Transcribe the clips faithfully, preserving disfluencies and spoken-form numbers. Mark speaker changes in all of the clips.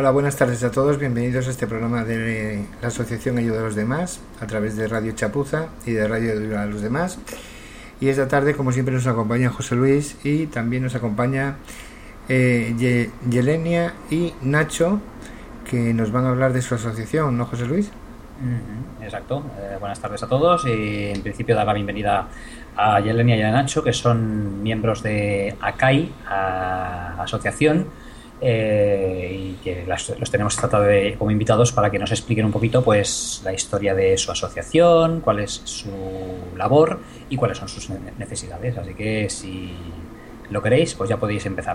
Speaker 1: Hola, buenas tardes a todos. Bienvenidos a este programa de la Asociación Ayuda a los Demás a través de Radio Chapuza y de Radio Ayuda a los Demás. Y esta tarde, como siempre, nos acompaña José Luis y también nos acompaña eh, Ye- Yelenia y Nacho, que nos van a hablar de su asociación, ¿no, José Luis?
Speaker 2: Mm-hmm, exacto. Eh, buenas tardes a todos y en principio dar la bienvenida a Yelenia y a Nacho, que son miembros de ACAI, a asociación, eh, y que las, los tenemos tratado de, como invitados para que nos expliquen un poquito pues la historia de su asociación, cuál es su labor y cuáles son sus necesidades. Así que si lo queréis, pues ya podéis empezar.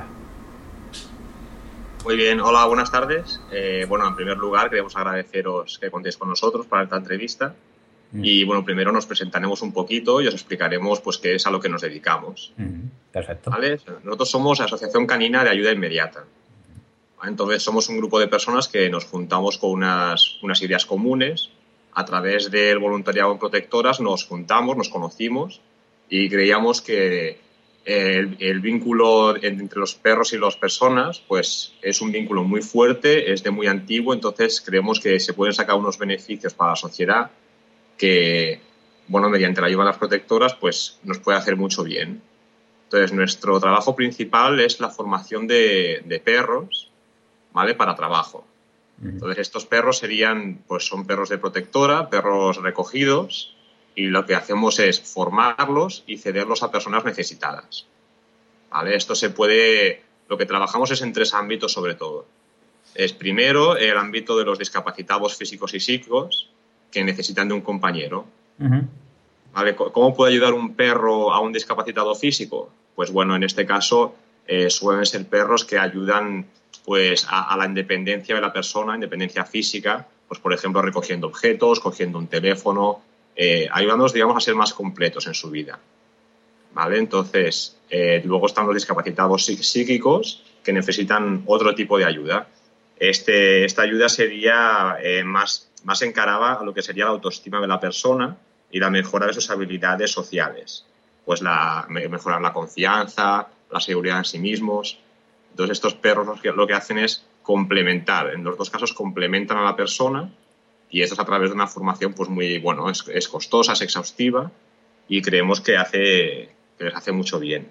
Speaker 3: Muy bien, hola, buenas tardes. Eh, bueno, en primer lugar queremos agradeceros que contéis con nosotros para esta entrevista. Mm. Y bueno, primero nos presentaremos un poquito y os explicaremos pues qué es a lo que nos dedicamos.
Speaker 2: Mm, perfecto.
Speaker 3: ¿Vale? Nosotros somos la Asociación Canina de Ayuda Inmediata. ¿Vale? Entonces somos un grupo de personas que nos juntamos con unas, unas ideas comunes. A través del voluntariado en protectoras nos juntamos, nos conocimos y creíamos que El, el vínculo entre los perros y las personas pues es un vínculo muy fuerte, es de muy antiguo, entonces creemos que se pueden sacar unos beneficios para la sociedad que, bueno, mediante la ayuda de las protectoras pues nos puede hacer mucho bien. Entonces nuestro trabajo principal es la formación de, de perros, ¿vale?, para trabajo. Entonces estos perros serían, pues son perros de protectora, perros recogidos, y lo que hacemos es formarlos y cederlos a personas necesitadas. ¿Vale? Esto se puede... Lo que trabajamos es en tres ámbitos sobre todo. Es primero el ámbito de los discapacitados físicos y psíquicos que necesitan de un compañero. Uh-huh. ¿Vale? ¿Cómo puede ayudar un perro a un discapacitado físico? Pues bueno, en este caso eh, suelen ser perros que ayudan pues, a, a la independencia de la persona, independencia física, pues por ejemplo recogiendo objetos, cogiendo un teléfono, Eh, ayudándonos, digamos, a ser más completos en su vida. ¿Vale? Entonces, eh, luego están los discapacitados psíquicos que necesitan otro tipo de ayuda. Este, esta ayuda sería eh, más, más encarada a lo que sería la autoestima de la persona y la mejora de sus habilidades sociales. Pues la, mejorar la confianza, la seguridad en sí mismos. Entonces, estos perros lo que, lo que hacen es complementar. En los dos casos, complementan a la persona. Y esto es a través de una formación pues muy, bueno, es, es costosa, es exhaustiva y creemos que, hace, que les hace mucho bien.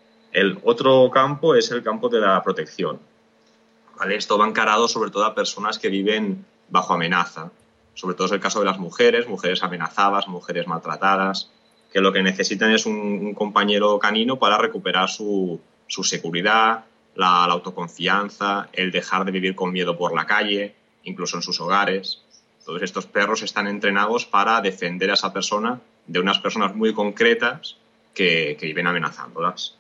Speaker 3: El otro campo es el campo de la protección. ¿Vale? Esto va encarado sobre todo a personas que viven bajo amenaza. Sobre todo es el caso de las mujeres, mujeres amenazadas, mujeres maltratadas, que lo que necesitan es un, un compañero canino para recuperar su, su seguridad, la, la autoconfianza, el dejar de vivir con miedo por la calle, incluso en sus hogares. Entonces, estos perros están entrenados para defender a esa persona de unas personas muy concretas que, que viven amenazándolas.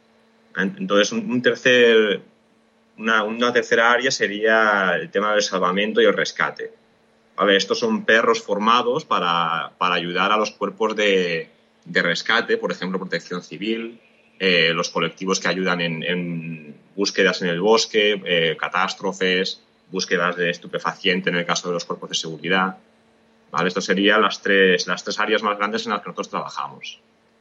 Speaker 3: Entonces, un tercer, una, una tercera área sería el tema del salvamento y el rescate. ¿Vale? Estos son perros formados para, para ayudar a los cuerpos de, de rescate, por ejemplo, Protección Civil, eh, los colectivos que ayudan en, en búsquedas en el bosque, eh, catástrofes, búsquedas de estupefaciente en el caso de los cuerpos de seguridad. ¿Vale? Estas serían las tres, las tres áreas más grandes en las que nosotros trabajamos.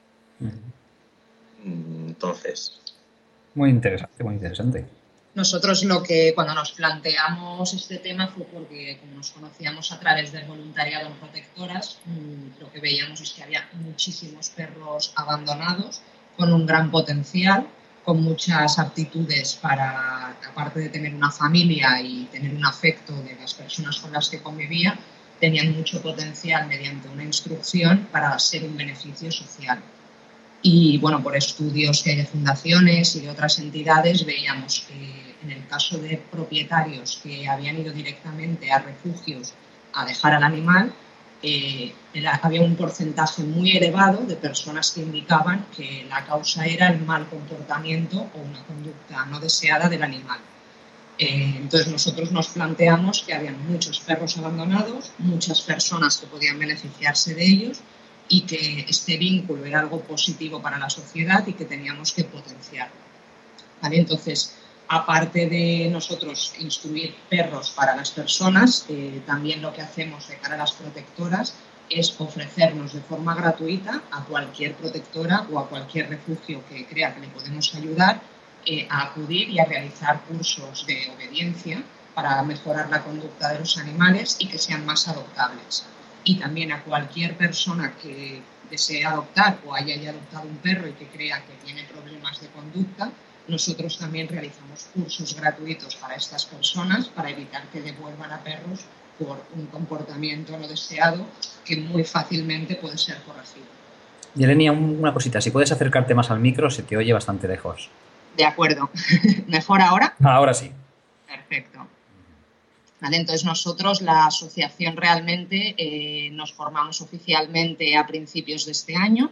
Speaker 3: Entonces...
Speaker 2: Muy interesante, muy interesante.
Speaker 4: Nosotros lo que cuando nos planteamos este tema fue porque como nos conocíamos a través del voluntariado en protectoras, lo que veíamos es que había muchísimos perros abandonados con un gran potencial, con muchas aptitudes para, aparte de tener una familia y tener un afecto de las personas con las que convivía, tenían mucho potencial mediante una instrucción para ser un beneficio social. Y bueno, por estudios que hay de fundaciones y de otras entidades, veíamos que en el caso de propietarios que habían ido directamente a refugios a dejar al animal, Eh, era, había un porcentaje muy elevado de personas que indicaban que la causa era el mal comportamiento o una conducta no deseada del animal. Eh, entonces nosotros nos planteamos que había muchos perros abandonados, muchas personas que podían beneficiarse de ellos y que este vínculo era algo positivo para la sociedad y que teníamos que potenciarlo. ¿Vale? Entonces, aparte de nosotros instruir perros para las personas, eh, también lo que hacemos de cara a las protectoras es ofrecernos de forma gratuita a cualquier protectora o a cualquier refugio que crea que le podemos ayudar eh, a acudir y a realizar cursos de obediencia para mejorar la conducta de los animales y que sean más adoptables. Y también a cualquier persona que desee adoptar o haya ya adoptado un perro y que crea que tiene problemas de conducta, nosotros también realizamos cursos gratuitos para estas personas para evitar que devuelvan a perros por un comportamiento no deseado que muy fácilmente puede ser corregido.
Speaker 2: Yelenia, una cosita, si puedes acercarte más al micro, se te oye bastante lejos.
Speaker 4: De acuerdo. ¿Mejor ahora?
Speaker 2: Ahora sí.
Speaker 4: Perfecto. Vale, entonces nosotros, la asociación realmente eh, nos formamos oficialmente a principios de este año,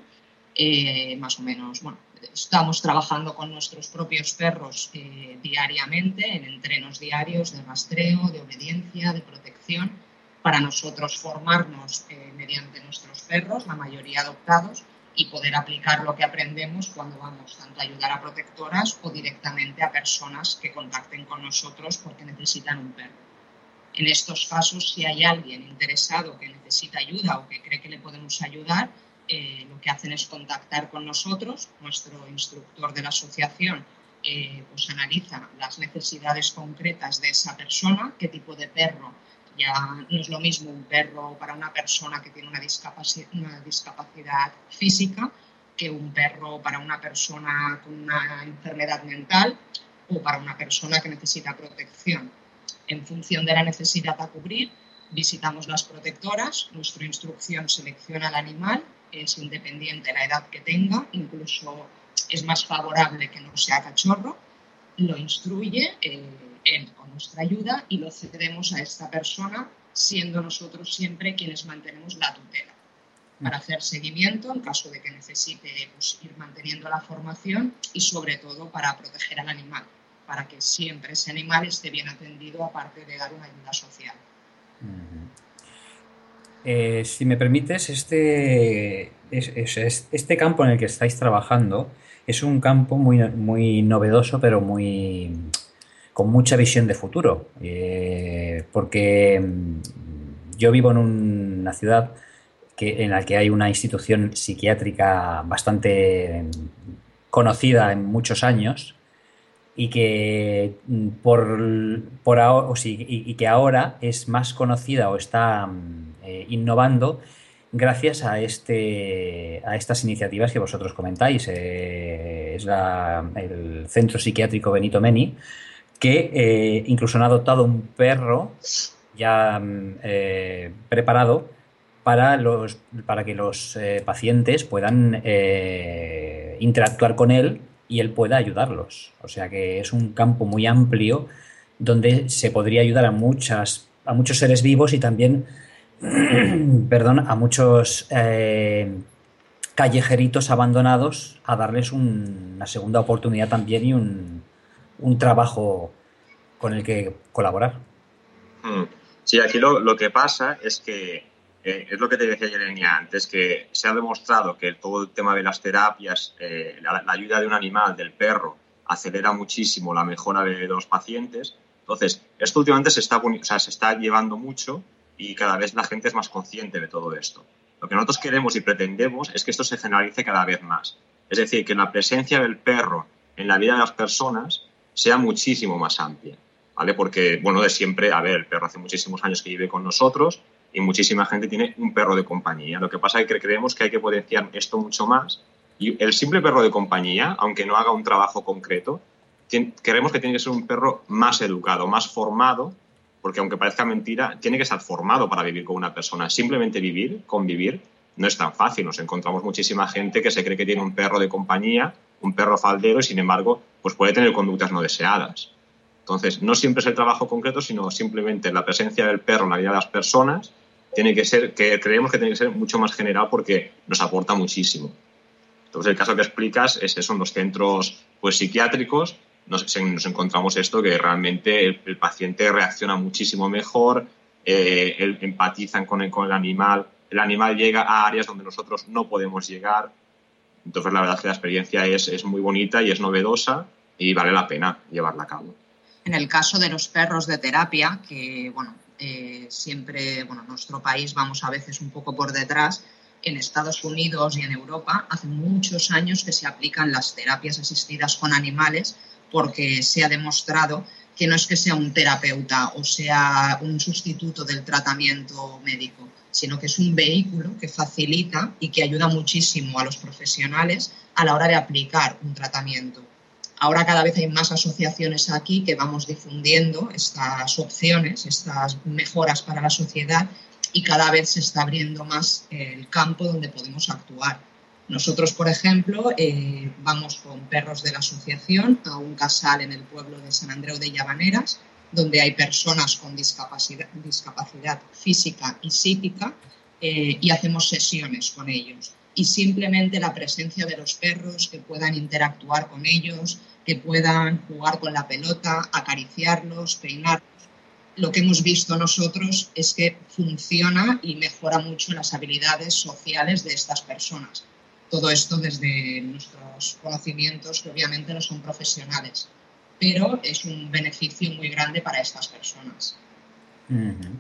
Speaker 4: eh, más o menos, bueno, estamos trabajando con nuestros propios perros eh, diariamente en entrenos diarios de rastreo, de obediencia, de protección, para nosotros formarnos eh, mediante nuestros perros, la mayoría adoptados, y poder aplicar lo que aprendemos cuando vamos tanto a ayudar a protectoras o directamente a personas que contacten con nosotros porque necesitan un perro. En estos casos, si hay alguien interesado que necesita ayuda o que cree que le podemos ayudar, eh, lo que hacen es contactar con nosotros. Nuestro instructor de la asociación eh, pues analiza las necesidades concretas de esa persona, qué tipo de perro. Ya no es lo mismo un perro para una persona que tiene una discapacidad, una discapacidad física que un perro para una persona con una enfermedad mental o para una persona que necesita protección. En función de la necesidad a cubrir, visitamos las protectoras, nuestra instrucción selecciona al animal, es independiente de la edad que tenga, incluso es más favorable que no sea cachorro, lo instruye eh, él con nuestra ayuda y lo cedemos a esta persona, siendo nosotros siempre quienes mantenemos la tutela para hacer seguimiento en caso de que necesite pues, ir manteniendo la formación y sobre todo para proteger al animal, para que siempre ese animal esté bien atendido, aparte de dar una ayuda social.
Speaker 2: Uh-huh. Eh, si me permites, este, es, es, es, este campo en el que estáis trabajando es un campo muy, muy novedoso, pero muy con mucha visión de futuro. Eh, porque yo vivo en un, una ciudad que, en la que hay una institución psiquiátrica bastante conocida en muchos años, y que por, por ahora, o sí, y, y que ahora es más conocida o está eh, innovando gracias a este a estas iniciativas que vosotros comentáis. Eh, es la, el Centro Psiquiátrico Benito Meni, que eh, incluso han adoptado un perro ya eh, preparado para los para que los eh, pacientes puedan eh, interactuar con él y él pueda ayudarlos. O sea que es un campo muy amplio donde se podría ayudar a muchas a muchos seres vivos y también perdón, a muchos eh, callejeritos abandonados, a darles un, una segunda oportunidad también y un, un trabajo con el que colaborar.
Speaker 3: Sí, aquí lo, lo que pasa es que Eh, es lo que te decía Yelenia antes, que se ha demostrado que todo el tema de las terapias, eh, la, la ayuda de un animal, del perro, acelera muchísimo la mejora de los pacientes. Entonces, esto últimamente se está, o sea, se está llevando mucho y cada vez la gente es más consciente de todo esto. Lo que nosotros queremos y pretendemos es que esto se generalice cada vez más. Es decir, que la presencia del perro en la vida de las personas sea muchísimo más amplia, ¿vale? Porque, bueno, de siempre, a ver, el perro hace muchísimos años que vive con nosotros y muchísima gente tiene un perro de compañía. Lo que pasa es que creemos que hay que potenciar esto mucho más. Y el simple perro de compañía, aunque no haga un trabajo concreto, tiene, creemos que tiene que ser un perro más educado, más formado, porque aunque parezca mentira, tiene que estar formado para vivir con una persona. Simplemente vivir, convivir, no es tan fácil. Nos encontramos muchísima gente que se cree que tiene un perro de compañía, un perro faldero, y sin embargo, pues puede tener conductas no deseadas. Entonces, no siempre es el trabajo concreto, sino simplemente la presencia del perro en la vida de las personas tiene que ser, que creemos que tiene que ser mucho más general porque nos aporta muchísimo. Entonces, el caso que explicas es eso, en los centros pues, psiquiátricos nos, nos encontramos esto, que realmente el, el paciente reacciona muchísimo mejor, eh, el, empatizan con el, con el animal, el animal llega a áreas donde nosotros no podemos llegar. Entonces, la verdad es que la experiencia es, es muy bonita y es novedosa y vale la pena llevarla a cabo.
Speaker 4: En el caso de los perros de terapia, que, bueno, Eh, siempre, bueno, en nuestro país vamos a veces un poco por detrás. En Estados Unidos y en Europa hace muchos años que se aplican las terapias asistidas con animales porque se ha demostrado que no es que sea un terapeuta o sea un sustituto del tratamiento médico, sino que es un vehículo que facilita y que ayuda muchísimo a los profesionales a la hora de aplicar un tratamiento. Ahora cada vez hay más asociaciones aquí que vamos difundiendo estas opciones, estas mejoras para la sociedad, y cada vez se está abriendo más el campo donde podemos actuar. Nosotros, por ejemplo, eh, vamos con perros de la asociación a un casal en el pueblo de San Andreu de Llavaneras, donde hay personas con discapacidad, discapacidad física y psíquica, eh, y hacemos sesiones con ellos. Y simplemente la presencia de los perros, que puedan interactuar con ellos, que puedan jugar con la pelota, acariciarlos, peinarlos. Lo que hemos visto nosotros es que funciona y mejora mucho las habilidades sociales de estas personas. Todo esto desde nuestros conocimientos, que obviamente no son profesionales, pero es un beneficio muy grande para estas personas.
Speaker 2: Uh-huh.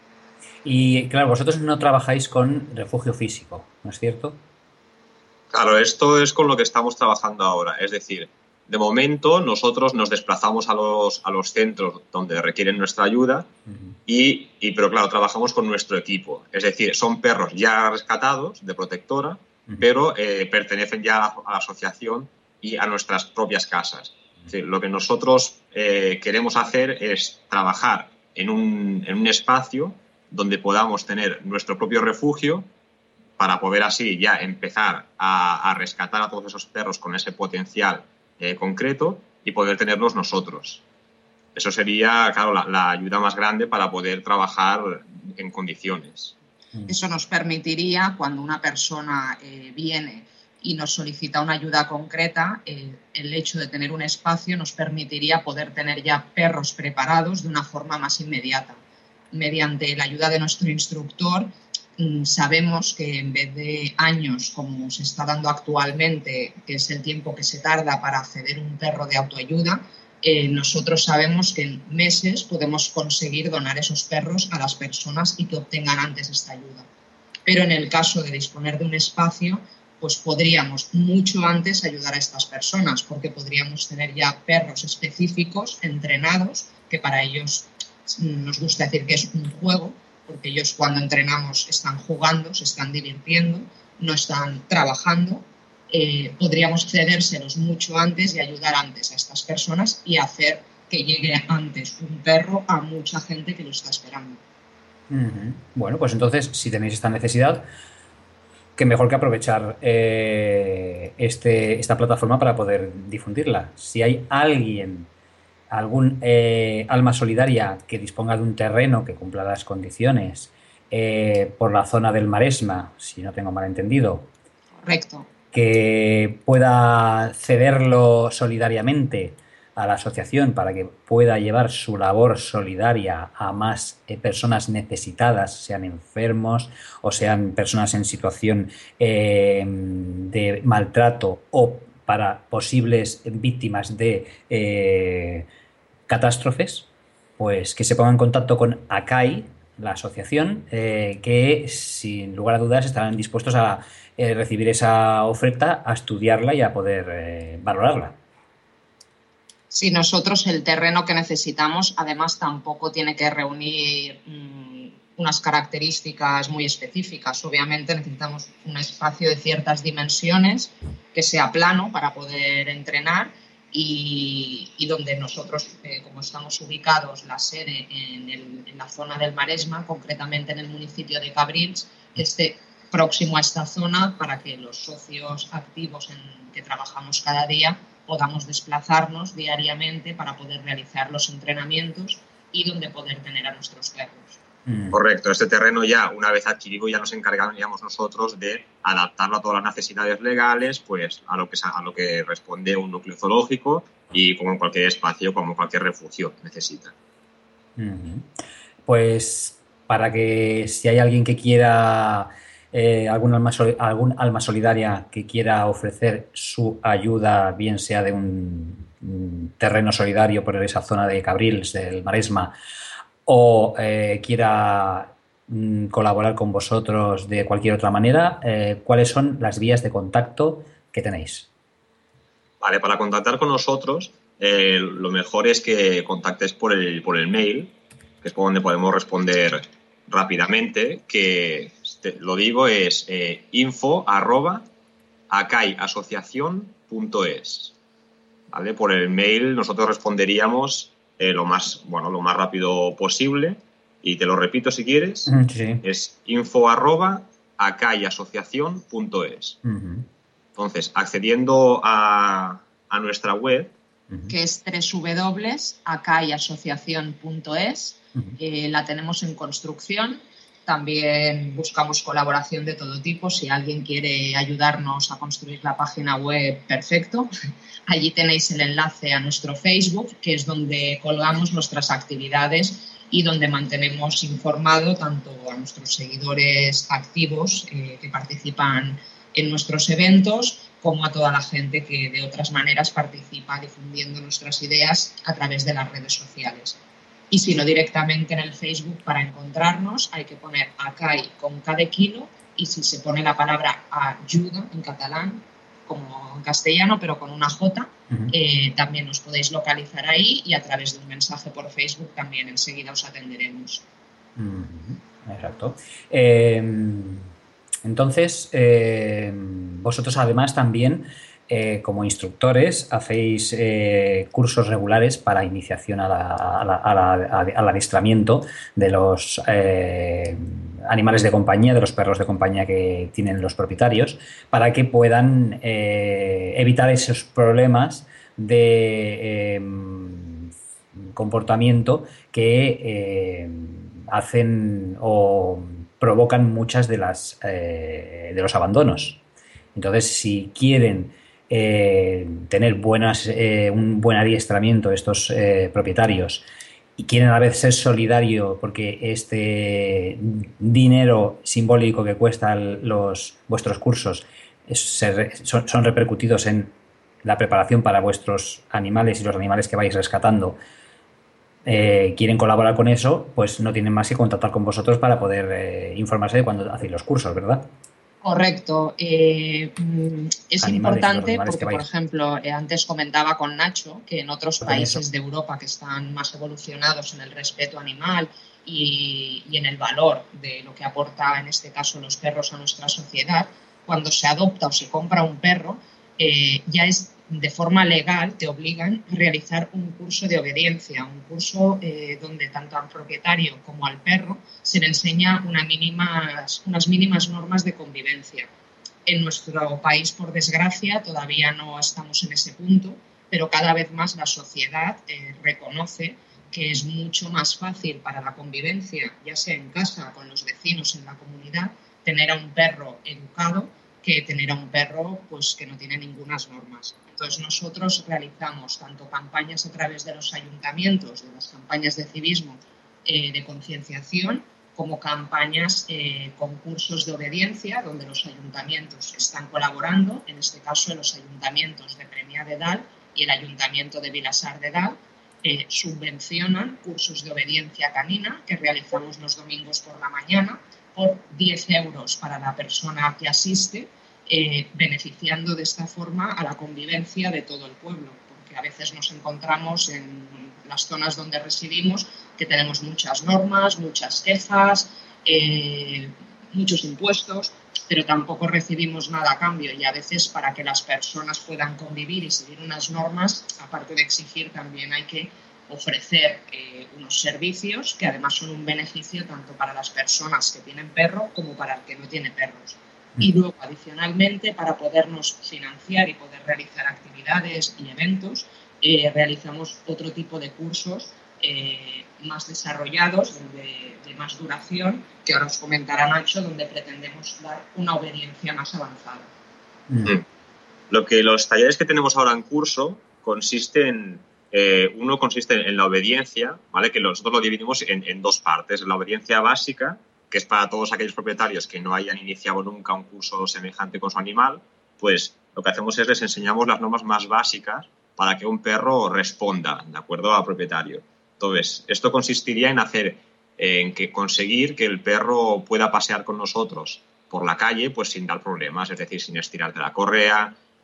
Speaker 2: Y claro, vosotros no trabajáis con refugio físico, ¿no es cierto?
Speaker 3: Claro, esto es con lo que estamos trabajando ahora. Es decir, de momento nosotros nos desplazamos a los, a los centros donde requieren nuestra ayuda, uh-huh. y, y, pero claro, trabajamos con nuestro equipo. Es decir, son perros ya rescatados de protectora, uh-huh. pero eh, pertenecen ya a la, a la asociación y a nuestras propias casas. Uh-huh. Es decir, lo que nosotros eh, queremos hacer es trabajar en un, en un espacio donde podamos tener nuestro propio refugio, para poder así ya empezar a, a rescatar a todos esos perros con ese potencial eh, concreto y poder tenerlos nosotros. Eso sería, claro, la, la ayuda más grande para poder trabajar en condiciones.
Speaker 4: Eso nos permitiría, cuando una persona eh, viene y nos solicita una ayuda concreta, eh, el hecho de tener un espacio nos permitiría poder tener ya perros preparados de una forma más inmediata. Mediante la ayuda de nuestro instructor, sabemos que en vez de años, como se está dando actualmente, que es el tiempo que se tarda para acceder a un perro de autoayuda, eh, nosotros sabemos que en meses podemos conseguir donar esos perros a las personas y que obtengan antes esta ayuda. Pero en el caso de disponer de un espacio, pues podríamos mucho antes ayudar a estas personas, porque podríamos tener ya perros específicos, entrenados, que para ellos nos gusta decir que es un juego, porque ellos cuando entrenamos están jugando, se están divirtiendo, no están trabajando. Eh, podríamos cedérselos mucho antes y ayudar antes a estas personas y hacer que llegue antes un perro a mucha gente que lo está esperando.
Speaker 2: Uh-huh. Bueno, pues entonces, si tenéis esta necesidad, qué mejor que aprovechar eh, este, esta plataforma para poder difundirla. Si hay alguien... algún eh, alma solidaria que disponga de un terreno que cumpla las condiciones eh, por la zona del Maresma, si no tengo mal entendido.
Speaker 4: Correcto.
Speaker 2: Que pueda cederlo solidariamente a la asociación para que pueda llevar su labor solidaria a más eh, personas necesitadas, sean enfermos o sean personas en situación eh, de maltrato o para posibles víctimas de eh, catástrofes, pues que se pongan en contacto con ACAI, la asociación, eh, que sin lugar a dudas estarán dispuestos a eh, recibir esa oferta, a estudiarla y a poder eh, valorarla.
Speaker 4: Sí, nosotros el terreno que necesitamos además tampoco tiene que reunir mmm, unas características muy específicas. Obviamente necesitamos un espacio de ciertas dimensiones que sea plano para poder entrenar y, y donde nosotros, eh, como estamos ubicados, la sede en, el, en la zona del Maresma, concretamente en el municipio de Cabrils, que esté próximo a esta zona para que los socios activos en que trabajamos cada día podamos desplazarnos diariamente para poder realizar los entrenamientos y donde poder tener a nuestros perros.
Speaker 3: Correcto, este terreno ya, una vez adquirido, ya nos encargaríamos nosotros de adaptarlo a todas las necesidades legales, pues a lo que, a lo que responde un núcleo zoológico y como en cualquier espacio, como cualquier refugio necesita.
Speaker 2: Uh-huh. Pues para que si hay alguien que quiera, eh, algún, alma, algún alma solidaria que quiera ofrecer su ayuda, bien sea de un, un terreno solidario por esa zona de Cabrils, del Maresma, o eh, quiera mm, colaborar con vosotros de cualquier otra manera, eh, ¿cuáles son las vías de contacto que tenéis?
Speaker 3: Vale, para contactar con nosotros eh, lo mejor es que contactes por el, por el mail, que es por donde podemos responder rápidamente, que te, lo digo es eh, info arroba acayasociación punto es. ¿Vale? Por el mail nosotros responderíamos eh, lo más bueno lo más rápido posible, y te lo repito si quieres.
Speaker 2: Sí.
Speaker 3: Es info arroba acayasociación punto es.
Speaker 2: Uh-huh.
Speaker 3: Entonces, accediendo a, a nuestra web,
Speaker 4: que es doble u doble u doble u punto acayasociación punto es, uh-huh. eh, la tenemos en construcción. También buscamos colaboración de todo tipo. Si alguien quiere ayudarnos a construir la página web, perfecto. Allí tenéis el enlace a nuestro Facebook, que es donde colgamos nuestras actividades y donde mantenemos informado tanto a nuestros seguidores activos eh, que participan en nuestros eventos, como a toda la gente que de otras maneras participa difundiendo nuestras ideas a través de las redes sociales. Y si no, directamente en el Facebook, para encontrarnos hay que poner Acay con K de kilo, y si se pone la palabra ayuda en catalán, como en castellano, pero con una J, uh-huh. eh, también nos podéis localizar ahí, y a través de un mensaje por Facebook también enseguida os atenderemos.
Speaker 2: Uh-huh. Exacto. Eh, entonces, eh, vosotros además también, Eh, como instructores, hacéis eh, cursos regulares para iniciación a la, a la, a la, al adiestramiento de los eh, animales de compañía, de los perros de compañía que tienen los propietarios, para que puedan eh, evitar esos problemas de eh, comportamiento que eh, hacen o provocan muchas de las eh, de los abandonos. Entonces, si quieren Eh, tener buenas, eh, un buen adiestramiento estos eh, propietarios, y quieren a la vez ser solidario, porque este dinero simbólico que cuestan los, vuestros cursos es, se, son, son repercutidos en la preparación para vuestros animales y los animales que vais rescatando, eh, quieren colaborar con eso, pues no tienen más que contactar con vosotros para poder eh, informarse de cuando hacéis los cursos, ¿verdad?
Speaker 4: Correcto. Eh, es animales, importante porque, por ejemplo, eh, antes comentaba con Nacho que en otros países de Europa que están más evolucionados en el respeto animal y, y en el valor de lo que aporta, en este caso, los perros a nuestra sociedad, cuando se adopta o se compra un perro, eh, ya es de forma legal, te obligan a realizar un curso de obediencia, un curso eh, donde tanto al propietario como al perro se le enseña una mínimas, unas mínimas normas de convivencia. En nuestro país, por desgracia, todavía no estamos en ese punto, pero cada vez más la sociedad eh, reconoce que es mucho más fácil para la convivencia, ya sea en casa, con los vecinos, en la comunidad, tener a un perro educado que tener a un perro pues, que no tiene ninguna normas. Entonces nosotros realizamos tanto campañas a través de los ayuntamientos, de las campañas de civismo, eh, de concienciación, como campañas, eh, concursos de obediencia, donde los ayuntamientos están colaborando, en este caso los ayuntamientos de Premià de Dalt y el ayuntamiento de Vilassar de Dalt, eh, subvencionan cursos de obediencia canina que realizamos los domingos por la mañana, por diez euros para la persona que asiste, eh, beneficiando de esta forma a la convivencia de todo el pueblo, porque a veces nos encontramos en las zonas donde residimos que tenemos muchas normas, muchas quejas, eh, muchos impuestos, pero tampoco recibimos nada a cambio, y a veces para que las personas puedan convivir y seguir unas normas, aparte de exigir, también hay que ofrecer eh, unos servicios que además son un beneficio tanto para las personas que tienen perro como para el que no tiene perros. Y luego, adicionalmente, para podernos financiar y poder realizar actividades y eventos, eh, realizamos otro tipo de cursos eh, más desarrollados, de, de más duración, que ahora os comentará Nacho, donde pretendemos dar una obediencia más avanzada.
Speaker 3: Mm. Lo que los talleres que tenemos ahora en curso consiste en Eh, uno consiste en la obediencia, ¿vale? Que nosotros lo dividimos en, en dos partes. La obediencia básica, que es para todos aquellos propietarios que no hayan iniciado nunca un curso semejante con su animal, pues lo que hacemos es les enseñamos las normas más básicas para que un perro responda, de acuerdo al propietario. Entonces, esto consistiría en hacer, eh, en que conseguir que el perro pueda pasear con nosotros por la calle, pues sin dar problemas, es decir, sin estirar de la correa,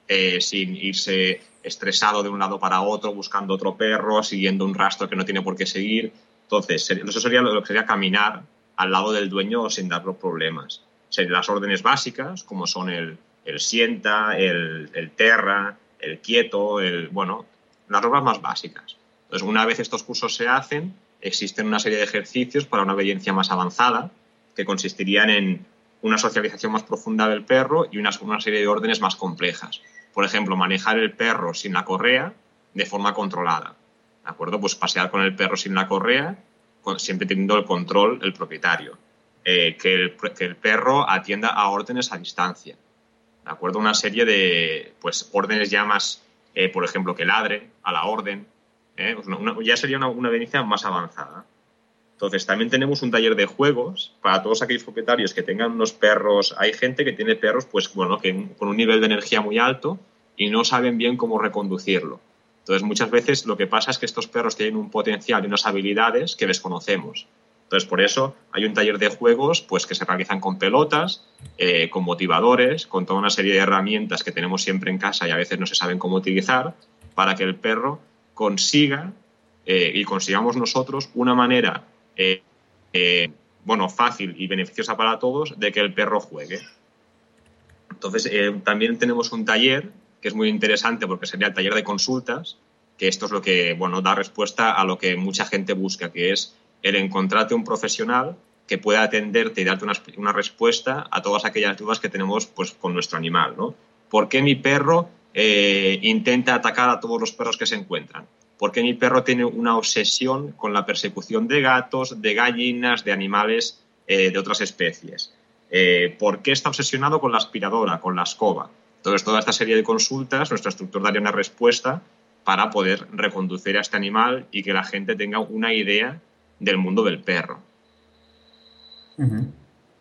Speaker 3: eh, sin irse estresado de un lado para otro, buscando otro perro, siguiendo un rastro que no tiene por qué seguir. Entonces, eso sería lo que sería caminar al lado del dueño sin dar los problemas. Serían las órdenes básicas, como son el, el sienta, el, el terra, el quieto, el, bueno, las normas más básicas. Entonces, una vez estos cursos se hacen, existen una serie de ejercicios para una obediencia más avanzada que consistirían en una socialización más profunda del perro y una, una serie de órdenes más complejas. Por ejemplo, manejar el perro sin la correa de forma controlada. ¿De acuerdo? Pues pasear con el perro sin la correa, con, siempre teniendo el control el propietario. Eh, que, el, que el perro atienda a órdenes a distancia. ¿De acuerdo? Una serie de pues, órdenes ya más, eh, por ejemplo, que ladre a la orden. ¿eh? Una, una, ya sería una, una obediencia más avanzada. Entonces, también tenemos un taller de juegos para todos aquellos propietarios que tengan unos perros. Hay gente que tiene perros pues, bueno, que con un nivel de energía muy alto y no saben bien cómo reconducirlo. Entonces, muchas veces lo que pasa es que estos perros tienen un potencial y unas habilidades que desconocemos. Entonces, por eso hay un taller de juegos pues, que se realizan con pelotas, eh, con motivadores, con toda una serie de herramientas que tenemos siempre en casa y a veces no se saben cómo utilizar, para que el perro consiga eh, y consigamos nosotros una manera eh, eh, bueno, fácil y beneficiosa para todos de que el perro juegue. Entonces, eh, también tenemos un taller que es muy interesante porque sería el taller de consultas, que esto es lo que bueno, da respuesta a lo que mucha gente busca, que es el encontrarte un profesional que pueda atenderte y darte una, una respuesta a todas aquellas dudas que tenemos pues, con nuestro animal, ¿no? ¿Por qué mi perro eh, intenta atacar a todos los perros que se encuentran? ¿Por qué mi perro tiene una obsesión con la persecución de gatos, de gallinas, de animales eh, de otras especies? Eh, ¿Por qué está obsesionado con la aspiradora, con la escoba? Entonces, toda esta serie de consultas, nuestro instructor daría una respuesta para poder reconducir a este animal y que la gente tenga una idea del mundo del perro.
Speaker 2: Uh-huh.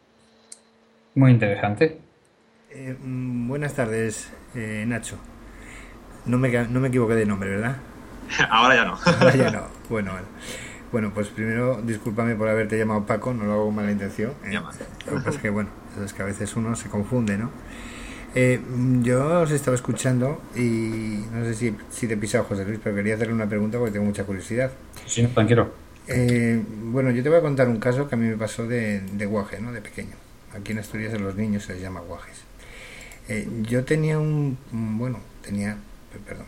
Speaker 2: Muy interesante.
Speaker 1: Eh, buenas tardes, eh, Nacho. No me, no me equivoqué de nombre, ¿verdad?
Speaker 3: Ahora ya no.
Speaker 1: Ahora ya no. Bueno, bueno. Bueno, pues primero, discúlpame por haberte llamado Paco, no lo hago con mala intención. Eh, lo que pasa es que, bueno, es que a veces uno se confunde, ¿no? Eh, yo os estaba escuchando y no sé si, si te he pisado, José Luis, pero quería hacerle una pregunta porque tengo mucha curiosidad.
Speaker 2: Sí, tranquilo.
Speaker 1: Eh, bueno, yo te voy a contar un caso que a mí me pasó de, de guaje, ¿no? De pequeño. Aquí en Asturias a los niños se les llama guajes. Eh, yo tenía un... Bueno, tenía... Perdón.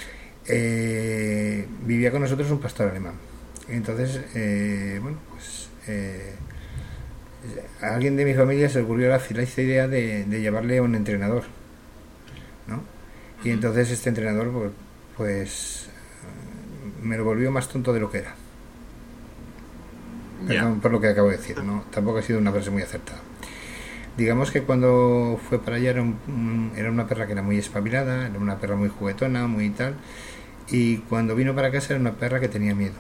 Speaker 1: Eh, vivía con nosotros un pastor alemán. Entonces, eh, bueno, pues... Eh, a alguien de mi familia se le ocurrió la feliz idea de, de llevarle a un entrenador, ¿no? Y entonces este entrenador, pues, pues me lo volvió más tonto de lo que era. Perdón yeah. por lo que acabo de decir, ¿no? Tampoco ha sido una frase muy acertada. Digamos que cuando fue para allá era, un, era una perra que era muy espabilada, era una perra muy juguetona, muy tal, y cuando vino para casa era una perra que tenía miedo.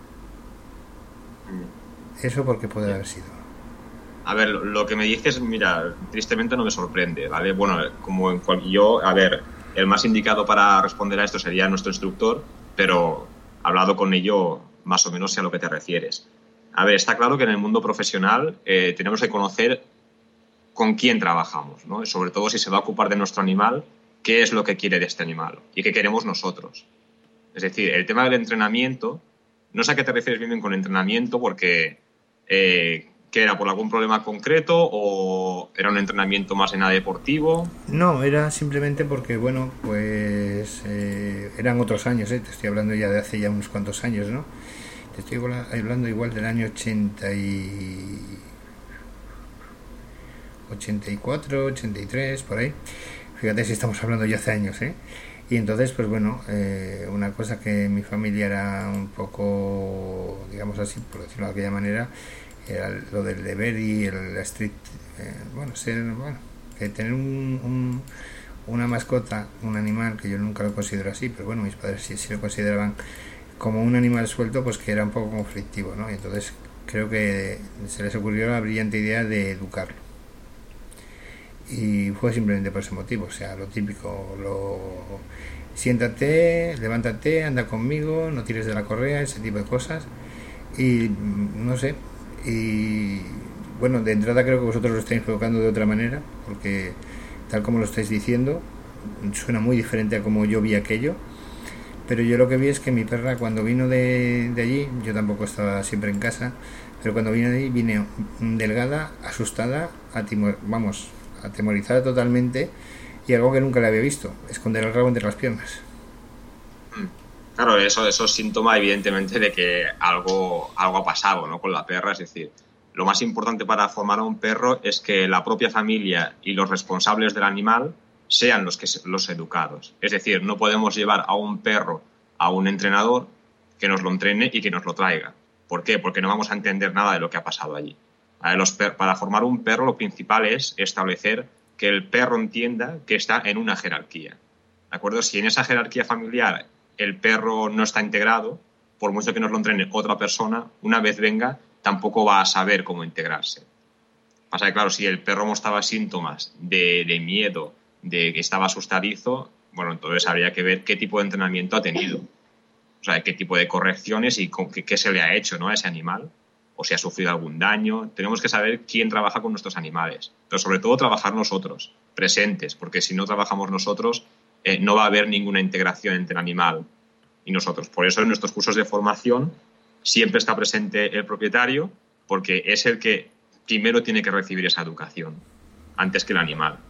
Speaker 1: ¿Eso por qué puede haber sido?
Speaker 3: A ver, lo que me dices, mira, tristemente no me sorprende, ¿vale? Bueno, como en cual, yo, a ver, el más indicado para responder a esto sería nuestro instructor, pero hablado con ello, más o menos sé a lo que te refieres. A ver, está claro que en el mundo profesional eh, tenemos que conocer con quién trabajamos, ¿no? Sobre todo si se va a ocupar de nuestro animal, qué es lo que quiere de este animal y qué queremos nosotros. Es decir, el tema del entrenamiento, no sé a qué te refieres bien con entrenamiento, porque... Eh, ¿que era por algún problema concreto o era un entrenamiento más en nada deportivo?
Speaker 1: No, era simplemente porque, bueno, pues eh, eran otros años, ¿eh? Te estoy hablando ya de hace ya unos cuantos años, ¿no? Te estoy hablando igual del año ochenta y... ochenta y cuatro, ochenta y tres, por ahí. Fíjate si estamos hablando ya hace años, ¿eh? Y entonces, pues bueno, eh, una cosa que mi familia era un poco, digamos así, por decirlo de aquella manera, era lo del deber y el street, eh, bueno, ser, bueno, que tener un, un, una mascota, un animal, que yo nunca lo considero así, pero bueno, mis padres sí, sí lo consideraban como un animal suelto, pues que era un poco conflictivo, ¿no? Y entonces creo que se les ocurrió la brillante idea de educarlo. Y fue simplemente por ese motivo, o sea, lo típico, lo siéntate, levántate, anda conmigo, no tires de la correa, ese tipo de cosas. Y no sé, y bueno, de entrada creo que vosotros lo estáis enfocando de otra manera, porque tal como lo estáis diciendo, suena muy diferente a como yo vi aquello, pero yo lo que vi es que mi perra cuando vino de, de allí, yo tampoco estaba siempre en casa, pero cuando vino de allí vine delgada, asustada, atimor, vamos, atemorizada totalmente, y algo que nunca le había visto, esconder el rabo entre las piernas.
Speaker 3: Claro, eso, eso es síntoma evidentemente de que algo, algo ha pasado, ¿no?, con la perra. Es decir, lo más importante para formar a un perro es que la propia familia y los responsables del animal sean los, que, los educados. Es decir, no podemos llevar a un perro a un entrenador que nos lo entrene y que nos lo traiga. ¿Por qué? Porque no vamos a entender nada de lo que ha pasado allí. Los per- para formar un perro lo principal es establecer que el perro entienda que está en una jerarquía. ¿De acuerdo? Si en esa jerarquía familiar el perro no está integrado, por mucho que nos lo entrene otra persona, una vez venga, tampoco va a saber cómo integrarse. Pasa que, claro, si el perro mostraba síntomas de, de miedo, de que estaba asustadizo, bueno, entonces habría que ver qué tipo de entrenamiento ha tenido. O sea, qué tipo de correcciones y con qué, qué se le ha hecho, ¿no?, a ese animal. O si ha sufrido algún daño. Tenemos que saber quién trabaja con nuestros animales. Pero sobre todo trabajar nosotros, presentes, porque si no trabajamos nosotros, eh, no va a haber ninguna integración entre el animal y nosotros. Por eso en nuestros cursos de formación siempre está presente el propietario, porque es el que primero tiene que recibir esa educación, antes que el animal.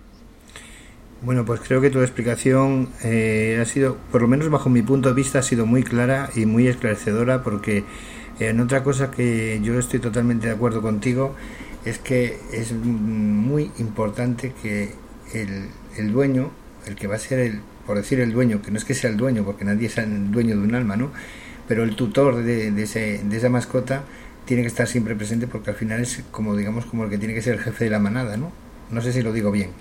Speaker 1: Bueno, pues creo que tu explicación eh, ha sido, por lo menos bajo mi punto de vista, ha sido muy clara y muy esclarecedora, porque eh, en otra cosa que yo estoy totalmente de acuerdo contigo es que es muy importante que el, el dueño, el que va a ser el, por decir el dueño, que no es que sea el dueño, porque nadie es el dueño de un alma, ¿no?, pero el tutor de, de, ese, de esa mascota tiene que estar siempre presente, porque al final es como, digamos, como el que tiene que ser el jefe de la manada, ¿no? No sé si lo digo bien.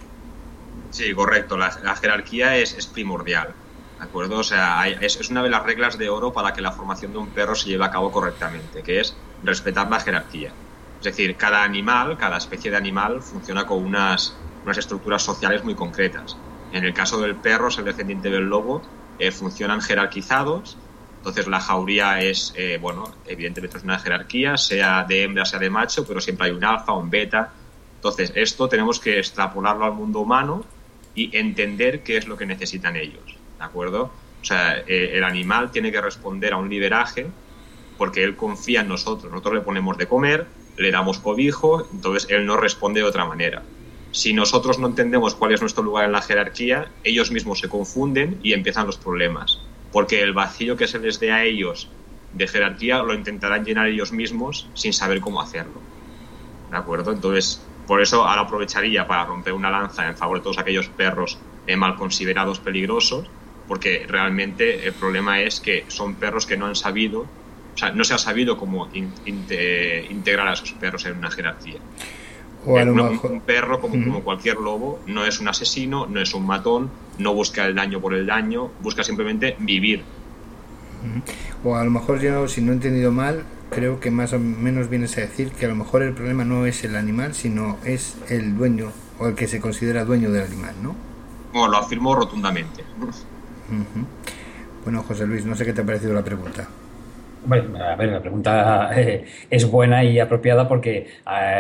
Speaker 3: Sí, correcto. La, la jerarquía es, es primordial, ¿de acuerdo? O sea, hay, es, es una de las reglas de oro para que la formación de un perro se lleve a cabo correctamente, que es respetar la jerarquía. Es decir, cada animal, cada especie de animal funciona con unas, unas estructuras sociales muy concretas. En el caso del perro, ser descendiente del lobo, eh, funcionan jerarquizados. Entonces la jauría es, eh, bueno, evidentemente es una jerarquía, sea de hembra, sea de macho, pero siempre hay un alfa, un beta. Entonces esto tenemos que extrapolarlo al mundo humano y entender qué es lo que necesitan ellos, ¿de acuerdo? O sea, eh, el animal tiene que responder a un lideraje porque él confía en nosotros. Nosotros le ponemos de comer, le damos cobijo, entonces él no responde de otra manera. Si nosotros no entendemos cuál es nuestro lugar en la jerarquía, ellos mismos se confunden y empiezan los problemas. Porque el vacío que se les dé a ellos de jerarquía lo intentarán llenar ellos mismos sin saber cómo hacerlo. ¿De acuerdo? Entonces, por eso ahora aprovecharía para romper una lanza en favor de todos aquellos perros eh, mal considerados peligrosos, porque realmente el problema es que son perros que no han sabido, o sea, no se ha sabido cómo in, in, eh, integrar a esos perros en una jerarquía.
Speaker 1: O a lo
Speaker 3: un,
Speaker 1: mejor...
Speaker 3: un perro, como, uh-huh. como cualquier lobo, no es un asesino, no es un matón, no busca el daño por el daño, busca simplemente vivir.
Speaker 1: Uh-huh. O a lo mejor yo, si no he entendido mal, creo que más o menos vienes a decir que a lo mejor el problema no es el animal, sino es el dueño, o el que se considera dueño del animal, ¿no?
Speaker 3: Bueno, lo afirmo rotundamente.
Speaker 1: Uh-huh. Bueno, José Luis, no sé qué te ha parecido la pregunta.
Speaker 2: Bueno, a ver, la pregunta eh, es buena y apropiada porque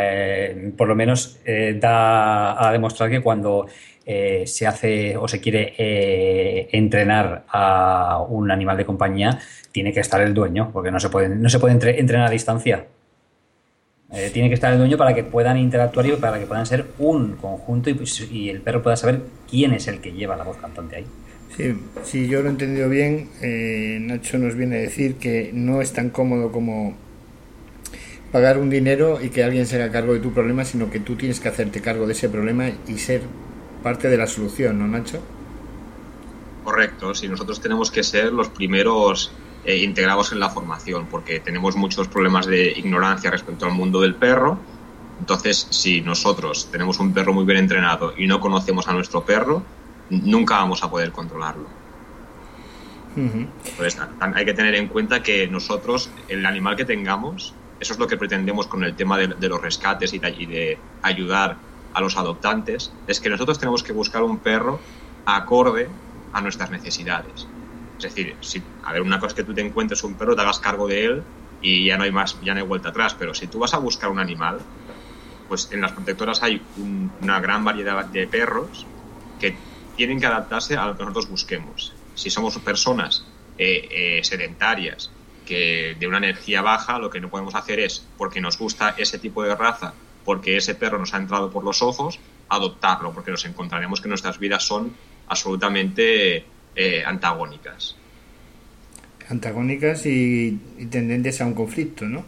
Speaker 2: eh, por lo menos eh, da a demostrar que cuando eh, se hace o se quiere eh, entrenar a un animal de compañía, tiene que estar el dueño, porque no se puede, no se puede entre, entrenar a distancia. Eh, tiene que estar el dueño para que puedan interactuar y para que puedan ser un conjunto y, y el perro pueda saber quién es el que lleva la voz cantante ahí.
Speaker 1: Sí, si yo lo he entendido bien, eh, Nacho nos viene a decir que no es tan cómodo como pagar un dinero y que alguien se haga cargo de tu problema, sino que tú tienes que hacerte cargo de ese problema y ser parte de la solución, ¿no, Nacho?
Speaker 3: Correcto, sí, nosotros tenemos que ser los primeros eh, integrados en la formación, porque tenemos muchos problemas de ignorancia respecto al mundo del perro. Entonces, si nosotros tenemos un perro muy bien entrenado y no conocemos a nuestro perro, nunca vamos a poder controlarlo. Uh-huh. Entonces, hay que tener en cuenta que nosotros, el animal que tengamos, eso es lo que pretendemos con el tema de, de los rescates y de, y de ayudar a los adoptantes, es que nosotros tenemos que buscar un perro acorde a nuestras necesidades. Es decir, si, a ver, una cosa es que tú te encuentres un perro, te hagas cargo de él y ya no hay más, ya no hay vuelta atrás, pero si tú vas a buscar un animal, pues en las protectoras hay un, una gran variedad de perros que tienen que adaptarse a lo que nosotros busquemos. Si somos personas eh, eh, sedentarias, que de una energía baja, lo que no podemos hacer es, porque nos gusta ese tipo de raza, porque ese perro nos ha entrado por los ojos, adoptarlo, porque nos encontraremos que nuestras vidas son absolutamente eh, antagónicas.
Speaker 1: Antagónicas y, y tendentes a un conflicto, ¿no?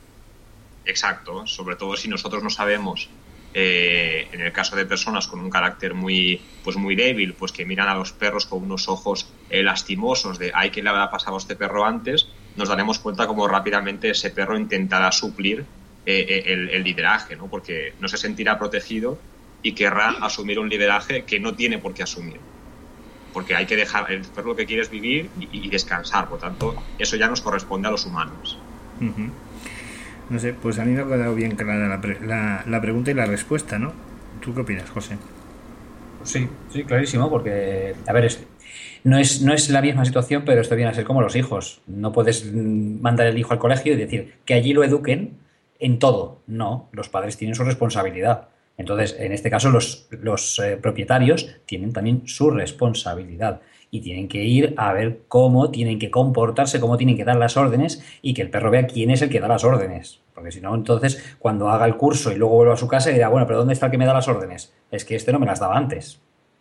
Speaker 3: Exacto, sobre todo si nosotros no sabemos, eh, en el caso de personas con un carácter muy, pues muy débil, pues que miran a los perros con unos ojos eh, lastimosos de ay, ¿qué le habrá pasado a este perro antes? Nos daremos cuenta cómo rápidamente ese perro intentará suplir eh, el, el lideraje, ¿no? Porque no se sentirá protegido y querrá asumir un lideraje que no tiene por qué asumir. Porque hay que dejar, el perro lo que quiere es vivir y, y descansar, por tanto, eso ya nos corresponde a los humanos.
Speaker 1: Uh-huh. No sé, pues a mí me ha quedado bien clara la, pre- la, la pregunta y la respuesta, ¿no? ¿Tú qué opinas, José?
Speaker 2: Sí, sí, clarísimo, porque, a ver, es, no, es, no es la misma situación, pero esto viene a ser como los hijos. No puedes mandar el hijo al colegio y decir que allí lo eduquen en todo. No, los padres tienen su responsabilidad. Entonces, en este caso, los, los eh, propietarios tienen también su responsabilidad y tienen que ir a ver cómo tienen que comportarse, cómo tienen que dar las órdenes y que el perro vea quién es el que da las órdenes. Porque si no, entonces, cuando haga el curso y luego vuelva a su casa, dirá, bueno, pero ¿dónde está el que me da las órdenes? Es que este no me las daba antes.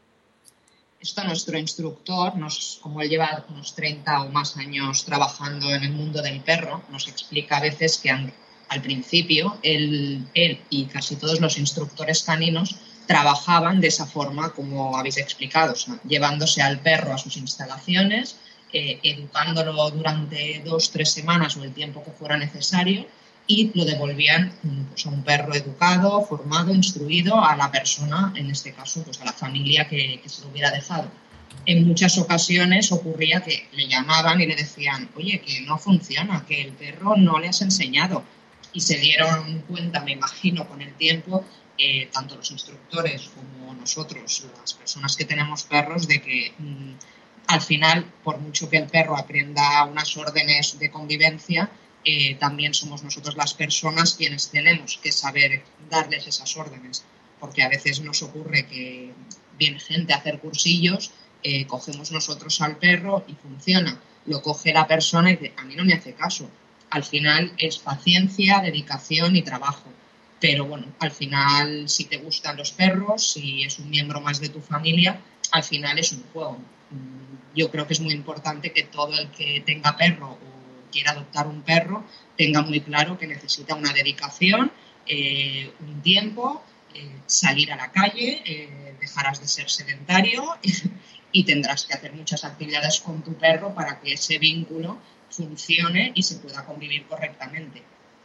Speaker 4: Esto nuestro instructor, nos, como él lleva unos treinta o más años trabajando en el mundo del perro, nos explica a veces que han, al principio él, él y casi todos los instructores caninos trabajaban de esa forma como habéis explicado, o sea, llevándose al perro a sus instalaciones, eh, educándolo durante dos, tres semanas o el tiempo que fuera necesario y lo devolvían pues, a un perro educado, formado, instruido a la persona, en este caso pues a la familia que, que se lo hubiera dejado. En muchas ocasiones ocurría que le llamaban y le decían, oye, que no funciona, que el perro no le has enseñado. Y se dieron cuenta, me imagino, con el tiempo, eh, tanto los instructores como nosotros, las personas que tenemos perros, de que mmm, al final, por mucho que el perro aprenda unas órdenes de convivencia, eh, también somos nosotros las personas quienes tenemos que saber darles esas órdenes. Porque a veces nos ocurre que viene gente a hacer cursillos, eh, cogemos nosotros al perro y funciona. Lo coge la persona y dice, a mí no me hace caso. Al final es paciencia, dedicación y trabajo. Pero bueno, al final si te gustan los perros, si es un miembro más de tu familia, al final es un juego. Yo creo que es muy importante que todo el que tenga perro o quiera adoptar un perro tenga muy claro que necesita una dedicación, eh, un tiempo, eh, salir a la calle, eh, dejarás de ser sedentario y, y tendrás que hacer muchas actividades con tu perro para que ese vínculo funcione y se pueda convivir correctamente.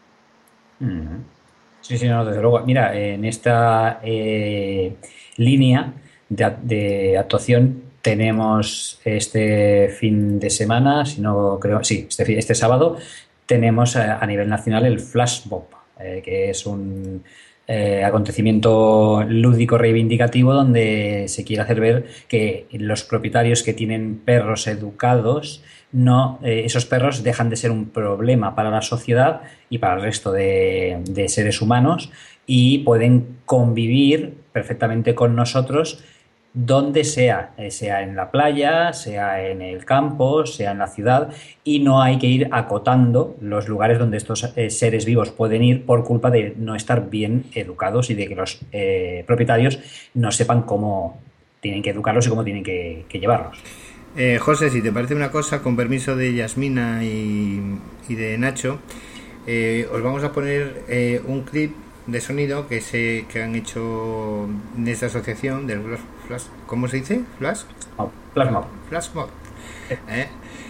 Speaker 2: Mm-hmm. Sí, sí, no, desde luego. Mira, en esta eh, línea de, de actuación tenemos este fin de semana, si no creo, sí, este, este sábado tenemos a, a nivel nacional el Flash Mob, eh, que es un eh, acontecimiento lúdico reivindicativo donde se quiere hacer ver que los propietarios que tienen perros educados, no, eh, esos perros dejan de ser un problema para la sociedad y para el resto de, de seres humanos y pueden convivir perfectamente con nosotros donde sea, eh, sea en la playa, sea en el campo, sea en la ciudad, y no hay que ir acotando los lugares donde estos eh, seres vivos pueden ir por culpa de no estar bien educados y de que los eh, propietarios no sepan cómo tienen que educarlos y cómo tienen que, que llevarlos.
Speaker 1: Eh, José, si te parece una cosa, con permiso de Yasmina y, y de Nacho, eh, os vamos a poner eh, un clip de sonido que se que han hecho en esta asociación del Flash, Flash ¿cómo se dice? Flash
Speaker 2: oh, Flash Mob.
Speaker 1: Flash Mob. ¿Eh?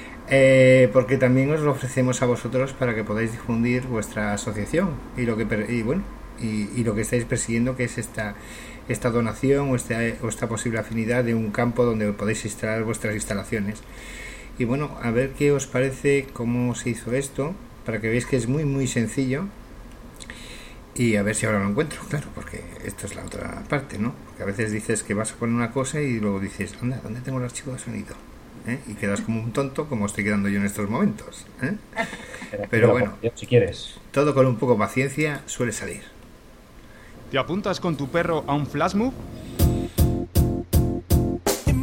Speaker 1: Eh, porque también os lo ofrecemos a vosotros para que podáis difundir vuestra asociación y lo que y bueno y, y lo que estáis persiguiendo, que es esta esta donación o esta, o esta posible afinidad de un campo donde podéis instalar vuestras instalaciones. Y bueno, a ver qué os parece cómo se hizo esto, para que veáis que es muy muy sencillo. Y a ver si ahora lo encuentro, claro, porque esto es la otra parte, ¿no? Porque a veces dices que vas a poner una cosa y luego dices, anda, ¿dónde tengo el archivo de sonido? ¿Eh? Y quedas como un tonto, como estoy quedando yo en estos momentos. ¿Eh? Pero, Pero bueno,
Speaker 2: si quieres.
Speaker 1: Todo con un poco de paciencia suele salir.
Speaker 5: ¿Te apuntas con tu perro a un flash move?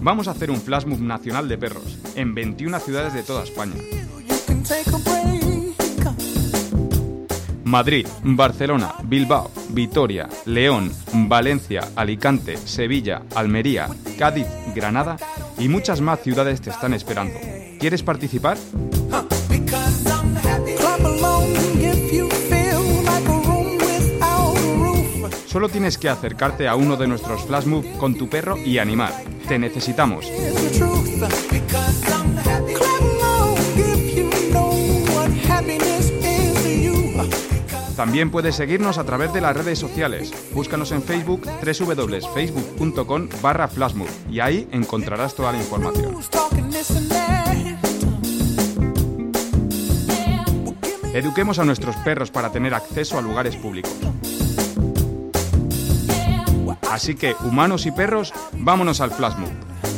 Speaker 5: vamos a hacer un flash mob nacional de perros en veintiuna ciudades de toda España. Madrid, Barcelona, Bilbao, Vitoria, León, Valencia, Alicante, Sevilla, Almería, Cádiz, Granada y muchas más ciudades te están esperando. ¿Quieres participar? Solo tienes que acercarte a uno de nuestros flash mob con tu perro y animar. Te necesitamos. También puedes seguirnos a través de las redes sociales. Búscanos en Facebook, doble u doble u doble u punto facebook punto com barra flashmob, y ahí encontrarás toda la información. Eduquemos a nuestros perros para tener acceso a lugares públicos. Así que, humanos y perros, vámonos al flashmob.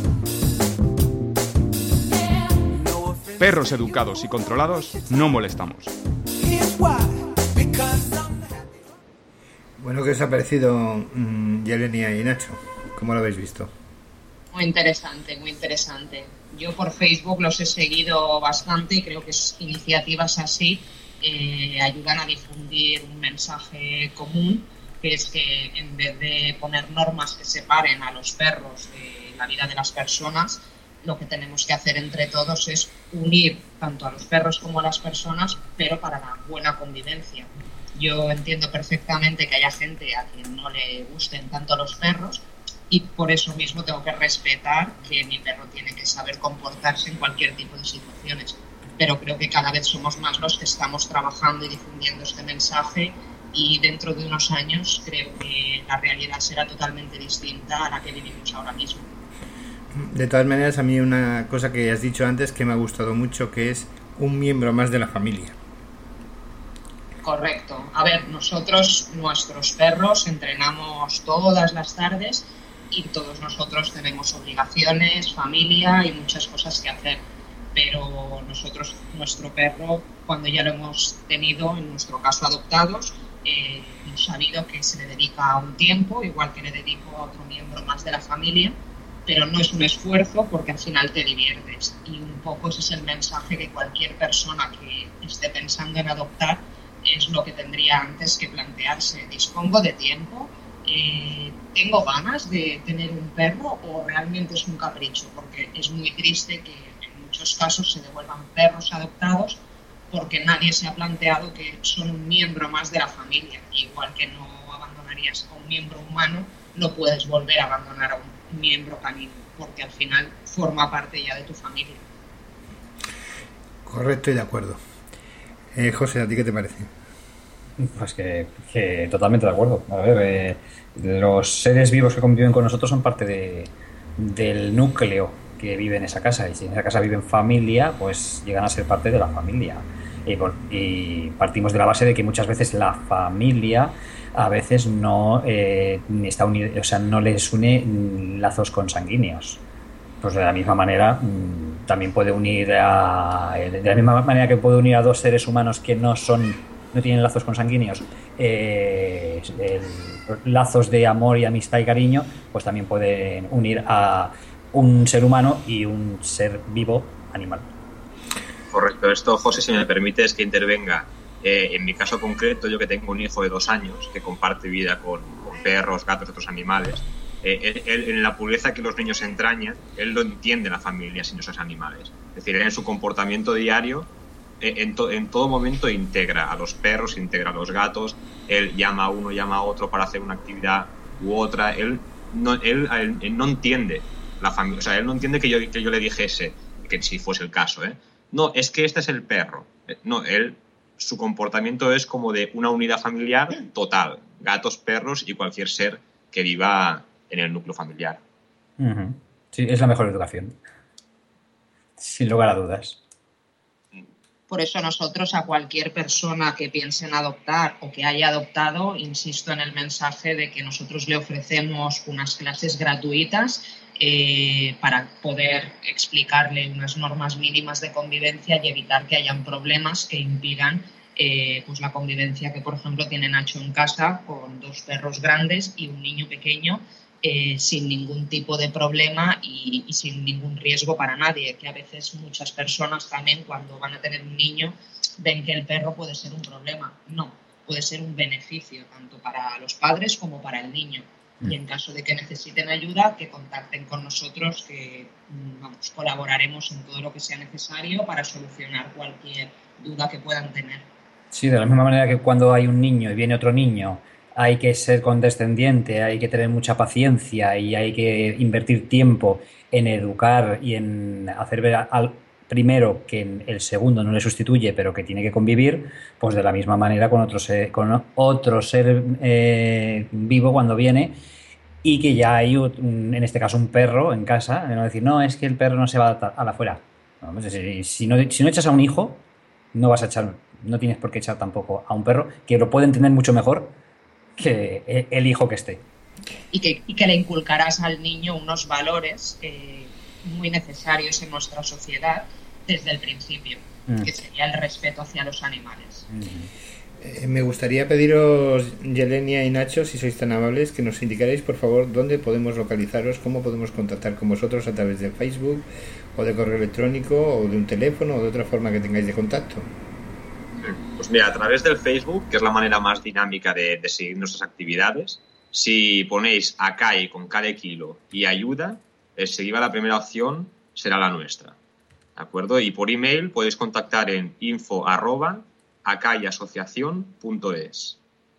Speaker 5: Perros educados y controlados, no molestamos.
Speaker 1: Bueno, ¿qué os ha parecido, mmm, Yelenia y Nacho? ¿Cómo lo habéis visto?
Speaker 4: Muy interesante, muy interesante. Yo por Facebook los he seguido bastante y creo que iniciativas así eh, ayudan a difundir un mensaje común, que es que en vez de poner normas que separen a los perros de la vida de las personas, lo que tenemos que hacer entre todos es unir tanto a los perros como a las personas, pero para la buena convivencia. Yo entiendo perfectamente que haya gente a quien no le gusten tanto los perros y por eso mismo tengo que respetar que mi perro tiene que saber comportarse en cualquier tipo de situaciones. Pero creo que cada vez somos más los que estamos trabajando y difundiendo este mensaje y dentro de unos años creo que la realidad será totalmente distinta a la que vivimos ahora mismo.
Speaker 1: De todas maneras, a mí una cosa que has dicho antes que me ha gustado mucho, que es un miembro más de la familia.
Speaker 4: Correcto. A ver, nosotros, nuestros perros, entrenamos todas las tardes y todos nosotros tenemos obligaciones, familia y muchas cosas que hacer. Pero nosotros, nuestro perro, cuando ya lo hemos tenido, en nuestro caso adoptados, eh, hemos sabido que se le dedica un tiempo, igual que le dedico a otro miembro más de la familia, pero no es un esfuerzo porque al final te diviertes. Y un poco ese es el mensaje que cualquier persona que esté pensando en adoptar es lo que tendría antes que plantearse. ¿Dispongo de tiempo? Eh, ¿Tengo ganas de tener un perro o realmente es un capricho? Porque es muy triste que en muchos casos se devuelvan perros adoptados porque nadie se ha planteado que son un miembro más de la familia. Igual que no abandonarías a un miembro humano, no puedes volver a abandonar a un miembro canino porque al final forma parte ya de tu familia.
Speaker 1: Correcto y de acuerdo. Eh, José, ¿a ti qué te parece?
Speaker 2: Pues que, que totalmente de acuerdo. A ver, eh, los seres vivos que conviven con nosotros son parte de, del núcleo que vive en esa casa, y si en esa casa viven familia, pues llegan a ser parte de la familia. Y, por, y partimos de la base de que muchas veces la familia a veces no eh, está unida, o sea, no les une lazos consanguíneos. Pues de la misma manera también puede unir a de la misma manera que puede unir a dos seres humanos que no son no tienen lazos consanguíneos, eh, el, lazos de amor y amistad y cariño, pues también pueden unir a un ser humano y un ser vivo animal.
Speaker 3: Correcto. Esto, José, si me permites que intervenga. Eh, en mi caso concreto, yo que tengo un hijo de dos años que comparte vida con, con perros, gatos y otros animales, eh, él, él, en la pureza que los niños entrañan, él lo entiende la familia sin esos animales. Es decir, él en su comportamiento diario, eh, en, to, en todo momento integra a los perros, integra a los gatos, él llama a uno, llama a otro para hacer una actividad u otra. Él no, él, él, él no entiende la familia, o sea, él no entiende que yo, que yo le dijese, que si fuese el caso, ¿eh? No, es que este es el perro. No, él... Su comportamiento es como de una unidad familiar total, gatos, perros y cualquier ser que viva en el núcleo familiar.
Speaker 2: Uh-huh. Sí, es la mejor educación, sin lugar a dudas.
Speaker 4: Por eso nosotros a cualquier persona que piense en adoptar o que haya adoptado, insisto en el mensaje de que nosotros le ofrecemos unas clases gratuitas eh, para poder explicarle unas normas mínimas de convivencia y evitar que hayan problemas que impidan eh, pues la convivencia que, por ejemplo, tiene Nacho en casa con dos perros grandes y un niño pequeño eh, sin ningún tipo de problema y, y sin ningún riesgo para nadie, que a veces muchas personas también cuando van a tener un niño ven que el perro puede ser un problema. No, puede ser un beneficio tanto para los padres como para el niño. Y en caso de que necesiten ayuda, que contacten con nosotros, que vamos, colaboraremos en todo lo que sea necesario para solucionar cualquier duda que puedan tener.
Speaker 2: Sí, de la misma manera que cuando hay un niño y viene otro niño, hay que ser condescendiente, hay que tener mucha paciencia y hay que invertir tiempo en educar y en hacer ver al primero que el segundo no le sustituye, pero que tiene que convivir, pues de la misma manera con otro ser, con otro ser eh, vivo cuando viene y que ya hay, un, en este caso, un perro en casa, no decir, no, es que el perro no se va a adaptar a la afuera. No, pues, si, si, no, si no echas a un hijo, no vas a echar, no tienes por qué echar tampoco a un perro, que lo puede entender mucho mejor que el hijo que esté.
Speaker 4: Y que, y que le inculcarás al niño unos valores eh, muy necesarios en nuestra sociedad desde el principio, mm. que sería el respeto hacia los animales.
Speaker 1: Mm. Eh, me gustaría pediros, Yelenia y Nacho, si sois tan amables, que nos indicaréis, por favor, dónde podemos localizaros, cómo podemos contactar con vosotros a través de Facebook, o de correo electrónico, o de un teléfono, o de otra forma que tengáis de contacto.
Speaker 3: Pues mira, a través del Facebook, que es la manera más dinámica de, de seguir nuestras actividades, si ponéis Acai con K de kilo y ayuda, enseguida la primera opción será la nuestra. ¿De acuerdo? Y por email podéis contactar en info arroba acaiasociación punto es.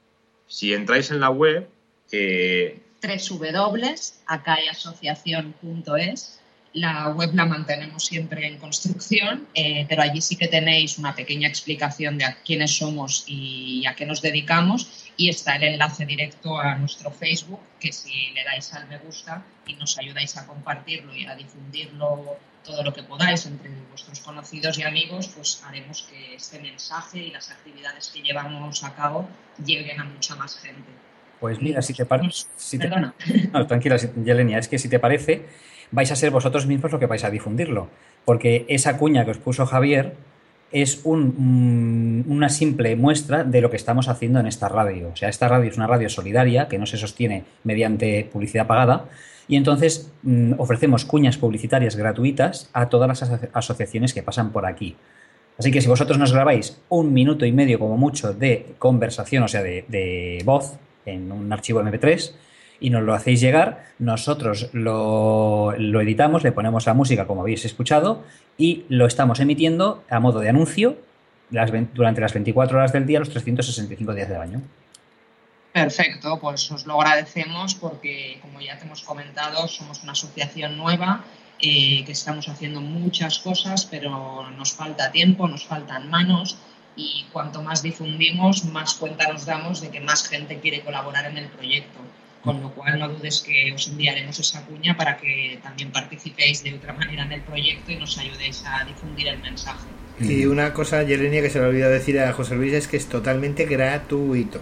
Speaker 3: Si entráis en la web... Eh...
Speaker 4: doble u doble u doble u punto acaiasociación punto es. La web la mantenemos siempre en construcción, eh, pero allí sí que tenéis una pequeña explicación de a quiénes somos y a qué nos dedicamos, y está el enlace directo a nuestro Facebook, que si le dais al me gusta y nos ayudáis a compartirlo y a difundirlo todo lo que podáis entre vuestros conocidos y amigos, pues haremos que este mensaje y las actividades que llevamos a cabo lleguen a mucha más gente.
Speaker 2: Pues mira, si te parece... Si te...
Speaker 4: Perdona.
Speaker 2: No, tranquila, Yelenia, es que si te parece, vais a ser vosotros mismos los que vais a difundirlo, porque esa cuña que os puso Javier es un, una simple muestra de lo que estamos haciendo en esta radio. O sea, esta radio es una radio solidaria que no se sostiene mediante publicidad pagada, y entonces mmm, ofrecemos cuñas publicitarias gratuitas a todas las aso- asociaciones que pasan por aquí. Así que si vosotros nos grabáis un minuto y medio como mucho de conversación, o sea, de, de voz en un archivo eme pe tres, y nos lo hacéis llegar, nosotros lo, lo editamos, le ponemos la música como habéis escuchado y lo estamos emitiendo a modo de anuncio las, durante las veinticuatro horas del día, los trescientos sesenta y cinco días del año.
Speaker 4: Perfecto, pues os lo agradecemos porque, como ya te hemos comentado, somos una asociación nueva, eh, que estamos haciendo muchas cosas, pero nos falta tiempo, nos faltan manos, y cuanto más difundimos, más cuenta nos damos de que más gente quiere colaborar en el proyecto. Con lo cual no dudes que os enviaremos esa cuña para que también participéis de otra manera en el proyecto y nos ayudéis a difundir el mensaje.
Speaker 1: Y una cosa, Yelenia, que se le olvidó decir a José Luis, es que es totalmente gratuito.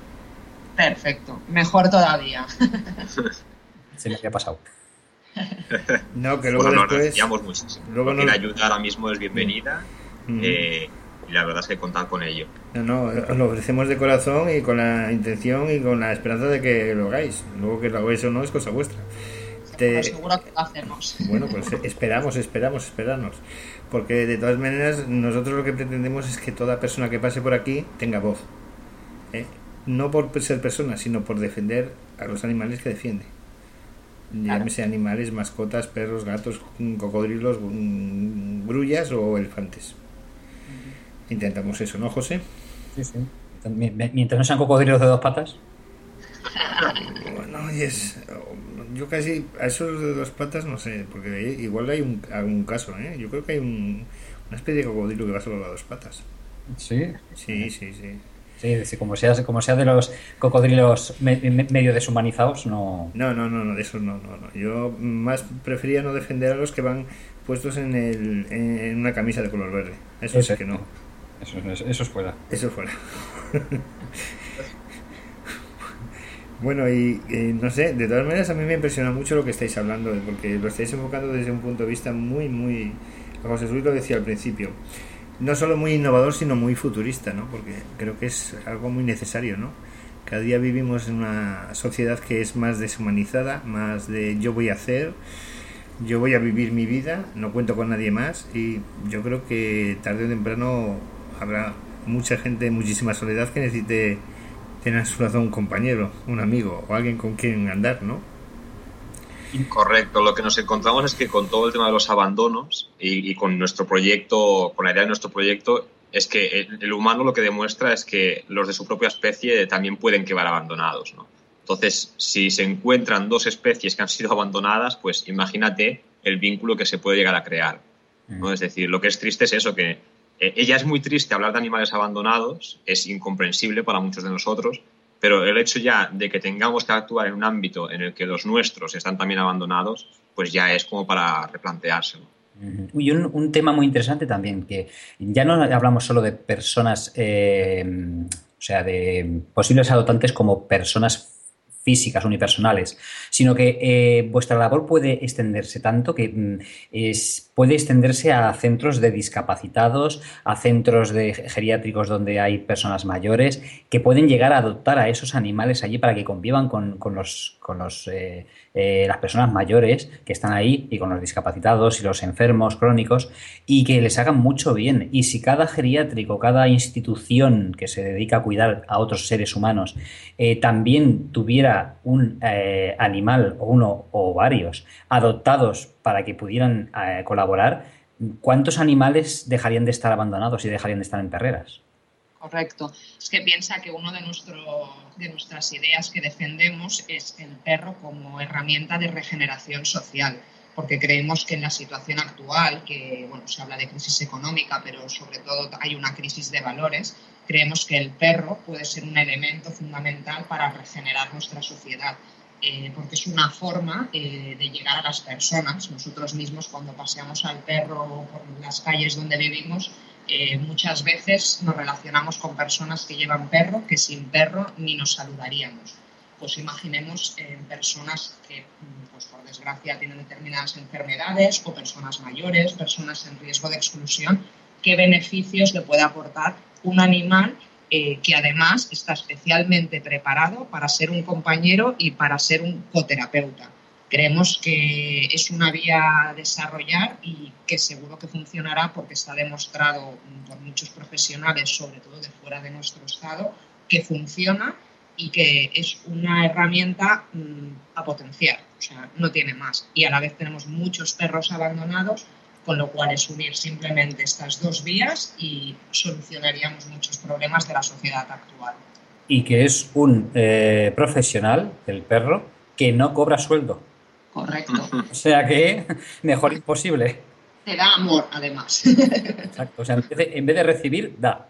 Speaker 4: Perfecto, mejor todavía.
Speaker 2: Se me había pasado.
Speaker 1: No, que luego
Speaker 3: bueno,
Speaker 1: después...
Speaker 3: nos decíamos muchísimo.
Speaker 1: Luego
Speaker 3: no...
Speaker 1: no...
Speaker 3: La ayuda ahora mismo es bienvenida. Mm. Eh, y la verdad es que contar con ello.
Speaker 1: No, no, os lo ofrecemos de corazón y con la intención y con la esperanza de que lo hagáis. Luego que lo hagáis o no es cosa vuestra.
Speaker 4: Te... Seguro que lo hacemos.
Speaker 1: Bueno, pues esperamos, esperamos, esperarnos. Porque de todas maneras nosotros lo que pretendemos es que toda persona que pase por aquí tenga voz. ¿Eh? No por ser persona, sino por defender a los animales que defiende. Claro. Llámese animales, mascotas, perros, gatos, cocodrilos, grullas o elefantes. Intentamos eso, ¿no, José?
Speaker 2: Sí, sí. Mientras no sean cocodrilos de dos patas.
Speaker 1: Bueno, es, yo casi a esos de dos patas no sé, porque igual hay un, algún caso, ¿eh? Yo creo que hay un, una especie de cocodrilo que va solo a dos patas.
Speaker 2: ¿Sí?
Speaker 1: Sí, sí, sí.
Speaker 2: Sí, sí, como sea, como sea de los cocodrilos me, me, medio deshumanizados, no...
Speaker 1: No, no, no, no, de esos no, no, no. Yo más prefería no defender a los que van puestos en, el, en una camisa de color verde. Eso sí que no.
Speaker 2: Eso, eso, eso es fuera.
Speaker 1: Eso es fuera. Bueno, y, y no sé, de todas maneras a mí me impresiona mucho lo que estáis hablando, porque lo estáis enfocando desde un punto de vista muy, muy... José Luis lo decía al principio. No solo muy innovador, sino muy futurista, ¿no? Porque creo que es algo muy necesario, ¿no? Cada día vivimos en una sociedad que es más deshumanizada, más de yo voy a hacer, yo voy a vivir mi vida, no cuento con nadie más, y yo creo que tarde o temprano habrá mucha gente, muchísima soledad, que necesite tener a su lado un compañero, un amigo o alguien con quien andar, ¿no?
Speaker 3: Correcto, lo que nos encontramos es que con todo el tema de los abandonos y, y con nuestro proyecto, con la idea de nuestro proyecto, es que el, el humano lo que demuestra es que los de su propia especie también pueden quedar abandonados, ¿no? Entonces, si se encuentran dos especies que han sido abandonadas, pues imagínate el vínculo que se puede llegar a crear, ¿no? Es decir, lo que es triste es eso, que eh, ella es muy triste hablar de animales abandonados, es incomprensible para muchos de nosotros, pero el hecho ya de que tengamos que actuar en un ámbito en el que los nuestros están también abandonados, pues ya es como para replanteárselo.
Speaker 2: Y un, un tema muy interesante también, que ya no hablamos solo de personas, eh, o sea, de posibles adoptantes como personas físicas, unipersonales, sino que eh, vuestra labor puede extenderse tanto que mm, es, puede extenderse a centros de discapacitados, a centros de geriátricos donde hay personas mayores, que pueden llegar a adoptar a esos animales allí para que convivan con, con, los, con los, eh, eh, las personas mayores que están ahí y con los discapacitados y los enfermos crónicos, y que les hagan mucho bien. Y si cada geriátrico, cada institución que se dedica a cuidar a otros seres humanos eh, también tuviera un eh, animal o uno o varios adoptados para que pudieran eh, colaborar, ¿cuántos animales dejarían de estar abandonados y dejarían de estar en perreras?
Speaker 4: Correcto. Es que piensa que una de, nuestro, de nuestras ideas que defendemos es el perro como herramienta de regeneración social, porque creemos que en la situación actual, que bueno, se habla de crisis económica, pero sobre todo hay una crisis de valores, creemos que el perro puede ser un elemento fundamental para regenerar nuestra sociedad, eh, porque es una forma eh, de llegar a las personas. Nosotros mismos, cuando paseamos al perro por las calles donde vivimos, eh, muchas veces nos relacionamos con personas que llevan perro, que sin perro ni nos saludaríamos. Pues imaginemos eh, personas que, pues por desgracia, tienen determinadas enfermedades, o personas mayores, personas en riesgo de exclusión, qué beneficios le puede aportar un animal eh, que además está especialmente preparado para ser un compañero y para ser un coterapeuta. Creemos que es una vía a desarrollar y que seguro que funcionará, porque está demostrado por muchos profesionales, sobre todo de fuera de nuestro estado, que funciona y que es una herramienta mmm, a potenciar, o sea, no tiene más. Y a la vez tenemos muchos perros abandonados, con lo cual es unir simplemente estas dos vías y solucionaríamos muchos problemas de la sociedad actual.
Speaker 2: Y que es un eh, profesional, el perro, que no cobra sueldo.
Speaker 4: Correcto.
Speaker 2: O sea que mejor imposible.
Speaker 4: Te da amor, además.
Speaker 2: Exacto. O sea, en vez de, en vez de recibir, da.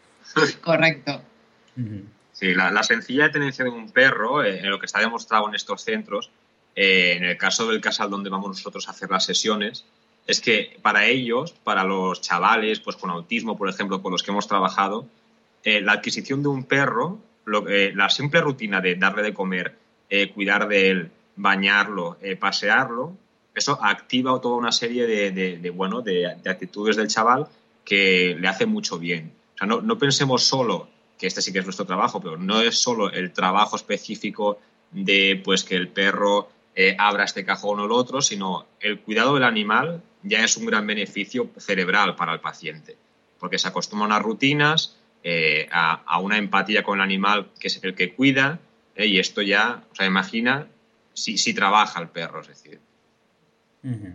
Speaker 4: Correcto.
Speaker 2: Uh-huh.
Speaker 3: Sí, la, la sencilla tenencia de un perro, eh, en lo que está demostrado en estos centros, eh, en el caso del casal donde vamos nosotros a hacer las sesiones, es que para ellos, para los chavales pues con autismo, por ejemplo, con los que hemos trabajado, eh, la adquisición de un perro, lo, eh, la simple rutina de darle de comer, eh, cuidar de él, bañarlo, eh, pasearlo, eso activa toda una serie de, de, de, bueno, de, de actitudes del chaval que le hace mucho bien. O sea, no, no pensemos solo, que este sí que es nuestro trabajo, pero no es solo el trabajo específico de pues que el perro eh, abra este cajón o el otro, sino el cuidado del animal ya es un gran beneficio cerebral para el paciente, porque se acostumbra a unas rutinas, eh, a, a una empatía con el animal que es el que cuida, eh, y esto ya, o sea, imagina si, si trabaja el perro, es decir.
Speaker 2: Uh-huh.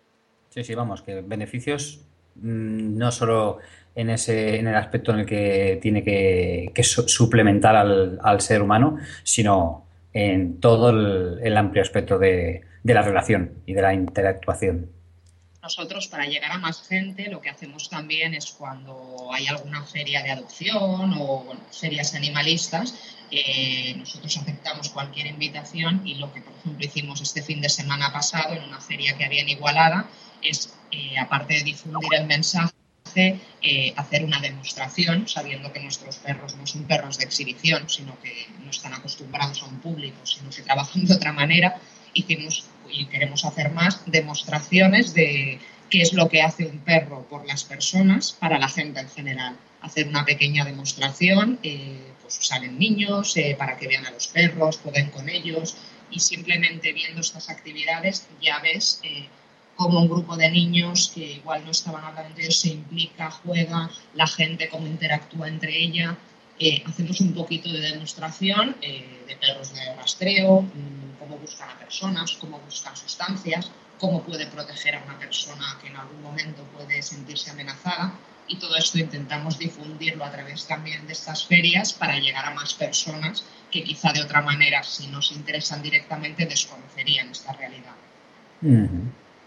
Speaker 2: Sí, sí, vamos, que beneficios mmm, no solo en ese en el aspecto en el que tiene que, que su- suplementar al, al ser humano, sino en todo el, el amplio aspecto de, de la relación y de la interactuación.
Speaker 4: Nosotros, para llegar a más gente, lo que hacemos también es cuando hay alguna feria de adopción o bueno, ferias animalistas, eh, nosotros aceptamos cualquier invitación, y lo que, por ejemplo, hicimos este fin de semana pasado en una feria que había en Igualada es, eh, aparte de difundir el mensaje, eh, hacer una demostración, sabiendo que nuestros perros no son perros de exhibición, sino que no están acostumbrados a un público, sino que trabajan de otra manera. Hicimos y queremos hacer más demostraciones de qué es lo que hace un perro por las personas para la gente en general. Hacer una pequeña demostración, eh, pues pues salen niños eh, para que vean a los perros, jueguen con ellos, y simplemente viendo estas actividades ya ves eh, cómo un grupo de niños que igual no estaban hablando entre ellos se implica, juega, la gente cómo interactúa entre ella. Eh, hacemos un poquito de demostración eh, de perros de rastreo, mmm, cómo buscan a personas, cómo buscan sustancias, cómo puede proteger a una persona que en algún momento puede sentirse amenazada, y todo esto intentamos difundirlo a través también de estas ferias para llegar a más personas que quizá de otra manera, si nos interesan directamente, desconocerían esta realidad.
Speaker 2: Uh-huh.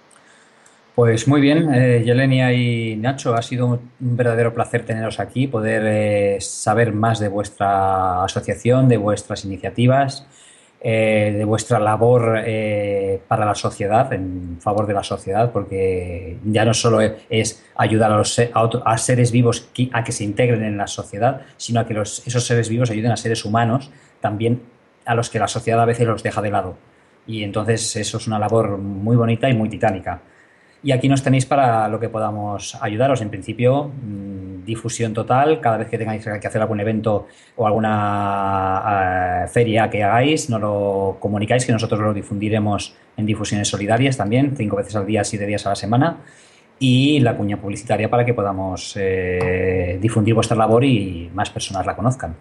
Speaker 2: Pues muy bien, eh, Yelenia y Nacho, ha sido un verdadero placer teneros aquí, poder eh, saber más de vuestra asociación, de vuestras iniciativas, eh, de vuestra labor eh, para la sociedad, en favor de la sociedad, porque ya no solo es ayudar a, los, a, otro, a seres vivos que, a que se integren en la sociedad, sino a que los, esos seres vivos ayuden a seres humanos, también a los que la sociedad a veces los deja de lado. Y entonces eso es una labor muy bonita y muy titánica. Y aquí nos tenéis para lo que podamos ayudaros. En principio, mmm, difusión total. Cada vez que tengáis que hacer algún evento o alguna uh, feria que hagáis, nos lo comunicáis, que nosotros lo difundiremos en difusiones solidarias también, cinco veces al día, siete días a la semana. Y la cuña publicitaria para que podamos eh, difundir vuestra labor y más personas la conozcan.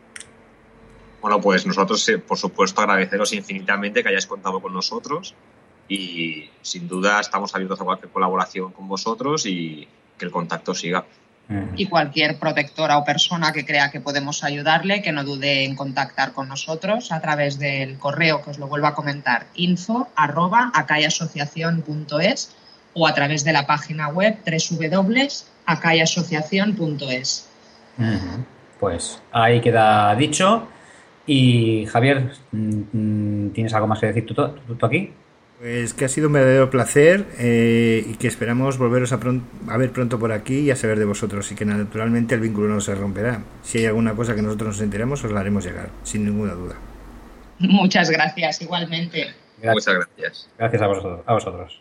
Speaker 3: Bueno, pues nosotros, por supuesto, agradeceros infinitamente que hayáis contado con nosotros. Y sin duda estamos abiertos a cualquier colaboración con vosotros y que el contacto siga.
Speaker 4: Y cualquier protectora o persona que crea que podemos ayudarle, que no dude en contactar con nosotros a través del correo, que os lo vuelvo a comentar, info arroba acayasociacion punto es, o a través de la página web doble u doble u doble u punto acayasociacion punto es.
Speaker 2: Pues ahí queda dicho. Y Javier, ¿tienes algo más que decir tú, tú, tú aquí?
Speaker 1: Pues que ha sido un verdadero placer eh, y que esperamos volveros a, pron- a ver pronto por aquí y a saber de vosotros, y que naturalmente el vínculo no se romperá. Si hay alguna cosa que nosotros nos enteremos, os la haremos llegar, sin ninguna duda.
Speaker 4: Muchas gracias, igualmente.
Speaker 3: Gracias. Muchas gracias.
Speaker 2: Gracias a vosotros. A vosotros.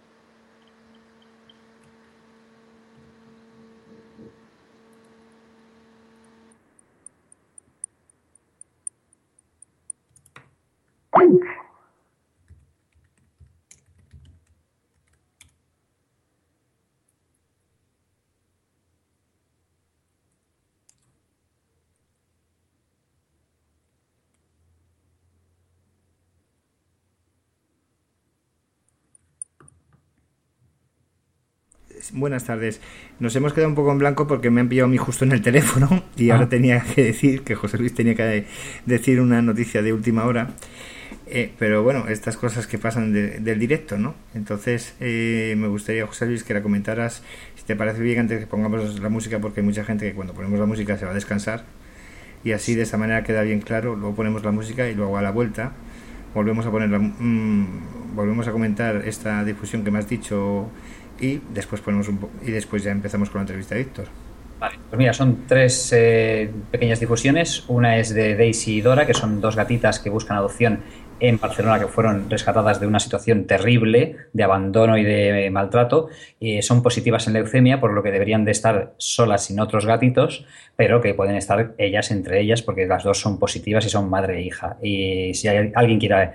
Speaker 1: Buenas tardes. Nos hemos quedado un poco en blanco porque me han pillado a mí justo en el teléfono y ah. ahora tenía que decir que José Luis tenía que decir una noticia de última hora. Eh, pero bueno, estas cosas que pasan de, del directo, ¿no? Entonces eh, me gustaría, José Luis, que la comentaras, si te parece bien, antes que pongamos la música, porque hay mucha gente que cuando ponemos la música se va a descansar, y así de esta manera queda bien claro. Luego ponemos la música y luego a la vuelta volvemos a poner la, mmm, volvemos a comentar esta difusión que me has dicho, y después ponemos un po- y después ya empezamos con la entrevista de Víctor.
Speaker 2: Vale, pues mira, son tres eh, pequeñas difusiones. Una es de Daisy y Dora, que son dos gatitas que buscan adopción en Barcelona, que fueron rescatadas de una situación terrible de abandono y de maltrato. Eh, son positivas en leucemia, por lo que deberían de estar solas sin otros gatitos, pero que pueden estar ellas entre ellas, porque las dos son positivas y son madre e hija. Y si hay, alguien quiera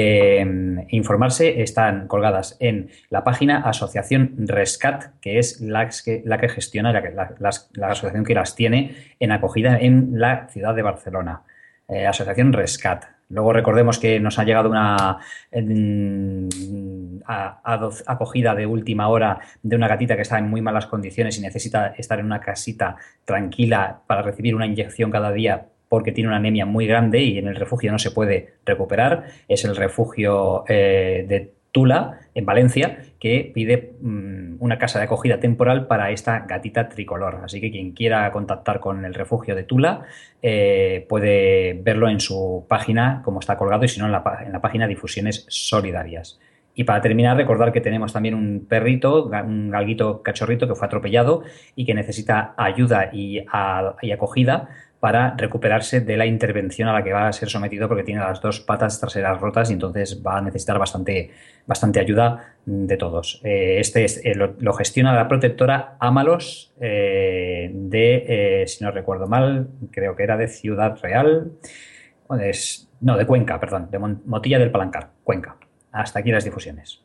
Speaker 2: eh, informarse, están colgadas en la página Asociación Rescat, que es la que, la que gestiona, la, la, la, la asociación que las tiene en acogida en la ciudad de Barcelona. Eh, Asociación Rescat. Luego recordemos que nos ha llegado una eh, a, a, acogida de última hora de una gatita que está en muy malas condiciones y necesita estar en una casita tranquila para recibir una inyección cada día porque tiene una anemia muy grande y en el refugio no se puede recuperar. Es el refugio eh, de Tula, en Valencia, que pide um, una casa de acogida temporal para esta gatita tricolor. Así que quien quiera contactar con el refugio de Tula eh, puede verlo en su página, como está colgado, y si no, en la, en la página Difusiones Solidarias. Y para terminar, recordar que tenemos también un perrito, un galguito cachorrito que fue atropellado y que necesita ayuda y, a, y acogida para recuperarse de la intervención a la que va a ser sometido, porque tiene las dos patas traseras rotas y entonces va a necesitar bastante, bastante ayuda de todos. Eh, este es, eh, lo, lo gestiona la protectora Ámalos eh, de, eh, si no recuerdo mal, creo que era de Ciudad Real, es, no, de Cuenca, perdón, de Motilla del Palancar, Cuenca. Hasta aquí las difusiones.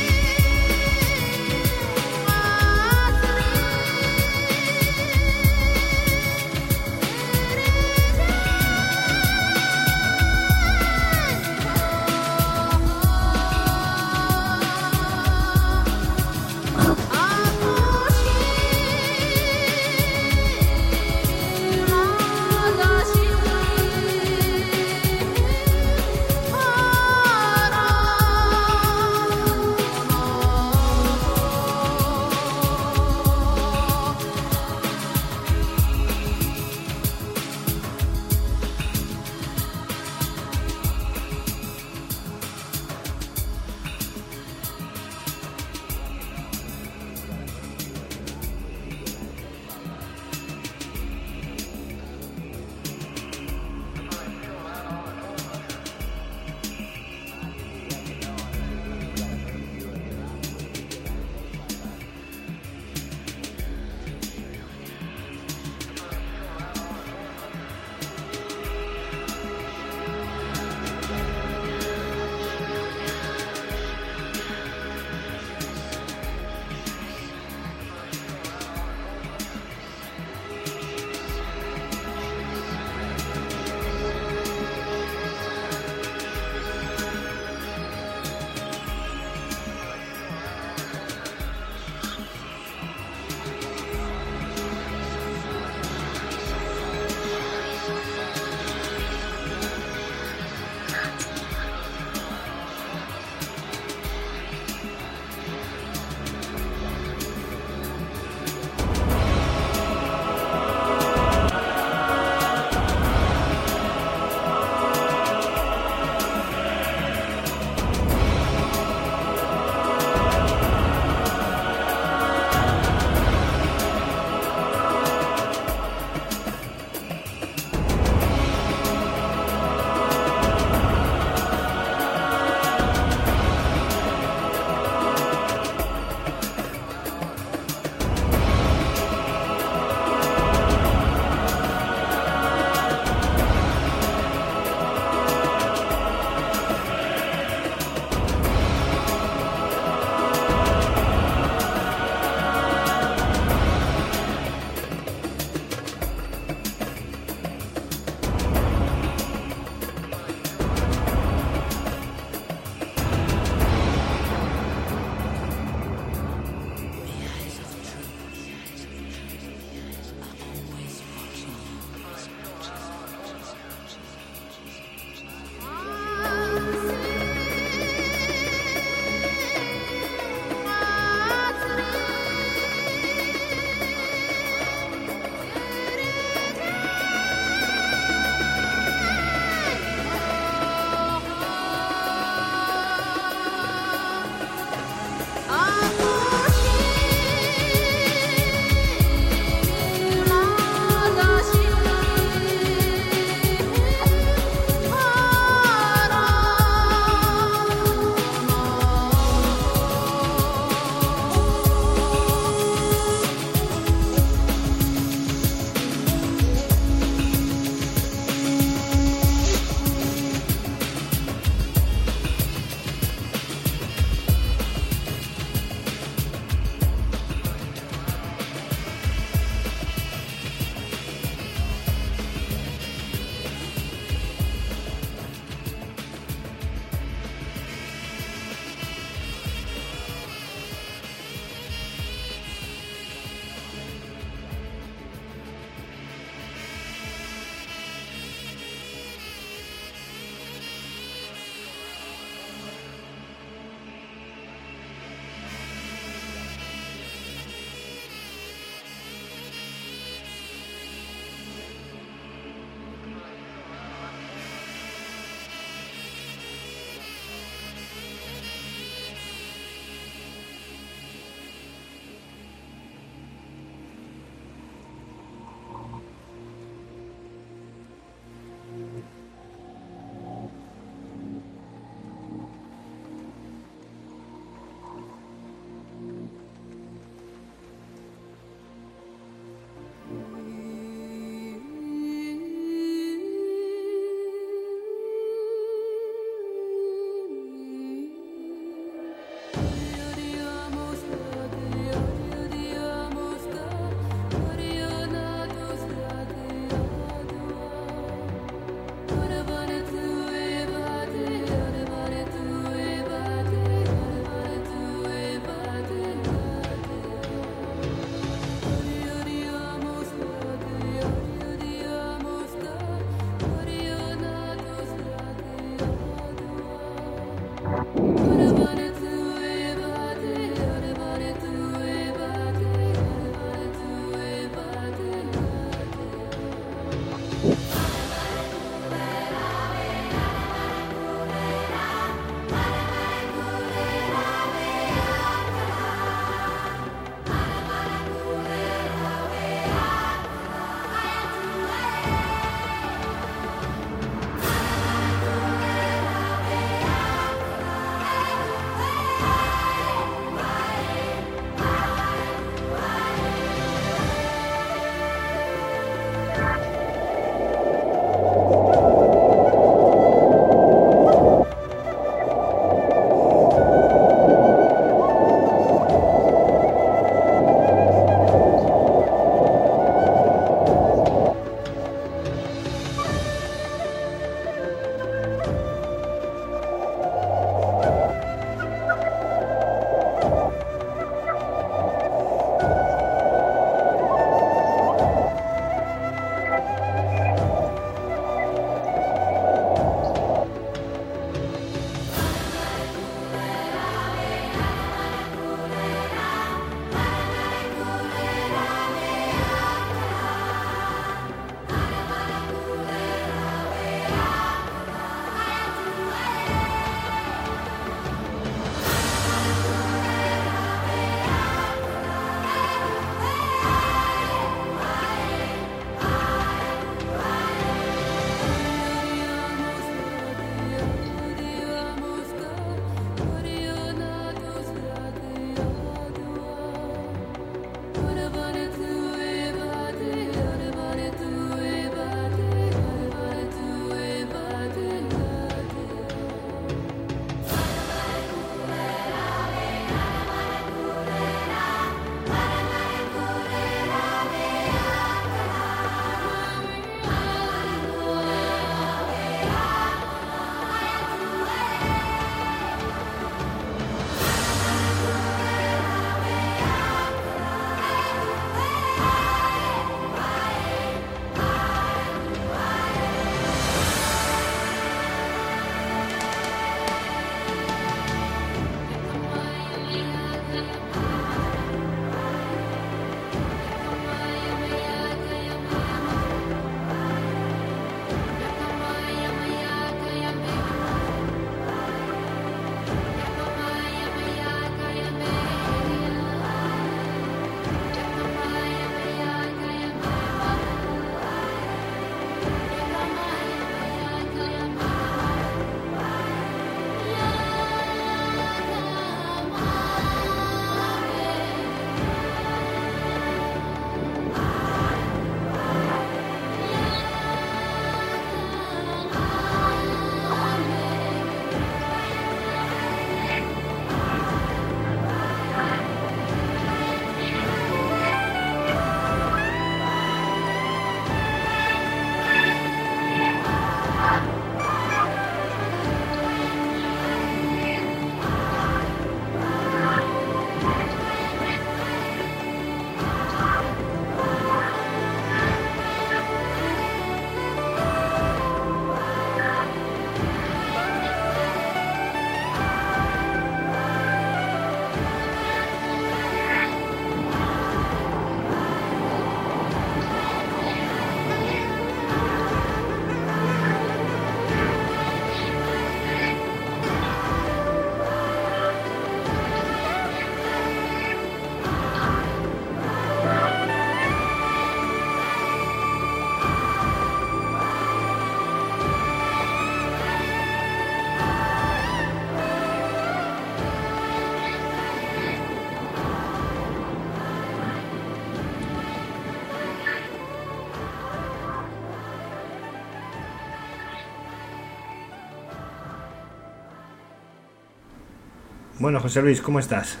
Speaker 1: Bueno, José Luis, ¿cómo estás?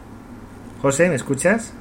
Speaker 1: José, ¿me escuchas?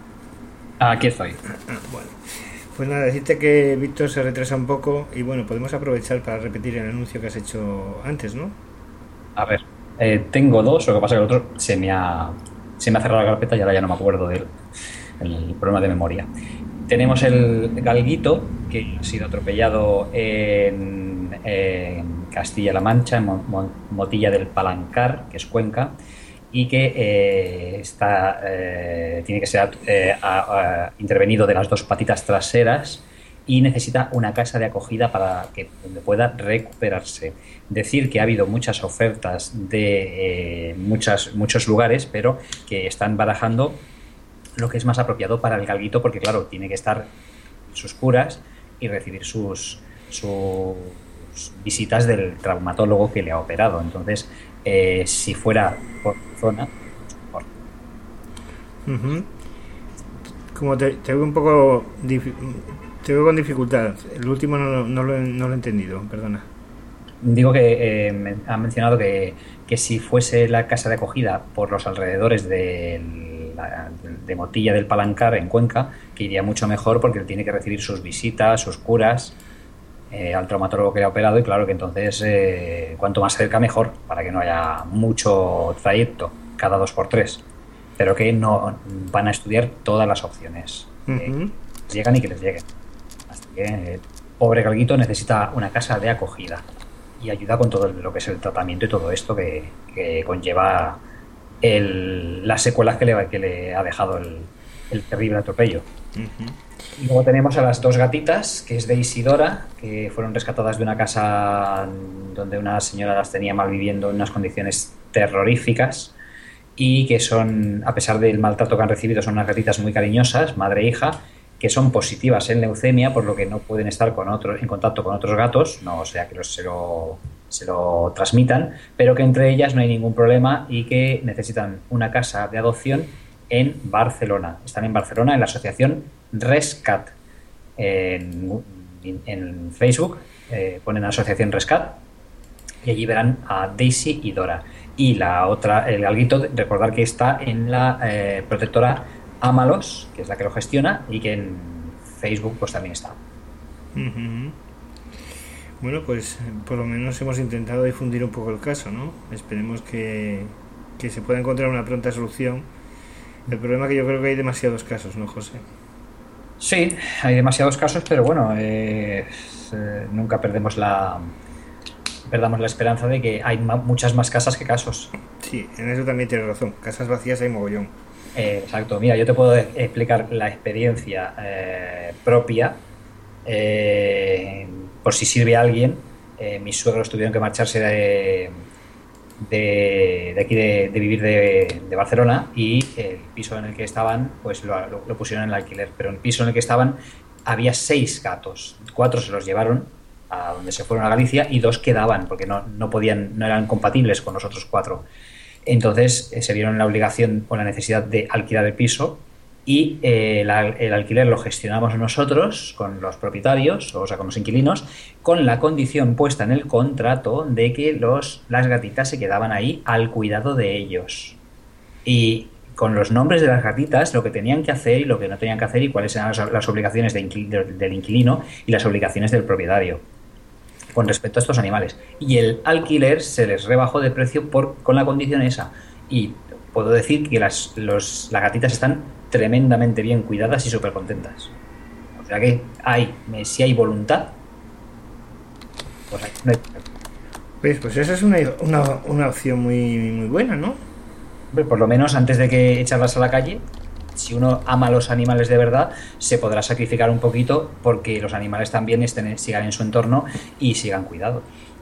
Speaker 2: Aquí estoy.
Speaker 1: Bueno, pues nada, decirte que Víctor se retrasa un poco y bueno, podemos aprovechar para repetir el anuncio que has hecho antes, ¿no?
Speaker 2: A ver, eh, tengo dos, lo que pasa es que el otro se me ha, se me ha cerrado la carpeta y ahora ya no me acuerdo del el problema de memoria. Tenemos el galguito, que ha sido atropellado en, en Castilla-La Mancha, en Motilla del Palancar, que es Cuenca, y que eh, está eh, tiene que ser eh, a, a, intervenido de las dos patitas traseras y necesita una casa de acogida para que donde pueda recuperarse. Decir que ha habido muchas ofertas de eh, muchas, muchos lugares, pero que están barajando lo que es más apropiado para el galguito, porque claro, tiene que estar en sus curas y recibir sus, sus visitas del traumatólogo que le ha operado. Entonces, eh, si fuera por zona, mejor.
Speaker 1: Uh-huh. Como te, te veo un poco te veo con dificultad. El último no, no, lo, he, no lo he entendido, perdona.
Speaker 2: Digo que eh, me ha mencionado que, que si fuese la casa de acogida por los alrededores del de Motilla del Palancar en Cuenca, que iría mucho mejor porque él tiene que recibir sus visitas, sus curas eh, al traumatólogo que le ha operado, y claro que entonces eh, cuanto más cerca mejor, para que no haya mucho trayecto cada dos por tres, pero que no van a estudiar todas las opciones. Uh-huh. eh, les llegan y que les lleguen. Así que eh, pobre galguito necesita una casa de acogida y ayuda con todo lo que es el tratamiento y todo esto que, que conlleva El, las secuelas que le, que le ha dejado el, el terrible atropello. Uh-huh. Y luego tenemos a las dos gatitas, que es Daisy y Dora, que fueron rescatadas de una casa donde una señora las tenía malviviendo en unas condiciones terroríficas, y que son, a pesar del maltrato que han recibido, son unas gatitas muy cariñosas, madre e hija, que son positivas en leucemia, por lo que no pueden estar con otro, en contacto con otros gatos, no sea que los, se lo se lo transmitan, pero que entre ellas no hay ningún problema y que necesitan una casa de adopción en Barcelona. Están en Barcelona en la asociación Rescat. En, en Facebook eh, ponen asociación Rescat y allí verán a Daisy y Dora. Y la otra, el galguito, recordar que está en la eh, protectora Ámalos, que es la que lo gestiona, y que en Facebook pues también está.
Speaker 1: Uh-huh. Bueno, pues por lo menos hemos intentado difundir un poco el caso, ¿no? Esperemos que, que se pueda encontrar una pronta solución. El problema es que yo creo que hay demasiados casos, ¿no, José?
Speaker 2: Sí, hay demasiados casos, pero bueno, eh, eh, nunca perdemos la perdamos la esperanza de que hay ma- muchas más casas que casos.
Speaker 1: Sí, en eso también tienes razón. Casas vacías hay mogollón.
Speaker 2: Eh, exacto. Mira, yo te puedo explicar la experiencia eh, propia. Eh, por si sirve a alguien. Eh, mis suegros tuvieron que marcharse de, de, de aquí de, de vivir de, de Barcelona, y el piso en el que estaban pues lo, lo, lo pusieron en el alquiler, pero en el piso en el que estaban había seis gatos, cuatro se los llevaron a donde se fueron a Galicia y dos quedaban porque no, no podían, no eran compatibles con los otros cuatro. Entonces eh, se vieron en la obligación o la necesidad de alquilar el piso, y eh, la, el alquiler lo gestionamos nosotros con los propietarios, o sea, con los inquilinos, con la condición puesta en el contrato de que los, las gatitas se quedaban ahí al cuidado de ellos. Y con los nombres de las gatitas, lo que tenían que hacer y lo que no tenían que hacer, y cuáles eran las, las obligaciones de inquil, de, del inquilino y las obligaciones del propietario con respecto a estos animales. Y el alquiler se les rebajó de precio por, con la condición esa. Y puedo decir que las, los, las gatitas están tremendamente bien cuidadas y súper contentas. O sea que hay, si hay voluntad, pues hay, no hay...
Speaker 1: Pues, pues esa es una, una, una opción muy, muy buena, ¿no?
Speaker 2: Por lo menos antes de que echarlas a la calle, si uno ama a los animales de verdad, se podrá sacrificar un poquito porque los animales también estén, sigan en su entorno y sigan cuidados.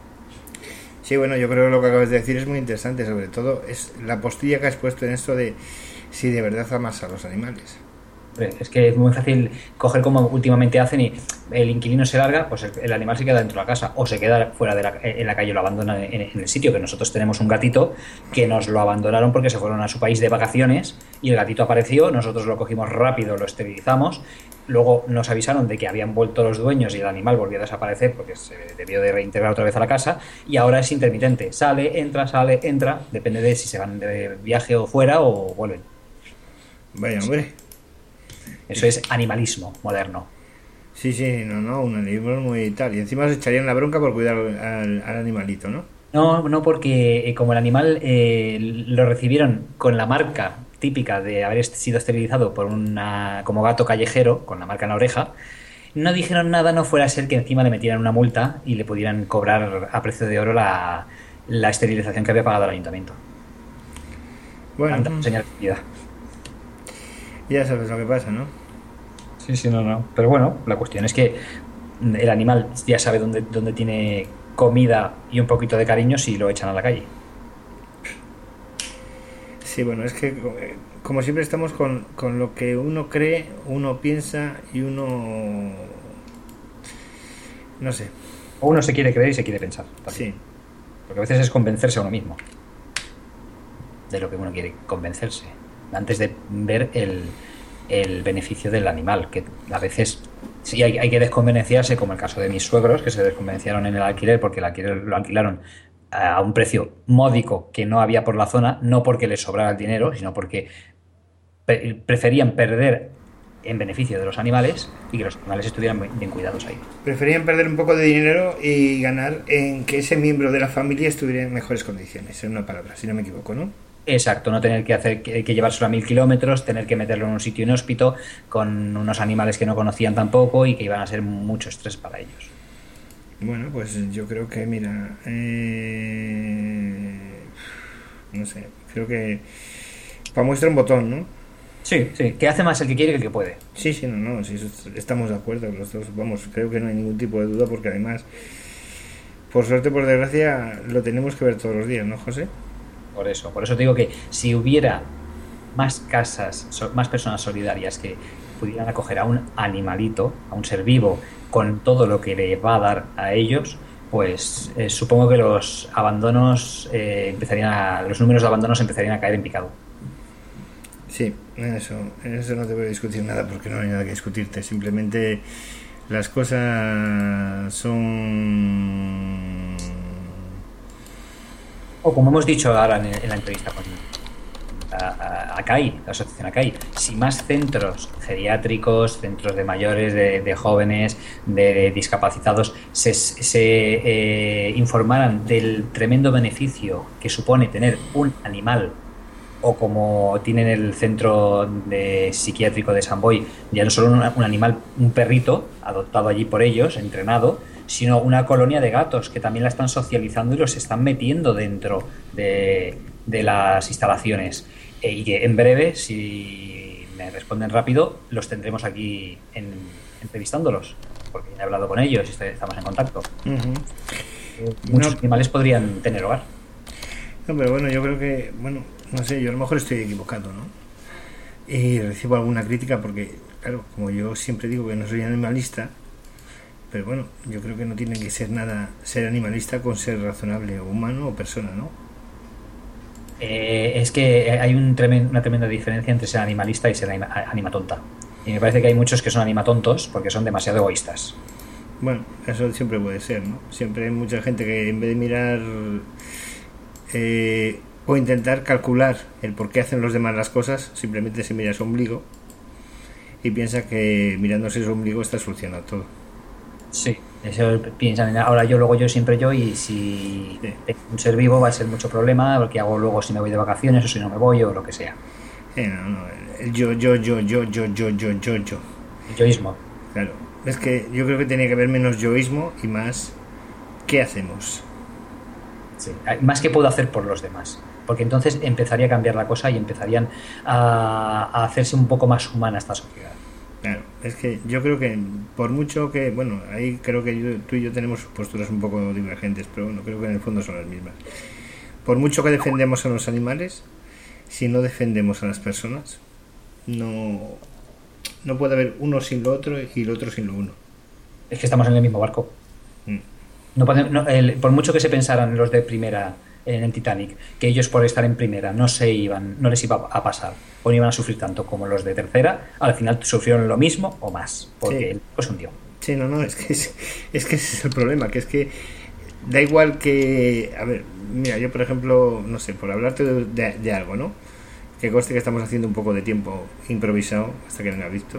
Speaker 1: Sí, bueno, yo creo que lo que acabas de decir es muy interesante, sobre todo es la postilla que has puesto en esto de si de verdad amas a los animales.
Speaker 2: Es que es muy fácil coger como últimamente hacen y el inquilino se larga, pues el, el animal se queda dentro de la casa o se queda fuera de la, en la calle, lo abandona en, en el sitio. Que nosotros tenemos un gatito que nos lo abandonaron porque se fueron a su país de vacaciones y el gatito apareció, nosotros lo cogimos rápido, lo esterilizamos, luego nos avisaron de que habían vuelto los dueños y el animal volvió a desaparecer porque se debió de reintegrar otra vez a la casa y ahora es intermitente, sale, entra, sale, entra, depende de si se van de viaje o fuera o vuelven.
Speaker 1: Vaya, hombre.
Speaker 2: Eso es animalismo moderno.
Speaker 1: Sí, sí, no, no, un animal muy tal. Y encima se echarían la bronca por cuidar al, al animalito, ¿no?
Speaker 2: No, no, porque eh, como el animal eh, lo recibieron con la marca típica de haber sido esterilizado por una como gato callejero, con la marca en la oreja, no dijeron nada, no fuera a ser que encima le metieran una multa y le pudieran cobrar a precio de oro la, la esterilización que había pagado el ayuntamiento.
Speaker 1: Bueno,
Speaker 2: Tanta señal de vida.
Speaker 1: Ya sabes lo que pasa, ¿no?
Speaker 2: Sí, sí, no, no. Pero bueno, la cuestión es que el animal ya sabe dónde, dónde tiene comida y un poquito de cariño si lo echan a la calle.
Speaker 1: Sí, bueno, es que como siempre estamos con, con lo que uno cree, uno piensa y uno... no sé.
Speaker 2: O uno se quiere creer y se quiere pensar.
Speaker 1: Sí.
Speaker 2: También. Porque a veces es convencerse a uno mismo de lo que uno quiere convencerse, antes de ver el, el beneficio del animal, que a veces sí hay, hay que desconvenenciarse, como el caso de mis suegros, que se desconvenciaron en el alquiler porque el alquiler lo alquilaron a un precio módico que no había por la zona, no porque les sobrara el dinero, sino porque pre- preferían perder en beneficio de los animales y que los animales estuvieran bien cuidados ahí.
Speaker 1: Preferían perder un poco de dinero y ganar en que ese miembro de la familia estuviera en mejores condiciones, en una palabra, si no me equivoco, ¿no?
Speaker 2: Exacto, no tener que hacer que, que llevárselo a mil kilómetros, tener que meterlo en un sitio inhóspito con unos animales que no conocían tampoco y que iban a ser mucho estrés para ellos.
Speaker 1: Bueno, pues yo creo que, mira, eh, no sé, creo que para muestra un botón, ¿no?
Speaker 2: Sí, sí, que hace más el que quiere que el que puede.
Speaker 1: Sí, sí, no, no, sí, eso estamos de acuerdo, los dos, vamos, creo que no hay ningún tipo de duda porque además, por suerte, por desgracia, lo tenemos que ver todos los días, ¿no, José?
Speaker 2: Por eso, por eso te digo que si hubiera más casas, so, más personas solidarias que pudieran acoger a un animalito, a un ser vivo, con todo lo que le va a dar a ellos, pues eh, supongo que los abandonos eh, empezarían a, los números de abandonos empezarían a caer en picado.
Speaker 1: Sí, en eso, en eso no te voy a discutir nada porque no hay nada que discutirte, simplemente las cosas son...
Speaker 2: O como hemos dicho ahora en, en la entrevista con a, a, ACAI, la asociación ACAI, si más centros geriátricos, centros de mayores, de, de jóvenes, de, de discapacitados, se, se eh, informaran del tremendo beneficio que supone tener un animal, o como tienen el centro de psiquiátrico de San Boi, ya no solo un, un animal, un perrito adoptado allí por ellos, entrenado, sino una colonia de gatos que también la están socializando y los están metiendo dentro de, de las instalaciones. E, y que en breve, si me responden rápido, los tendremos aquí en, entrevistándolos, porque he hablado con ellos y estamos en contacto. Uh-huh. Muchos no, animales podrían tener hogar.
Speaker 1: No, pero bueno, yo creo que, bueno, no sé, yo a lo mejor estoy equivocado, ¿no? Y recibo alguna crítica porque, claro, como yo siempre digo que no soy animalista, pero bueno, yo creo que no tiene que ser nada ser animalista con ser razonable o humano o persona, ¿no?
Speaker 2: Eh, es que hay un tremen, una tremenda diferencia entre ser animalista y ser anima, animatonta. Y me parece que hay muchos que son animatontos porque son demasiado egoístas.
Speaker 1: Bueno, eso siempre puede ser, ¿no? Siempre hay mucha gente que en vez de mirar eh, o intentar calcular el por qué hacen los demás las cosas, simplemente se mira su ombligo y piensa que mirándose su ombligo está solucionado todo.
Speaker 2: Sí, eso piensan, ahora yo, luego yo, siempre yo, y si sí. tengo un ser vivo va a ser mucho problema, lo que hago luego si me voy de vacaciones o si no me voy o lo que sea.
Speaker 1: Eh, no, no, el yo, yo, yo, yo, yo, yo, yo, yo, yo.
Speaker 2: El yoísmo.
Speaker 1: Claro, es que yo creo que tiene que haber menos yoísmo y más ¿qué hacemos?
Speaker 2: Sí, más que puedo hacer por los demás, porque entonces empezaría a cambiar la cosa y empezarían a, a hacerse un poco más humana esta sociedad.
Speaker 1: Claro, es que yo creo que por mucho que, bueno, ahí creo que yo, tú y yo tenemos posturas un poco divergentes, pero bueno, creo que en el fondo son las mismas. Por mucho que defendemos a los animales, si no defendemos a las personas, no, No puede haber uno sin lo otro y el otro sin lo uno.
Speaker 2: Es que estamos en el mismo barco.
Speaker 1: Mm.
Speaker 2: No podemos, no, el, por mucho que se pensaran los de primera en el Titanic, que ellos por estar en primera no se iban, no les iba a pasar o no iban a sufrir tanto como los de tercera, al final sufrieron lo mismo o más, porque
Speaker 1: Sí.
Speaker 2: el barco se hundió.
Speaker 1: Sí, no, no, es que, es, es que ese es el problema, que es que da igual que... A ver, mira, yo por ejemplo, no sé, por hablarte de, de, de algo, ¿no? Que conste que estamos haciendo un poco de tiempo improvisado hasta que venga Víctor.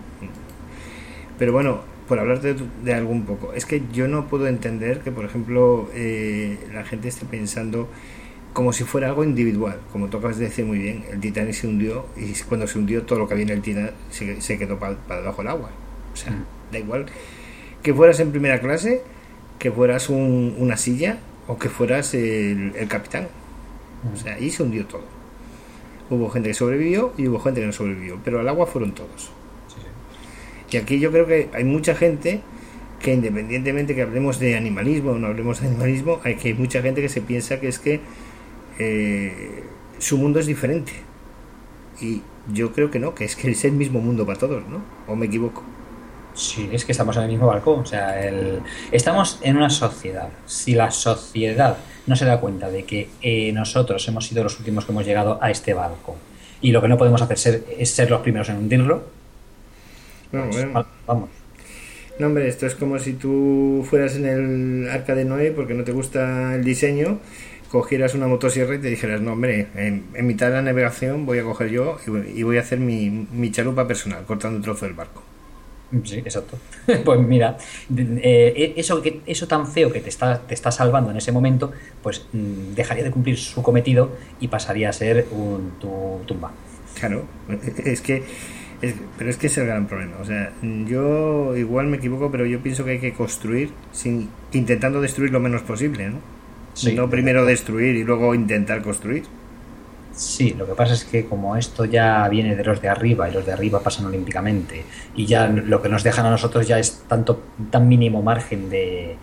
Speaker 1: Pero bueno, por hablarte de, de algo un poco, es que yo no puedo entender que, por ejemplo, eh, la gente esté pensando como si fuera algo individual. Como tú acabas de decir muy bien, el Titanic se hundió y cuando se hundió todo lo que había en el Titanic se, se quedó para pa debajo del agua. O sea, da igual que fueras en primera clase, que fueras un, una silla o que fueras el, el capitán. O sea, ahí se hundió todo. Hubo gente que sobrevivió y hubo gente que no sobrevivió, pero al agua fueron todos. Y aquí yo creo que hay mucha gente que, independientemente que hablemos de animalismo o no hablemos de animalismo, hay que hay mucha gente que se piensa que es que eh, su mundo es diferente. Y yo creo que no, que es que es el mismo mundo para todos, ¿no? ¿O me equivoco?
Speaker 2: Sí, es que estamos en el mismo barco. O sea, el... estamos en una sociedad. Si la sociedad no se da cuenta de que eh, nosotros hemos sido los últimos que hemos llegado a este barco y lo que no podemos hacer ser, es ser los primeros en hundirlo,
Speaker 1: No,
Speaker 2: pues,
Speaker 1: bueno.
Speaker 2: vamos.
Speaker 1: No, hombre, esto es como si tú fueras en el Arca de Noé porque no te gusta el diseño, cogieras una motosierra y te dijeras, no, hombre, en, en mitad de la navegación voy a coger yo y, y voy a hacer mi, mi chalupa personal, cortando un trozo del barco.
Speaker 2: Sí, exacto. Pues mira, eh, eso, que, eso tan feo que te está, te está salvando en ese momento, pues mmm, dejaría de cumplir su cometido y pasaría a ser un tu, tumba.
Speaker 1: Claro, es que... Es, pero es que es el gran problema. O sea, yo igual me equivoco, pero yo pienso que hay que construir sin, intentando destruir lo menos posible, ¿no?
Speaker 2: Sí,
Speaker 1: no primero destruir y luego intentar construir.
Speaker 2: Sí, lo que pasa es que como esto ya viene de los de arriba y los de arriba pasan olímpicamente y ya lo que nos dejan a nosotros ya es tanto tan mínimo margen de,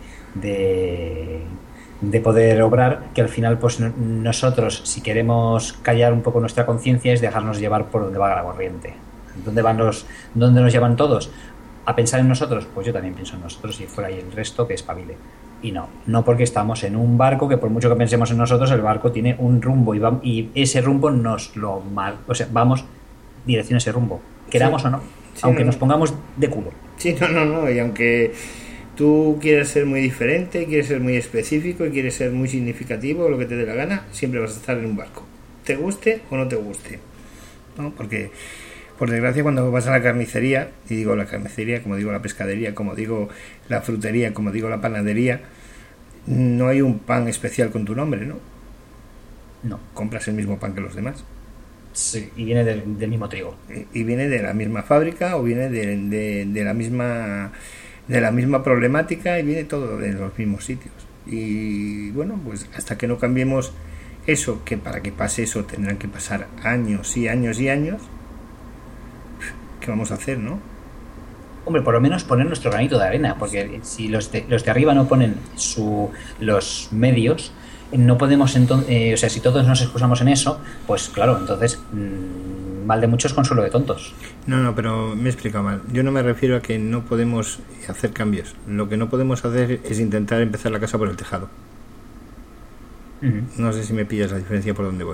Speaker 2: de, de poder obrar que al final pues nosotros si queremos callar un poco nuestra conciencia es dejarnos llevar por donde va la corriente. ¿Dónde van los, dónde nos llevan todos? ¿A pensar en nosotros? Pues yo también pienso en nosotros y fuera ahí el resto que espabile. Y no, no porque estamos en un barco que por mucho que pensemos en nosotros, el barco tiene un rumbo y, va, y ese rumbo nos lo mar, o sea, vamos dirección a ese rumbo, queramos sí. o no, sí, aunque no. nos pongamos de culo.
Speaker 1: Sí, no, no, no, y aunque tú quieres ser muy diferente, quieres ser muy específico y quieres ser muy significativo, lo que te dé la gana, siempre vas a estar en un barco, te guste o no te guste, ¿no? Porque por desgracia cuando vas a la carnicería, y digo la carnicería, como digo la pescadería, como digo la frutería, como digo la panadería, no hay un pan especial con tu nombre, ¿no?
Speaker 2: No.
Speaker 1: Compras el mismo pan que los demás.
Speaker 2: Sí, y viene del, del mismo trigo.
Speaker 1: Y, y viene de la misma fábrica o viene de, de, de la misma de la misma problemática y viene todo de los mismos sitios. Y bueno, pues hasta que no cambiemos eso, que para que pase eso tendrán que pasar años y años y años, ¿qué vamos a hacer, no?
Speaker 2: Hombre, por lo menos poner nuestro granito de arena, porque si los de, los de arriba no ponen su, los medios, no podemos entonces, eh, o sea, si todos nos excusamos en eso, pues claro, entonces mmm, mal de muchos, consuelo de tontos.
Speaker 1: No, no, pero me he explicado mal. Yo no me refiero a que no podemos hacer cambios. Lo que no podemos hacer es intentar empezar la casa por el tejado. Uh-huh. No sé si me pillas la diferencia por dónde voy.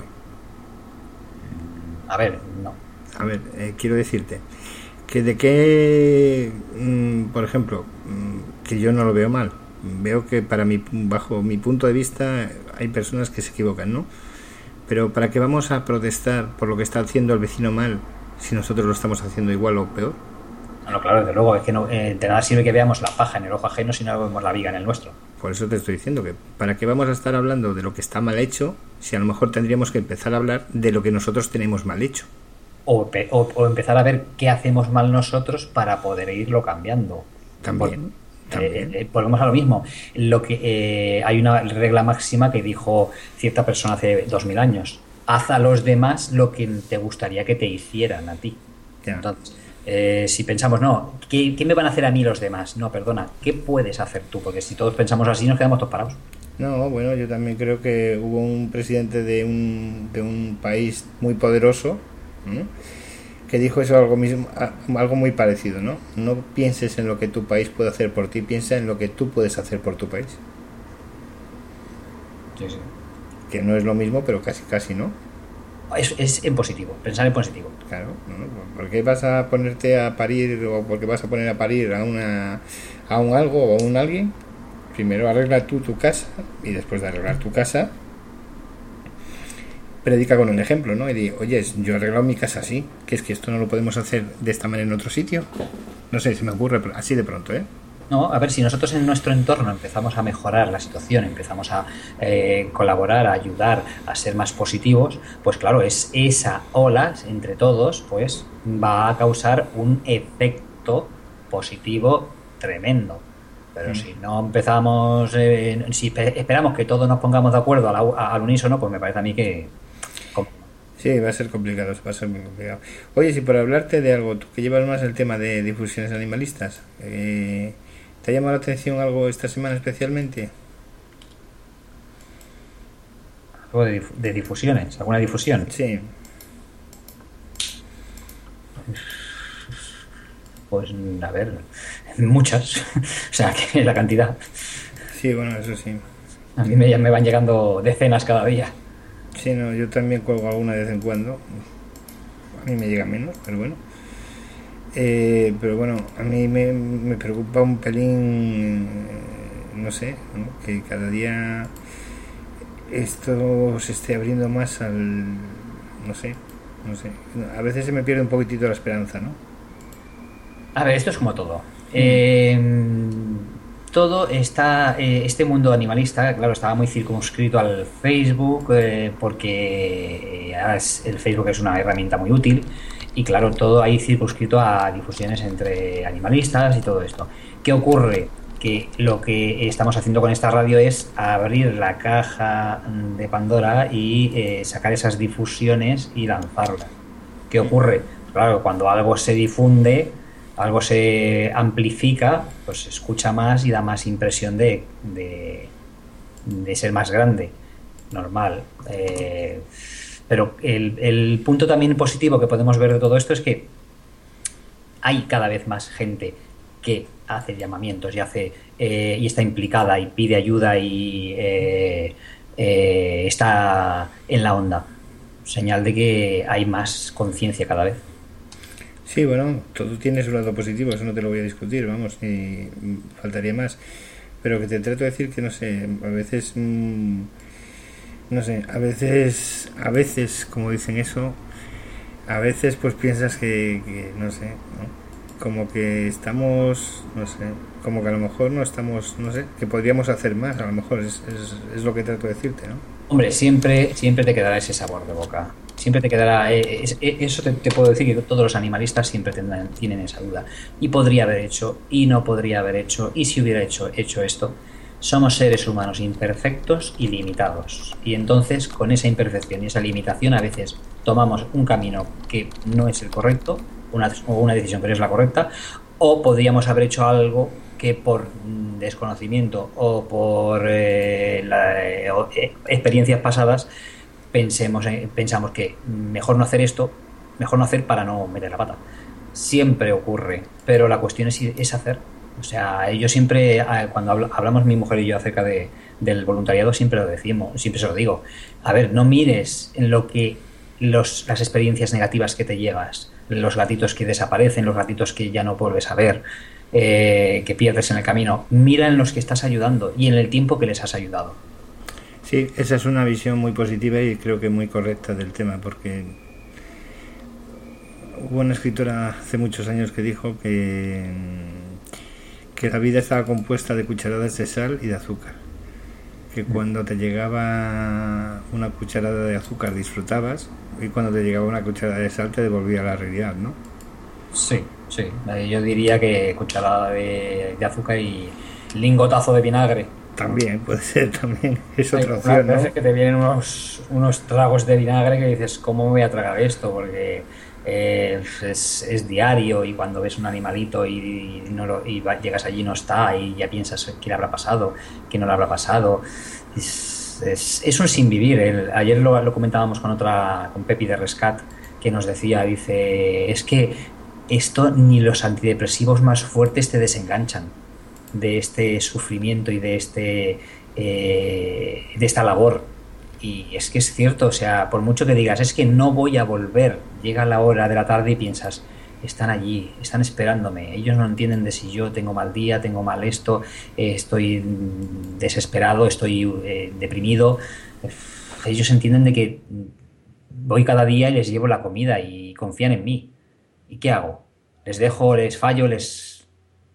Speaker 2: A ver, no.
Speaker 1: A ver, eh, quiero decirte que de qué, mmm, por ejemplo, mmm, que yo no lo veo mal. Veo que para mi, bajo mi punto de vista hay personas que se equivocan, ¿no? Pero ¿para qué vamos a protestar por lo que está haciendo el vecino mal si nosotros lo estamos haciendo igual o peor?
Speaker 2: No, claro, desde luego, es que no, eh, de nada sirve que veamos la paja en el ojo ajeno si no vemos la viga en el nuestro.
Speaker 1: Por eso te estoy diciendo que ¿para qué vamos a estar hablando de lo que está mal hecho si a lo mejor tendríamos que empezar a hablar de lo que nosotros tenemos mal hecho?
Speaker 2: O, o, o empezar a ver qué hacemos mal nosotros para poder irlo cambiando.
Speaker 1: También.
Speaker 2: Por, eh, eh, volvemos a lo mismo. Lo que eh, hay una regla máxima que dijo cierta persona hace dos mil años: haz a los demás lo que te gustaría que te hicieran a ti.
Speaker 1: Ya.
Speaker 2: Entonces, eh, si pensamos, no, ¿qué, ¿qué me van a hacer a mí los demás? No, perdona, ¿qué puedes hacer tú? Porque si todos pensamos así, nos quedamos todos parados.
Speaker 1: No, bueno, yo también creo que hubo un presidente de un, de un país muy poderoso, ¿no? que dijo eso algo mismo, algo muy parecido, ¿no? No pienses en lo que tu país puede hacer por ti, piensa en lo que tú puedes hacer por tu país.
Speaker 2: Sí, sí.
Speaker 1: Que no es lo mismo, pero casi casi, ¿no?
Speaker 2: Es, es en positivo, pensar en positivo.
Speaker 1: Claro, ¿no? ¿Por qué vas a ponerte a parir o por qué vas a poner a parir a una a un algo o a un alguien? Primero arregla tú tu casa y después de arreglar tu casa predica con el ejemplo, ¿no? Y di, oye, yo he arreglado mi casa así, que es que esto no lo podemos hacer de esta manera en otro sitio. No sé, se me ocurre así de pronto, ¿eh?
Speaker 2: No, a ver, si nosotros en nuestro entorno empezamos a mejorar la situación, empezamos a eh, colaborar, a ayudar, a ser más positivos, pues claro, es esa ola entre todos, pues va a causar un efecto positivo tremendo. Pero mm. si no empezamos, eh, si esperamos que todos nos pongamos de acuerdo al, al unísono, pues me parece a mí que...
Speaker 1: Sí, va a ser complicado, va a ser muy complicado. Oye, si por hablarte de algo, tú que llevas más el tema de difusiones animalistas, eh, ¿te ha llamado la atención algo esta semana especialmente?
Speaker 2: ¿Algo de, dif- de difusiones? ¿Alguna difusión?
Speaker 1: Sí.
Speaker 2: Pues, a ver, muchas. O sea, que la cantidad.
Speaker 1: Sí, bueno, eso sí.
Speaker 2: A mí me, me van llegando decenas cada día.
Speaker 1: Sí, no, yo también cuelgo alguna de vez en cuando. A mí me llega menos, pero bueno. Eh, pero bueno, a mí me, me preocupa un pelín, no sé, ¿no? Que cada día esto se esté abriendo más al, no sé, no sé. A veces se me pierde un poquitito la esperanza, ¿no?
Speaker 2: A ver, esto es como todo. Eh, todo está, eh, este mundo animalista, claro, estaba muy circunscrito al Facebook, eh, porque es, el Facebook es una herramienta muy útil. Y claro, todo ahí circunscrito a difusiones entre animalistas y todo esto. ¿Qué ocurre? Que lo que estamos haciendo con esta radio es abrir la caja de Pandora y eh, sacar esas difusiones y lanzarlas. ¿Qué ocurre? Claro, cuando algo se difunde, algo se amplifica, pues se escucha más y da más impresión de, de, de ser más grande. Normal. Eh, Pero el, el punto también positivo que podemos ver de todo esto es que hay cada vez más gente que hace llamamientos y hace eh, y está implicada y pide ayuda y eh, eh, está en la onda. Señal de que hay más conciencia cada vez.
Speaker 1: Sí, bueno, todo tiene su lado positivo, eso no te lo voy a discutir, vamos, ni faltaría más. Pero que te trato de decir que, no sé, a veces... Mmm, no sé, a veces, a veces, como dicen eso, a veces pues piensas que, que no sé, ¿no? Como que estamos, no sé, como que a lo mejor no estamos, no sé, que podríamos hacer más, a lo mejor es, es, es lo que trato de decirte, ¿no?
Speaker 2: Hombre, siempre, siempre te quedará ese sabor de boca, siempre te quedará, eh, es, eh, eso te, te puedo decir que todos los animalistas siempre tendrán, tienen esa duda, y podría haber hecho, y no podría haber hecho, y si hubiera hecho, hecho esto. Somos seres humanos imperfectos y limitados. Y entonces, con esa imperfección y esa limitación, a veces tomamos un camino que no es el correcto, una, o una decisión que no es la correcta, o podríamos haber hecho algo que por desconocimiento o por eh, la, eh, experiencias pasadas pensemos, eh, pensamos que mejor no hacer esto, mejor no hacer para no meter la pata. Siempre ocurre, pero la cuestión es, es hacer. O sea, yo siempre, cuando hablamos mi mujer y yo acerca de, del voluntariado, siempre lo decimos, siempre se lo digo. A ver, no mires en lo que los, las experiencias negativas que te llevas, los gatitos que desaparecen, los gatitos que ya no vuelves a ver, eh, que pierdes en el camino. Mira en los que estás ayudando y en el tiempo que les has ayudado.
Speaker 1: Sí, esa es una visión muy positiva y creo que muy correcta del tema, porque hubo una escritora hace muchos años que dijo que que la vida estaba compuesta de cucharadas de sal y de azúcar, que cuando te llegaba una cucharada de azúcar disfrutabas y cuando te llegaba una cucharada de sal te devolvía la realidad, ¿no?
Speaker 2: Sí, sí, yo diría que cucharada de, de azúcar y lingotazo de vinagre.
Speaker 1: También, puede ser, también es otra Hay, opción,
Speaker 2: ¿no?
Speaker 1: ¿no?
Speaker 2: Que te vienen unos, unos tragos de vinagre que dices, ¿cómo me voy a tragar esto? Porque Eh, es, es diario y cuando ves un animalito y, y, no lo, y va, llegas allí y no está y ya piensas qué le habrá pasado, qué no le habrá pasado. Es, es, es un sinvivir. El, ayer lo, lo comentábamos con otra, con Pepi de Rescat, que que nos decía, dice, es que esto ni los antidepresivos más fuertes te desenganchan de este sufrimiento y de este eh, de esta labor. Y es que es cierto, o sea, por mucho que digas, es que no voy a volver, llega la hora de la tarde y piensas, están allí, están esperándome, ellos no entienden de si yo tengo mal día, tengo mal esto, eh, estoy desesperado, estoy eh, deprimido. Ellos entienden de que voy cada día y les llevo la comida y confían en mí. ¿Y qué hago? ¿Les dejo, les fallo, les...?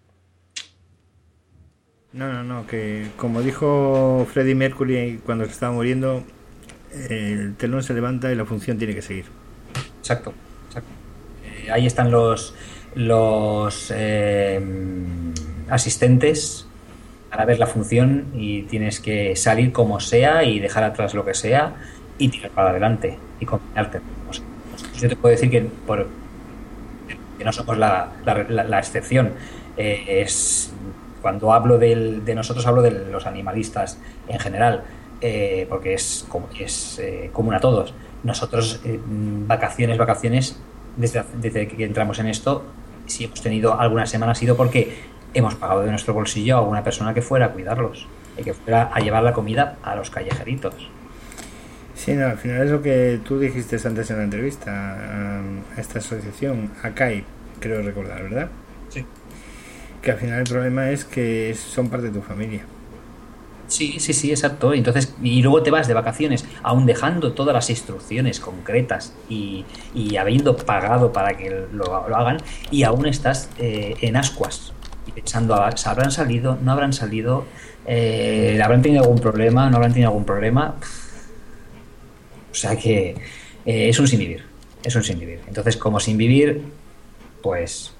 Speaker 1: No, no, no, que como dijo Freddie Mercury cuando se estaba muriendo, el telón se levanta y la función tiene que seguir.
Speaker 2: Exacto, exacto. Eh, ahí están los, los eh, asistentes para ver la función y tienes que salir como sea y dejar atrás lo que sea y tirar para adelante y combinarte. O sea, yo te puedo decir que, por, que no somos la, la, la, la excepción. Eh, es... Cuando hablo del, de nosotros, hablo de los animalistas en general, eh, porque es, es eh, común a todos. Nosotros, eh, vacaciones, vacaciones, desde, desde que entramos en esto, si hemos tenido alguna semana ha sido porque hemos pagado de nuestro bolsillo a alguna persona que fuera a cuidarlos, y que fuera a llevar la comida a los callejeritos.
Speaker 1: Sí, no, al final es lo que tú dijiste antes en la entrevista a, a esta asociación, ACAI, creo recordar, ¿verdad?
Speaker 2: Sí.
Speaker 1: Que al final el problema es que son parte de tu familia.
Speaker 2: Sí, sí, sí, exacto. Entonces, y luego te vas de vacaciones, aún dejando todas las instrucciones concretas y, y habiendo pagado para que lo, lo hagan, y aún estás eh, en ascuas y pensando, ¿habrán salido? ¿No habrán salido? Eh, ¿Habrán tenido algún problema? ¿No habrán tenido algún problema? O sea que eh, es un sin vivir, es un sin vivir. Entonces, como sin vivir, pues...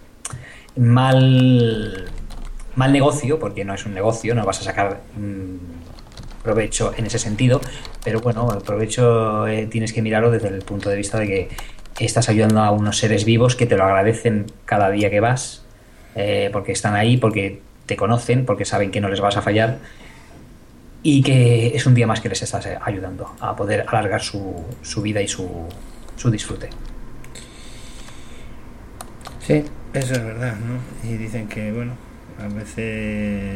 Speaker 2: mal mal negocio, porque no es un negocio, no vas a sacar mmm, provecho en ese sentido, pero bueno, el provecho eh, tienes que mirarlo desde el punto de vista de que estás ayudando a unos seres vivos que te lo agradecen cada día que vas, eh, porque están ahí, porque te conocen, porque saben que no les vas a fallar y que es un día más que les estás ayudando a poder alargar su, su vida y su, su disfrute.
Speaker 1: Sí, eso es verdad, ¿no? Y dicen que, bueno, a veces...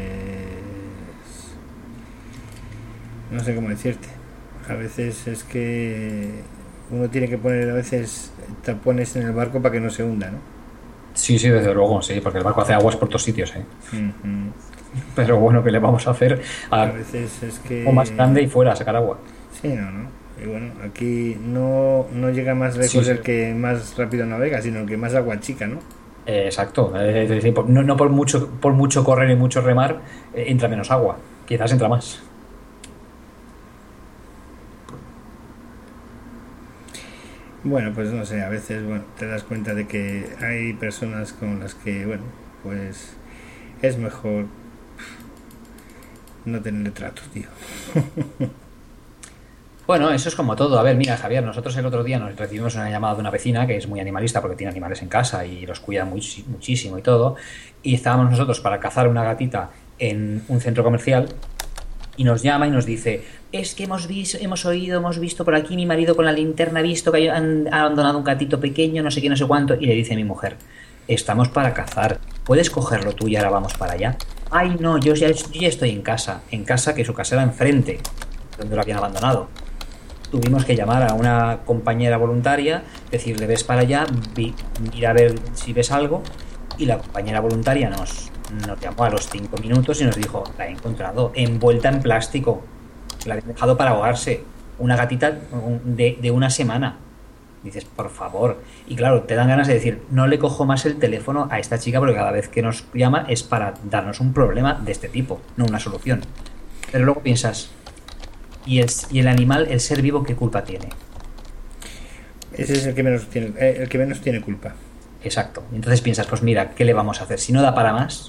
Speaker 1: no sé cómo decirte. A veces es que uno tiene que poner a veces tapones en el barco para que no se hunda, ¿no?
Speaker 2: Sí, sí, desde luego, sí, porque el barco hace aguas por todos sitios, ¿eh?
Speaker 1: Uh-huh.
Speaker 2: Pero bueno, ¿qué le vamos a hacer? A,
Speaker 1: a veces es que...
Speaker 2: o más grande y fuera a sacar agua.
Speaker 1: Sí, no, no. Y bueno, aquí no, no llega más lejos sí, sí. el que más rápido navega, sino el que más agua chica, ¿no?
Speaker 2: Eh, exacto, es decir, no, no por mucho por mucho correr y mucho remar eh, entra menos agua, quizás entra más.
Speaker 1: Bueno, pues no sé, a veces bueno te das cuenta de que hay personas con las que, bueno, pues es mejor no tener trato, tío.
Speaker 2: Bueno, eso es como todo. A ver, mira, Javier, nosotros el otro día nos recibimos una llamada de una vecina que es muy animalista porque tiene animales en casa y los cuida muy, muchísimo y todo. Y estábamos nosotros para cazar una gatita en un centro comercial y nos llama y nos dice: es que hemos visto, hemos oído, hemos visto por aquí, mi marido con la linterna ha visto que han abandonado un gatito pequeño, no sé qué, no sé cuánto. Y le dice a mi mujer: estamos para cazar, ¿puedes cogerlo tú y ahora vamos para allá? Ay, no, yo ya, yo ya estoy en casa, en casa que su casa era enfrente, donde lo habían abandonado. Tuvimos que llamar a una compañera voluntaria, decirle: ves para allá, vi, mira a ver si ves algo, y la compañera voluntaria nos, nos llamó a los cinco minutos y nos dijo: la he encontrado, envuelta en plástico, la habían dejado para ahogarse, una gatita de, de una semana. Dices, por favor. Y claro, te dan ganas de decir: no le cojo más el teléfono a esta chica porque cada vez que nos llama es para darnos un problema de este tipo, no una solución. Pero luego piensas: ¿Y el, y el animal, el ser vivo, qué culpa tiene?
Speaker 1: Ese es el que menos tiene, el que menos tiene culpa.
Speaker 2: Exacto. Entonces piensas, pues mira, ¿qué le vamos a hacer? Si no da para más,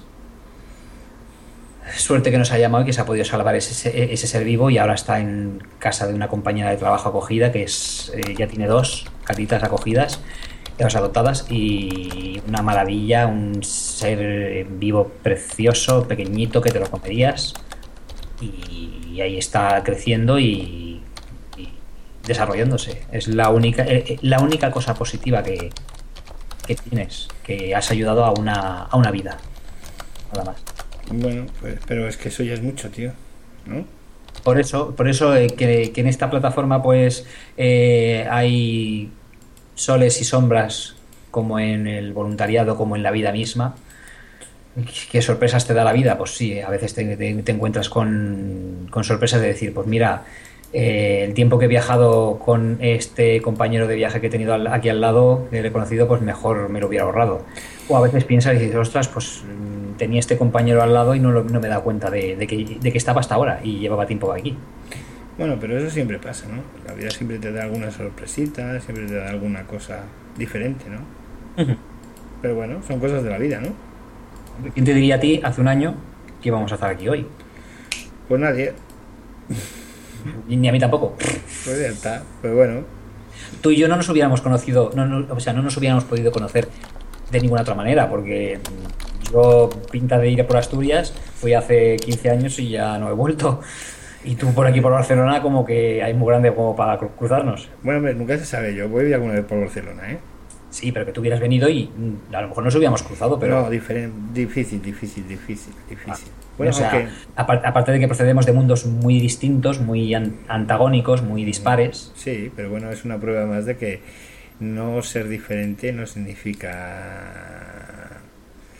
Speaker 2: suerte que nos ha llamado y que se ha podido salvar ese, ese ser vivo y ahora está en casa de una compañera de trabajo acogida que es eh, ya tiene dos gatitas acogidas, dos adoptadas, y una maravilla, un ser vivo precioso, pequeñito, que te lo comerías. Y, y ahí está creciendo y, y desarrollándose. Es la única, eh, la única cosa positiva que, que tienes, que has ayudado a una, a una vida. Nada más.
Speaker 1: Bueno, pues, pero es que eso ya es mucho, tío, ¿no?
Speaker 2: Por eso, por eso eh, que, que en esta plataforma pues eh, hay soles y sombras como en el voluntariado, como en la vida misma. ¿Qué sorpresas te da la vida? Pues sí, a veces te, te, te encuentras con, con sorpresas de decir, pues mira, eh, el tiempo que he viajado con este compañero de viaje que he tenido al, aquí al lado, que le he conocido, pues mejor me lo hubiera ahorrado. O a veces piensas y dices, ostras, pues tenía este compañero al lado y no, lo, no me he dado cuenta de, de, que, de que estaba hasta ahora y llevaba tiempo aquí.
Speaker 1: Bueno, pero eso siempre pasa, ¿no? La vida siempre te da alguna sorpresita, siempre te da alguna cosa diferente, ¿no? Uh-huh. Pero bueno, son cosas de la vida, ¿no?
Speaker 2: ¿Quién te diría a ti hace un año que íbamos a estar aquí hoy?
Speaker 1: Pues nadie.
Speaker 2: Ni a mí tampoco.
Speaker 1: Pues ya está, pues bueno.
Speaker 2: Tú y yo no nos hubiéramos conocido, no, no, o sea, no nos hubiéramos podido conocer de ninguna otra manera, porque yo, pinta de ir por Asturias, fui hace quince años y ya no he vuelto. Y tú por aquí por Barcelona como que hay muy grande como para cruzarnos.
Speaker 1: Bueno, hombre, nunca se sabe, yo voy alguna vez por Barcelona, ¿eh?
Speaker 2: Sí, pero que tú hubieras venido y a lo mejor nos hubiéramos cruzado, pero...
Speaker 1: No, diferente, difícil, difícil, difícil, difícil.
Speaker 2: Ah,
Speaker 1: bueno,
Speaker 2: o sea,
Speaker 1: aunque...
Speaker 2: aparte de que procedemos de mundos muy distintos, muy antagónicos, muy dispares...
Speaker 1: Sí, pero bueno, es una prueba más de que no ser diferente no significa...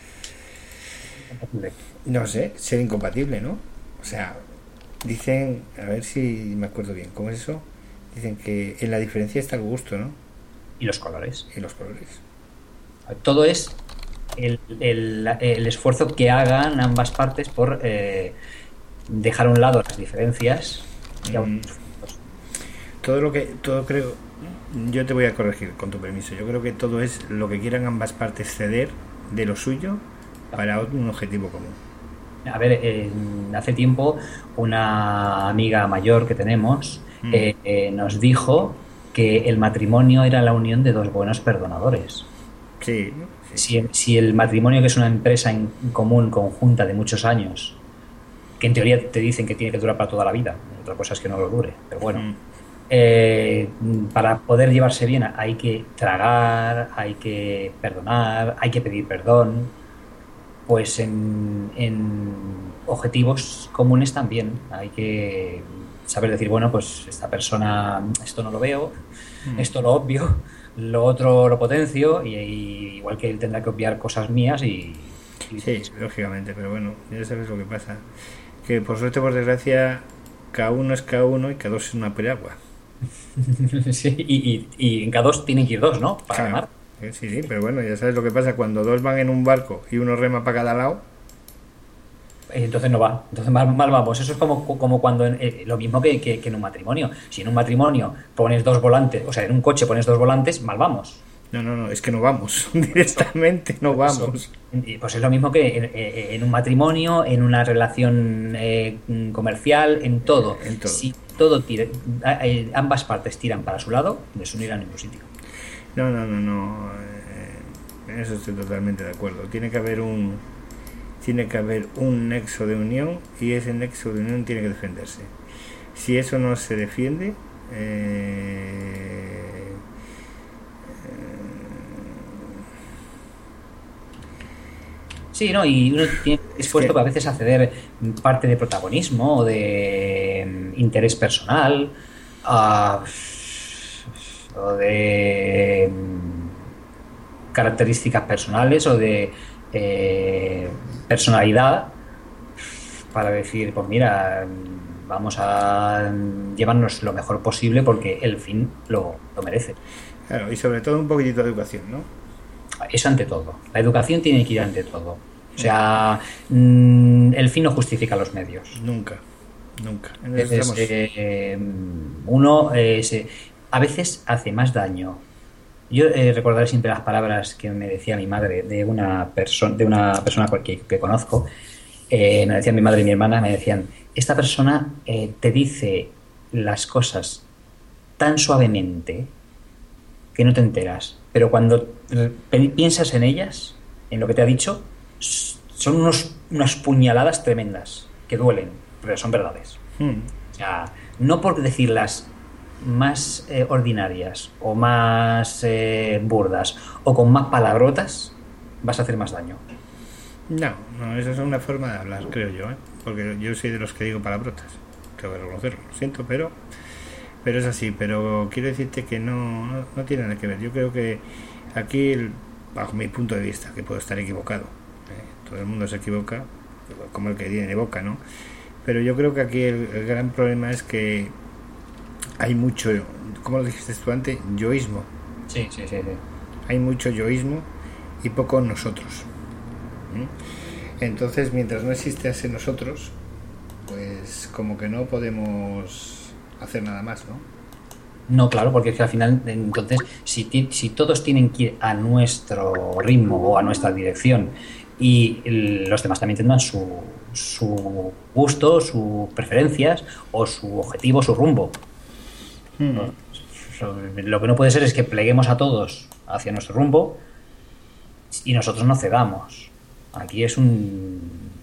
Speaker 1: No sé, ser incompatible, ¿no? O sea, dicen, a ver si me acuerdo bien, ¿cómo es eso? Dicen que en la diferencia está el gusto, ¿no?
Speaker 2: Y los colores.
Speaker 1: Y los colores.
Speaker 2: Todo es el, el, el esfuerzo que hagan ambas partes por eh, dejar a un lado las diferencias. Y a un...
Speaker 1: mm. Todo lo que, todo creo, yo te voy a corregir con tu permiso. Yo creo que todo es lo que quieran ambas partes ceder de lo suyo para un objetivo común.
Speaker 2: A ver, eh, hace tiempo una amiga mayor que tenemos mm. eh, eh, nos dijo que el matrimonio era la unión de dos buenos perdonadores.
Speaker 1: Sí,
Speaker 2: Si,
Speaker 1: sí.
Speaker 2: si el matrimonio, que es una empresa en común, conjunta de muchos años, que en teoría te dicen que tiene que durar para toda la vida, otra cosa es que no lo dure, pero bueno, mm. eh, para poder llevarse bien hay que tragar, hay que perdonar, hay que pedir perdón, pues en, en objetivos comunes también hay que saber decir, bueno, pues esta persona, esto no lo veo, mm. esto lo obvio, lo otro lo potencio, y, y igual que él tendrá que obviar cosas mías y... y
Speaker 1: sí, lógicamente, pero bueno, ya sabes lo que pasa, que por suerte, por desgracia, cada uno es cada uno y cada dos es una piragua.
Speaker 2: Sí, y, y, y en cada dos tienen que ir dos, ¿no? Para
Speaker 1: claro.
Speaker 2: ganar.
Speaker 1: Sí, sí, pero bueno, ya sabes lo que pasa cuando dos van en un barco y uno rema para cada lado.
Speaker 2: Entonces no va, entonces mal, mal vamos. Eso es como, como cuando eh, lo mismo que, que, que en un matrimonio. Si en un matrimonio pones dos volantes, o sea, en un coche pones dos volantes, mal vamos.
Speaker 1: No, no, no, es que no vamos, directamente no vamos.
Speaker 2: Y pues es lo mismo que en, en un matrimonio, en una relación eh, comercial, en todo.
Speaker 1: En todo.
Speaker 2: Si todo tira, eh, ambas partes tiran para su lado, eso no irá a ningún sitio.
Speaker 1: No, no, no, no. En eso estoy totalmente de acuerdo. Tiene que haber un tiene que haber un nexo de unión y ese nexo de unión tiene que defenderse. Si eso no se defiende, eh,
Speaker 2: sí, ¿no? Y uno tiene dispuesto es que... a veces a ceder parte de protagonismo o de interés personal, uh, o de características personales o de eh, personalidad, para decir, pues mira, vamos a llevarnos lo mejor posible porque el fin lo, lo merece.
Speaker 1: Claro, y sobre todo un poquitito de educación, ¿no?
Speaker 2: Eso ante todo. La educación tiene que ir ante todo. O sea, mmm, el fin no justifica los medios.
Speaker 1: Nunca, nunca.
Speaker 2: Entonces, estamos... eh, uno eh, se, a veces hace más daño. Yo eh, recordaré siempre las palabras que me decía mi madre de una persona, de una persona que, que conozco. Eh, me decían mi madre y mi hermana, me decían, esta persona eh, te dice las cosas tan suavemente que no te enteras, pero cuando piensas en ellas, en lo que te ha dicho, son unos, unas puñaladas tremendas que duelen, pero son verdades. Hmm. O sea, no por decirlas más eh, ordinarias o más eh, burdas o con más palabrotas, vas a hacer más daño.
Speaker 1: No, no, esa es una forma de hablar, creo yo, ¿eh? Porque yo soy de los que digo palabrotas, tengo que reconocerlo, lo siento, pero pero es así. Pero quiero decirte que no, no, no tiene nada que ver. Yo creo que aquí, bajo mi punto de vista, que puedo estar equivocado, ¿eh? Todo el mundo se equivoca, como el que tiene boca, ¿no? Pero yo creo que aquí el, el gran problema es que hay mucho, ¿cómo lo dijiste tú antes? Yoísmo.
Speaker 2: Sí, sí, sí, sí.
Speaker 1: Hay mucho yoísmo y poco nosotros. ¿Mm? Entonces, mientras no existe ese nosotros, pues como que no podemos hacer nada más, ¿no?
Speaker 2: No, claro, porque es que al final, entonces, si, ti- si todos tienen que ir a nuestro ritmo o a nuestra dirección y el- los demás también tendrán su, su gusto, sus preferencias o su objetivo, su rumbo.
Speaker 1: Mm.
Speaker 2: ¿No? Lo que no puede ser es que pleguemos a todos hacia nuestro rumbo y nosotros no cedamos. Aquí es un...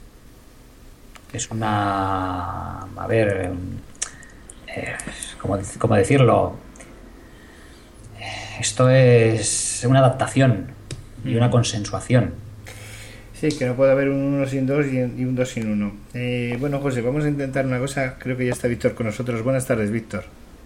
Speaker 2: es una... a ver... eh, ¿cómo, dec- cómo decirlo? Eh, Esto es una adaptación y una consensuación.
Speaker 1: Sí, que no puede haber un uno sin dos y y un dos sin uno. Eh, bueno, José, vamos a intentar una cosa. Creo que ya está Víctor con nosotros. Buenas tardes, Víctor.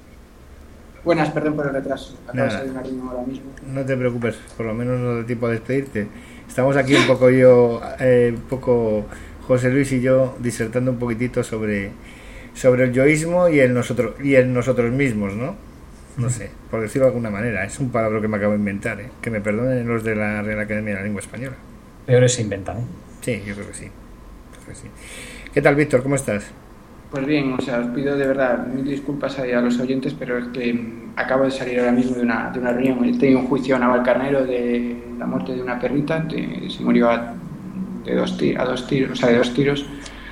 Speaker 6: Buenas, perdón por el retraso. Acabo de
Speaker 1: Nada.
Speaker 6: salir una reunión ahora mismo.
Speaker 1: No te preocupes, por lo menos no da tiempo a despedirte. Estamos aquí un poco yo, eh, un poco José Luis y yo disertando un poquitito sobre, sobre el yoísmo y el nosotros y el nosotros mismos, ¿no? No sé, por decirlo de alguna manera. Es un palabra que me acabo de inventar, ¿eh? Que me perdonen los de la Real Academia de la Lengua Española.
Speaker 2: Peores se inventan, ¿eh?
Speaker 1: Sí, yo creo que sí. Creo que sí. ¿Qué tal, Víctor? ¿Cómo estás?
Speaker 6: Pues bien, o sea, os pido de verdad mil disculpas ahí a los oyentes, pero es que mm, acabo de salir ahora mismo de una, de una reunión. He tenido un juicio a Navalcarnero de la muerte de una perrita, de- se murió a, de dos tiros, a dos tiros, o sea, de dos tiros.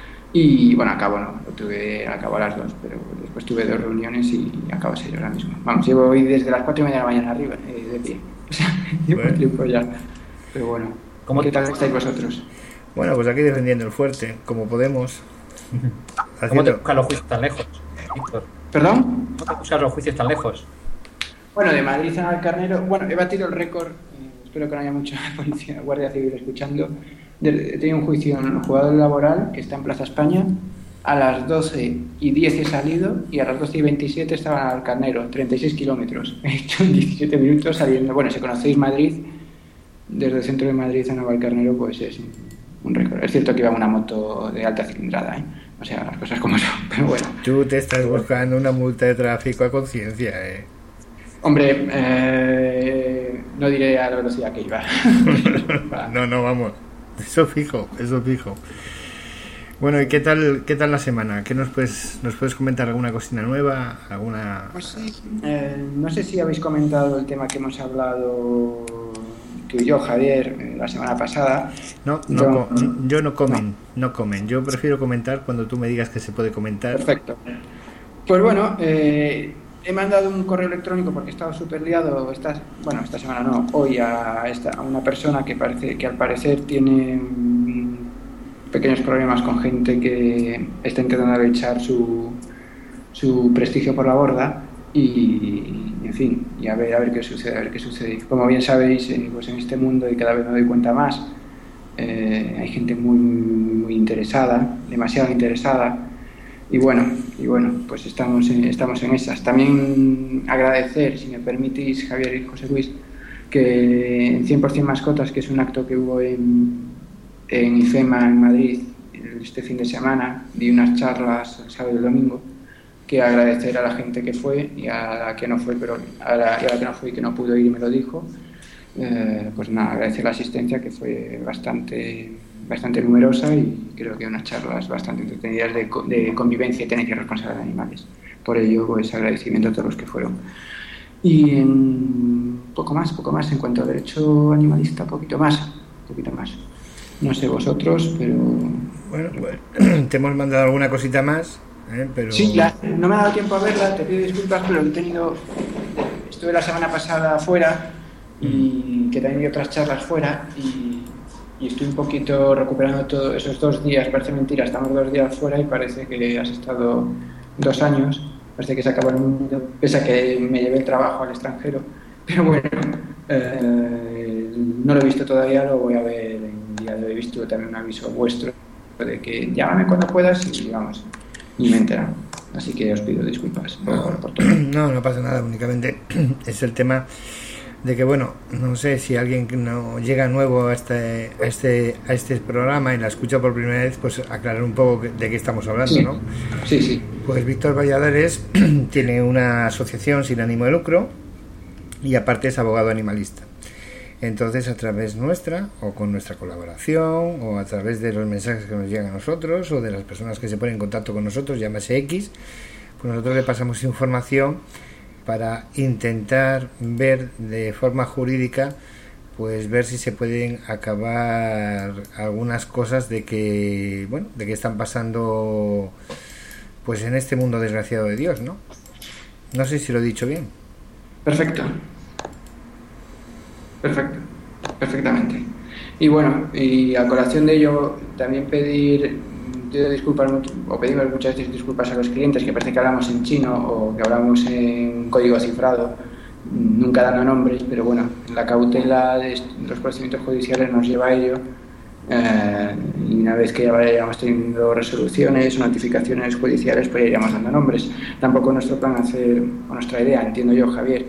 Speaker 6: Y bueno, acabo no, lo tuve, acabo a las dos, pero después tuve dos reuniones y acabo de salir ahora mismo. Vamos, llevo hoy desde las cuatro y media de la mañana arriba, eh, de pie. O sea, llevo
Speaker 1: Bueno.
Speaker 6: tiempo ya. Pero bueno,
Speaker 2: ¿Cómo
Speaker 6: ¿qué
Speaker 2: te-
Speaker 6: tal estáis vosotros?
Speaker 1: Bueno, pues aquí defendiendo el fuerte, como podemos.
Speaker 2: ¿Cómo te
Speaker 1: Haciendo...
Speaker 2: buscas los juicios tan lejos, Víctor?
Speaker 6: ¿Perdón?
Speaker 2: ¿Cómo te buscas los juicios tan lejos?
Speaker 6: Bueno, de Madrid a Navalcarnero, bueno, he batido el récord, eh, espero que no haya mucha policía, guardia civil escuchando. De- he tenido un juicio en el jugador laboral que está en Plaza España. A las doce y diez he salido y a las doce y veintisiete estaba en Navalcarnero, treinta y seis kilómetros. He hecho en diecisiete minutos saliendo. Bueno, si conocéis Madrid, desde el centro de Madrid a Navalcarnero, pues es un, un récord. Es cierto que iba una moto de alta cilindrada, ¿eh? O sea, las cosas como son, pero bueno.
Speaker 1: Tú te estás buscando una multa de tráfico a conciencia, ¿eh?
Speaker 6: Hombre, eh, no diré a la velocidad que iba.
Speaker 1: No, no, vamos. Eso fijo, eso fijo. Bueno, ¿y qué tal, qué tal la semana? ¿Qué nos puedes, nos puedes comentar alguna cocina nueva? ¿Alguna...?
Speaker 6: Pues sí, eh, no sé si habéis comentado el tema que hemos hablado tú y yo, Javier, eh, la semana pasada.
Speaker 1: No, no,
Speaker 6: Yo-
Speaker 1: co- yo no comen, no comen. Yo prefiero comentar cuando tú me digas que se puede comentar.
Speaker 6: Perfecto. Pues bueno, eh, he mandado un correo electrónico porque he estado súper liado esta, bueno, esta semana no, hoy a, esta, a una persona que parece que al parecer tiene mm, pequeños problemas con gente que está intentando echar su, su prestigio por la borda y, en fin, y a ver, a ver qué sucede, a ver qué sucede. Como bien sabéis, eh, pues en este mundo, y cada vez me doy cuenta más, eh, hay gente muy, muy, muy interesada, demasiado interesada. Y bueno, y bueno, pues estamos en, estamos en esas. También agradecer, si me permitís, Javier y José Luis, que en cien por cien Mascotas, que es un acto que hubo en, en IFEMA en Madrid este fin de semana, di unas charlas el sábado y el domingo, que agradecer a la gente que fue y a la que no fue, pero a la, y a la que no fue y que no pudo ir y me lo dijo. Eh, pues nada, agradecer la asistencia, que fue bastante bastante numerosa, y creo que unas charlas bastante entretenidas de, de convivencia y tenencia responsable de animales. Por ello, pues agradecimiento a todos los que fueron. Y en poco más, poco más en cuanto a derecho animalista, poquito más, poquito más. No sé vosotros, pero...
Speaker 1: Bueno, bueno, te hemos mandado alguna cosita más, ¿eh? Pero...
Speaker 6: Sí, la, no me ha dado tiempo a verla, te pido disculpas, pero he tenido... Estuve la semana pasada fuera, y que también vi otras charlas fuera, y... y estoy un poquito recuperando todos esos dos días, parece mentira, estamos dos días fuera y parece que has estado dos años, parece que se acabó el mundo, pese a que me llevé el trabajo al extranjero. Pero bueno, eh, no lo he visto todavía, lo voy a ver en día de hoy. He visto también un aviso vuestro de que llámame cuando puedas y vamos, ni me he enterado. Así que os pido disculpas por, por todo.
Speaker 1: No, no pasa nada, únicamente es el tema de que, bueno, no sé si alguien no llega nuevo a este, a este a este programa y la escucha por primera vez, pues aclarar un poco de qué estamos hablando,
Speaker 6: sí.
Speaker 1: ¿no?
Speaker 6: Sí, sí.
Speaker 1: Pues Víctor Valladares tiene una asociación sin ánimo de lucro y aparte es abogado animalista. Entonces, a través nuestra, o con nuestra colaboración, o a través de los mensajes que nos llegan a nosotros, o de las personas que se ponen en contacto con nosotros, llámese X, pues nosotros le pasamos información para intentar ver de forma jurídica, pues ver si se pueden acabar algunas cosas de que, bueno, de que están pasando, pues en este mundo desgraciado de Dios, ¿no? No sé si lo he dicho bien.
Speaker 6: Perfecto. Perfecto. Perfectamente. Y bueno, y a colación de ello, también pedir, pido disculpas, o pedimos muchas veces disculpas a los clientes, que parece que hablamos en chino o que hablamos en código cifrado, nunca dando nombres, pero bueno, la cautela de los procedimientos judiciales nos lleva a ello. Eh, y una vez que ya vayamos teniendo resoluciones o notificaciones judiciales, pues ya iremos dando nombres. Tampoco nuestro plan hacer, o nuestra idea, entiendo yo, Javier,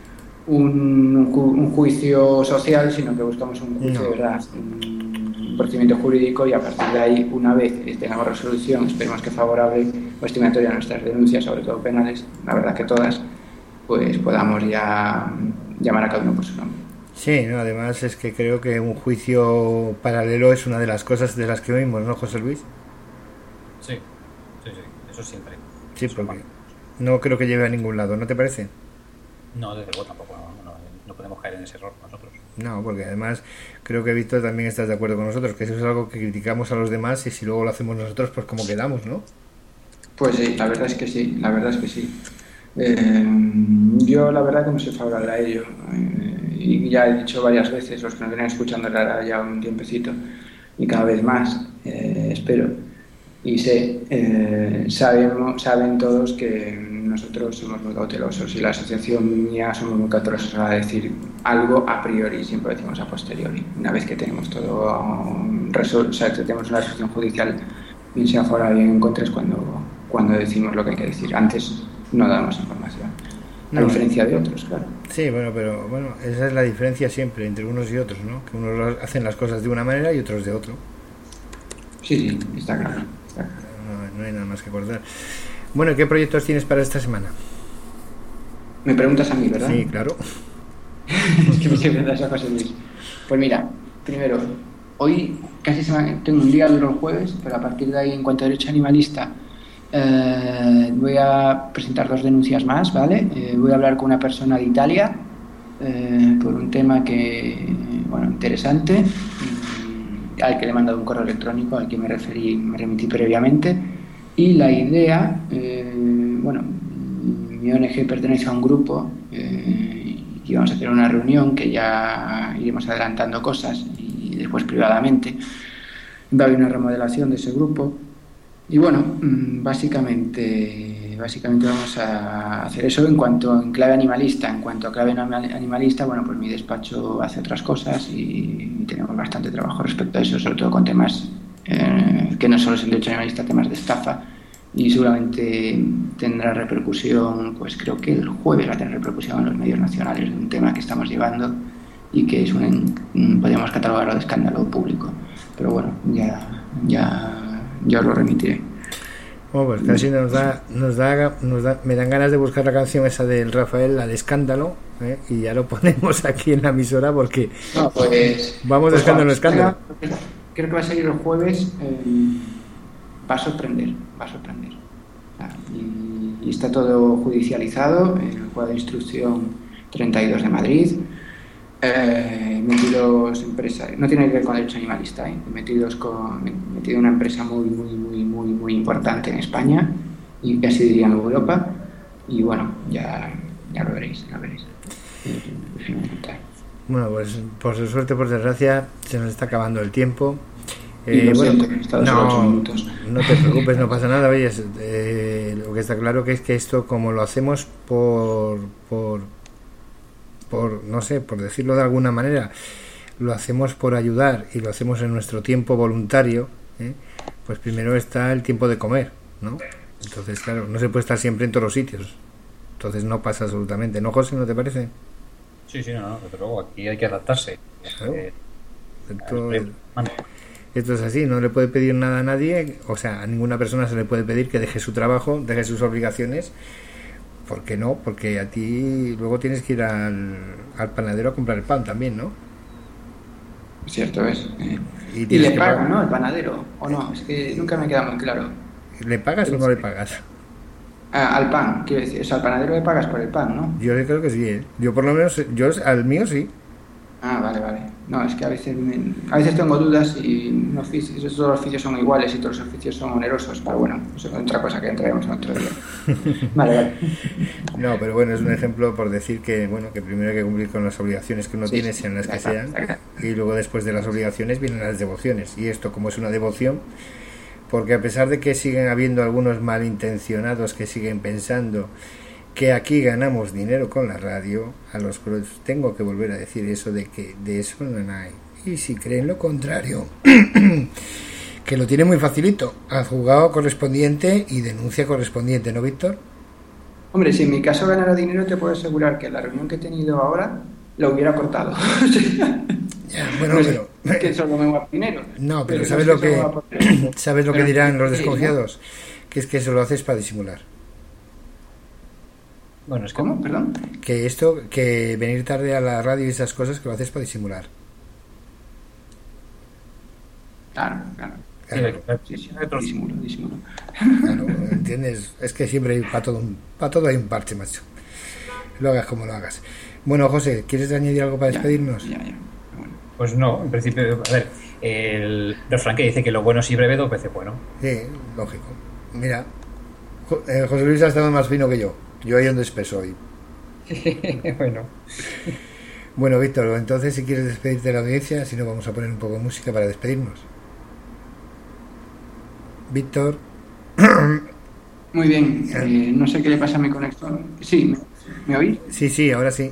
Speaker 6: un, un juicio social, sino que buscamos un juicio de verdad, un procedimiento jurídico, y a partir de ahí, una vez tengamos resolución, esperemos que favorable o estimatoria a nuestras denuncias, sobre todo penales, la verdad que todas, pues podamos ya llamar a cada uno por su nombre.
Speaker 1: Sí, no, además es que creo que un juicio paralelo es una de las cosas de las que oímos, ¿no, José Luis?
Speaker 2: Sí, sí, sí, eso siempre.
Speaker 1: Sí, porque no creo que lleve a ningún lado, ¿no te parece?
Speaker 2: No, desde luego tampoco, no, no, no podemos caer en ese error nosotros.
Speaker 1: No, porque además creo que Víctor también estás de acuerdo con nosotros, que eso es algo que criticamos a los demás y si luego lo hacemos nosotros, pues como quedamos, ¿no?
Speaker 6: Pues sí, la verdad es que sí, la verdad es que sí. Eh, yo la verdad que no soy favorable a ello, eh, y ya he dicho varias veces, los que nos vienen escuchando ya un tiempecito y cada vez más, eh, espero y sé, eh, sabemos, saben todos que nosotros somos muy cautelosos y la asociación ya somos muy cautelosos a decir algo a priori, siempre decimos a posteriori. Una vez que tenemos todo resuelto, o sea, que tenemos una resolución judicial, bien sea fuera bien en contra, es cuando, cuando decimos lo que hay que decir. Antes no damos información, a no, diferencia de otros, claro.
Speaker 1: Sí, bueno, pero bueno, esa es la diferencia siempre entre unos y otros, ¿no? Que unos hacen las cosas de una manera y otros de otro.
Speaker 6: Sí, sí, está claro. Está claro.
Speaker 1: No, no hay nada más que acordar. Bueno, ¿qué proyectos tienes para esta semana?
Speaker 6: Me preguntas a mí, ¿verdad?
Speaker 1: Sí, claro.
Speaker 6: Es que me preguntas a José Luis. Pues mira, primero, hoy casi se me... tengo un día duro el jueves, pero a partir de ahí, en cuanto a derecho animalista, eh, voy a presentar dos denuncias más, ¿vale? Eh, voy a hablar con una persona de Italia eh, por un tema que, bueno, interesante, al que le he mandado un correo electrónico al que me referí, me remití previamente. Y la idea, eh, bueno, mi O N G pertenece a un grupo eh, y vamos a hacer una reunión que ya iremos adelantando cosas y después privadamente va a haber una remodelación de ese grupo. Y bueno, básicamente, básicamente vamos a hacer eso en cuanto en clave animalista. En cuanto a clave animalista, bueno, pues mi despacho hace otras cosas y, y tenemos bastante trabajo respecto a eso, sobre todo con temas eh, que no solo es en derecho animalista, temas de estafa, y seguramente tendrá repercusión, pues creo que el jueves va a tener repercusión en los medios nacionales de un tema que estamos llevando y que es un, podríamos catalogarlo de escándalo público, pero bueno, ya, ya, ya os lo remitiré.
Speaker 1: Bueno, pues casi nos da, nos da, nos da, me dan ganas de buscar la canción esa del Rafael, la de Escándalo, ¿eh? Y ya lo ponemos aquí en la emisora porque
Speaker 6: no, pues,
Speaker 1: vamos
Speaker 6: pues,
Speaker 1: de escándalo en escándalo.
Speaker 6: Creo que va a salir el jueves, eh, va a sorprender, va a sorprender. Ah, y, y está todo judicializado en el juego de instrucción treinta y dos de Madrid. Eh, metidos empresas, no tiene que ver con derecho animalista, ¿eh? metidos con metido una empresa muy muy muy muy muy importante en España y casi diría en Europa, y bueno, ya ya lo veréis, ya lo veréis.
Speaker 1: Bueno, pues por su suerte, por desgracia, se nos está acabando el tiempo.
Speaker 6: Eh,
Speaker 1: bueno,
Speaker 6: siento,
Speaker 1: no, no te preocupes, no pasa nada. Oye, eh, lo que está claro que es que esto, como lo hacemos por, por, por, no sé, por decirlo de alguna manera, lo hacemos por ayudar y lo hacemos en nuestro tiempo voluntario, ¿eh? Pues primero está el tiempo de comer, ¿no? Entonces, claro, no se puede estar siempre en todos los sitios. Entonces no pasa absolutamente, ¿no, José? ¿No te parece?
Speaker 2: Sí, sí, no, no, desde luego, aquí hay que adaptarse.
Speaker 1: Claro.
Speaker 2: Eh,
Speaker 1: Esto, esto es así, no le puede pedir nada a nadie, o sea, a ninguna persona se le puede pedir que deje su trabajo, deje sus obligaciones. ¿Por qué no? Porque a ti luego tienes que ir al, al panadero a comprar el pan también, ¿no?
Speaker 6: Cierto es. Eh.
Speaker 1: Y,
Speaker 6: y le
Speaker 1: que
Speaker 6: pagan,
Speaker 1: pagar.
Speaker 6: ¿no? El panadero, ¿o no? Es que nunca me queda muy claro.
Speaker 1: ¿Le pagas o no le pagas?
Speaker 6: Ah, al pan, quiero decir, o sea, al panadero le pagas por el pan, ¿no?
Speaker 1: Yo creo que sí, ¿eh? Yo por lo menos, yo al mío sí.
Speaker 6: Ah, vale, vale. No, es que a veces me, a veces tengo dudas y un oficio, todos los oficios son iguales y todos los oficios son onerosos, pero bueno, eso es otra cosa que entraremos en otro día. Vale, vale.
Speaker 1: No, pero bueno, es un ejemplo por decir que, bueno, que primero hay que cumplir con las obligaciones que uno
Speaker 6: Sí,
Speaker 1: tiene,
Speaker 6: sí,
Speaker 1: sean las que
Speaker 6: está,
Speaker 1: sean,
Speaker 6: está, está.
Speaker 1: y luego después de las obligaciones vienen las devociones. Y esto, como es una devoción, porque a pesar de que siguen habiendo algunos malintencionados que siguen pensando que aquí ganamos dinero con la radio, a los que tengo que volver a decir eso de que de eso no hay. Y si creen lo contrario, que lo tiene muy facilito, al juzgado correspondiente y denuncia correspondiente, ¿no, Víctor?
Speaker 6: Hombre, si en mi caso ganara dinero, te puedo asegurar que la reunión que he tenido ahora la hubiera cortado.
Speaker 1: Ya, bueno,
Speaker 6: no
Speaker 1: pero...
Speaker 6: es que solo me va dinero.
Speaker 1: No, pero,
Speaker 6: pero
Speaker 1: ¿sabes
Speaker 6: no
Speaker 1: lo
Speaker 6: es que
Speaker 1: que
Speaker 6: solo va por dinero.
Speaker 1: sabes lo que
Speaker 6: Pero
Speaker 1: dirán los
Speaker 6: sí,
Speaker 1: desconfiados? Que es que eso lo haces para disimular.
Speaker 2: bueno, es que
Speaker 6: ¿Cómo? Perdón.
Speaker 1: Que esto, que venir tarde a la radio y esas cosas, que lo haces para disimular.
Speaker 6: Claro, claro.
Speaker 1: Claro,
Speaker 6: Sí, sí, disimulo, disimulo.
Speaker 1: claro, ¿entiendes? Es que siempre hay para todo, un, para todo hay un parche, macho. Lo hagas como lo hagas. Bueno, José, ¿quieres añadir algo para
Speaker 6: Ya,
Speaker 1: despedirnos?
Speaker 6: Ya, ya. Bueno.
Speaker 2: pues no, en principio, a ver, el refrán que dice que lo bueno si breve, dos veces bueno.
Speaker 1: Sí, lógico. Mira, Jo- eh, José Luis ha estado más fino que yo. Yo ahí donde espeso hoy.
Speaker 2: bueno,
Speaker 1: Bueno, Víctor, entonces si quieres despedirte de la audiencia, si no vamos a poner un poco de música para despedirnos. Víctor,
Speaker 6: Muy bien, eh, no sé qué le pasa a mi conexión. Sí, ¿me, ¿me oís?
Speaker 1: sí, sí, ahora sí.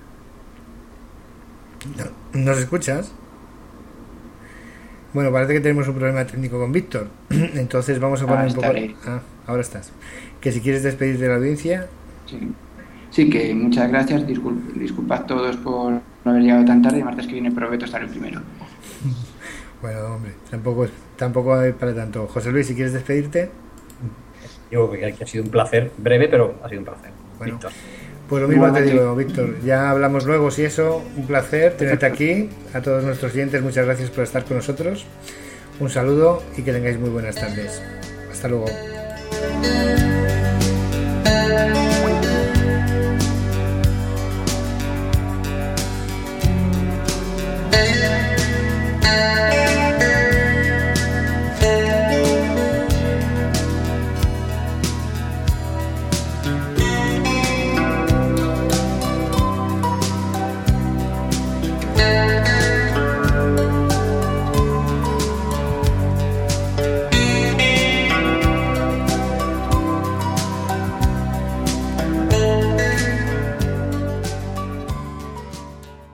Speaker 1: No- ¿Nos escuchas? Bueno, parece que tenemos un problema técnico con Víctor. Entonces vamos a poner
Speaker 6: Ah,
Speaker 1: un poco...
Speaker 6: estaré.
Speaker 1: Ah, ahora estás. Que si quieres despedirte de la audiencia...
Speaker 6: Sí. Sí, que muchas gracias. Discul- disculpad todos por no haber llegado tan tarde. Martes que viene prometo estar el primero.
Speaker 1: Bueno, hombre, tampoco, tampoco hay para tanto. José Luis, si quieres despedirte...
Speaker 2: digo que ha sido un placer, breve, pero ha sido un placer.
Speaker 1: Bueno.
Speaker 2: Víctor.
Speaker 1: Pues lo mismo te
Speaker 6: Igualmente.
Speaker 1: digo, Víctor. Ya hablamos luego, si eso, un placer tenerte aquí. A todos nuestros clientes, muchas gracias por estar con nosotros. Un saludo y que tengáis muy buenas tardes. Hasta luego.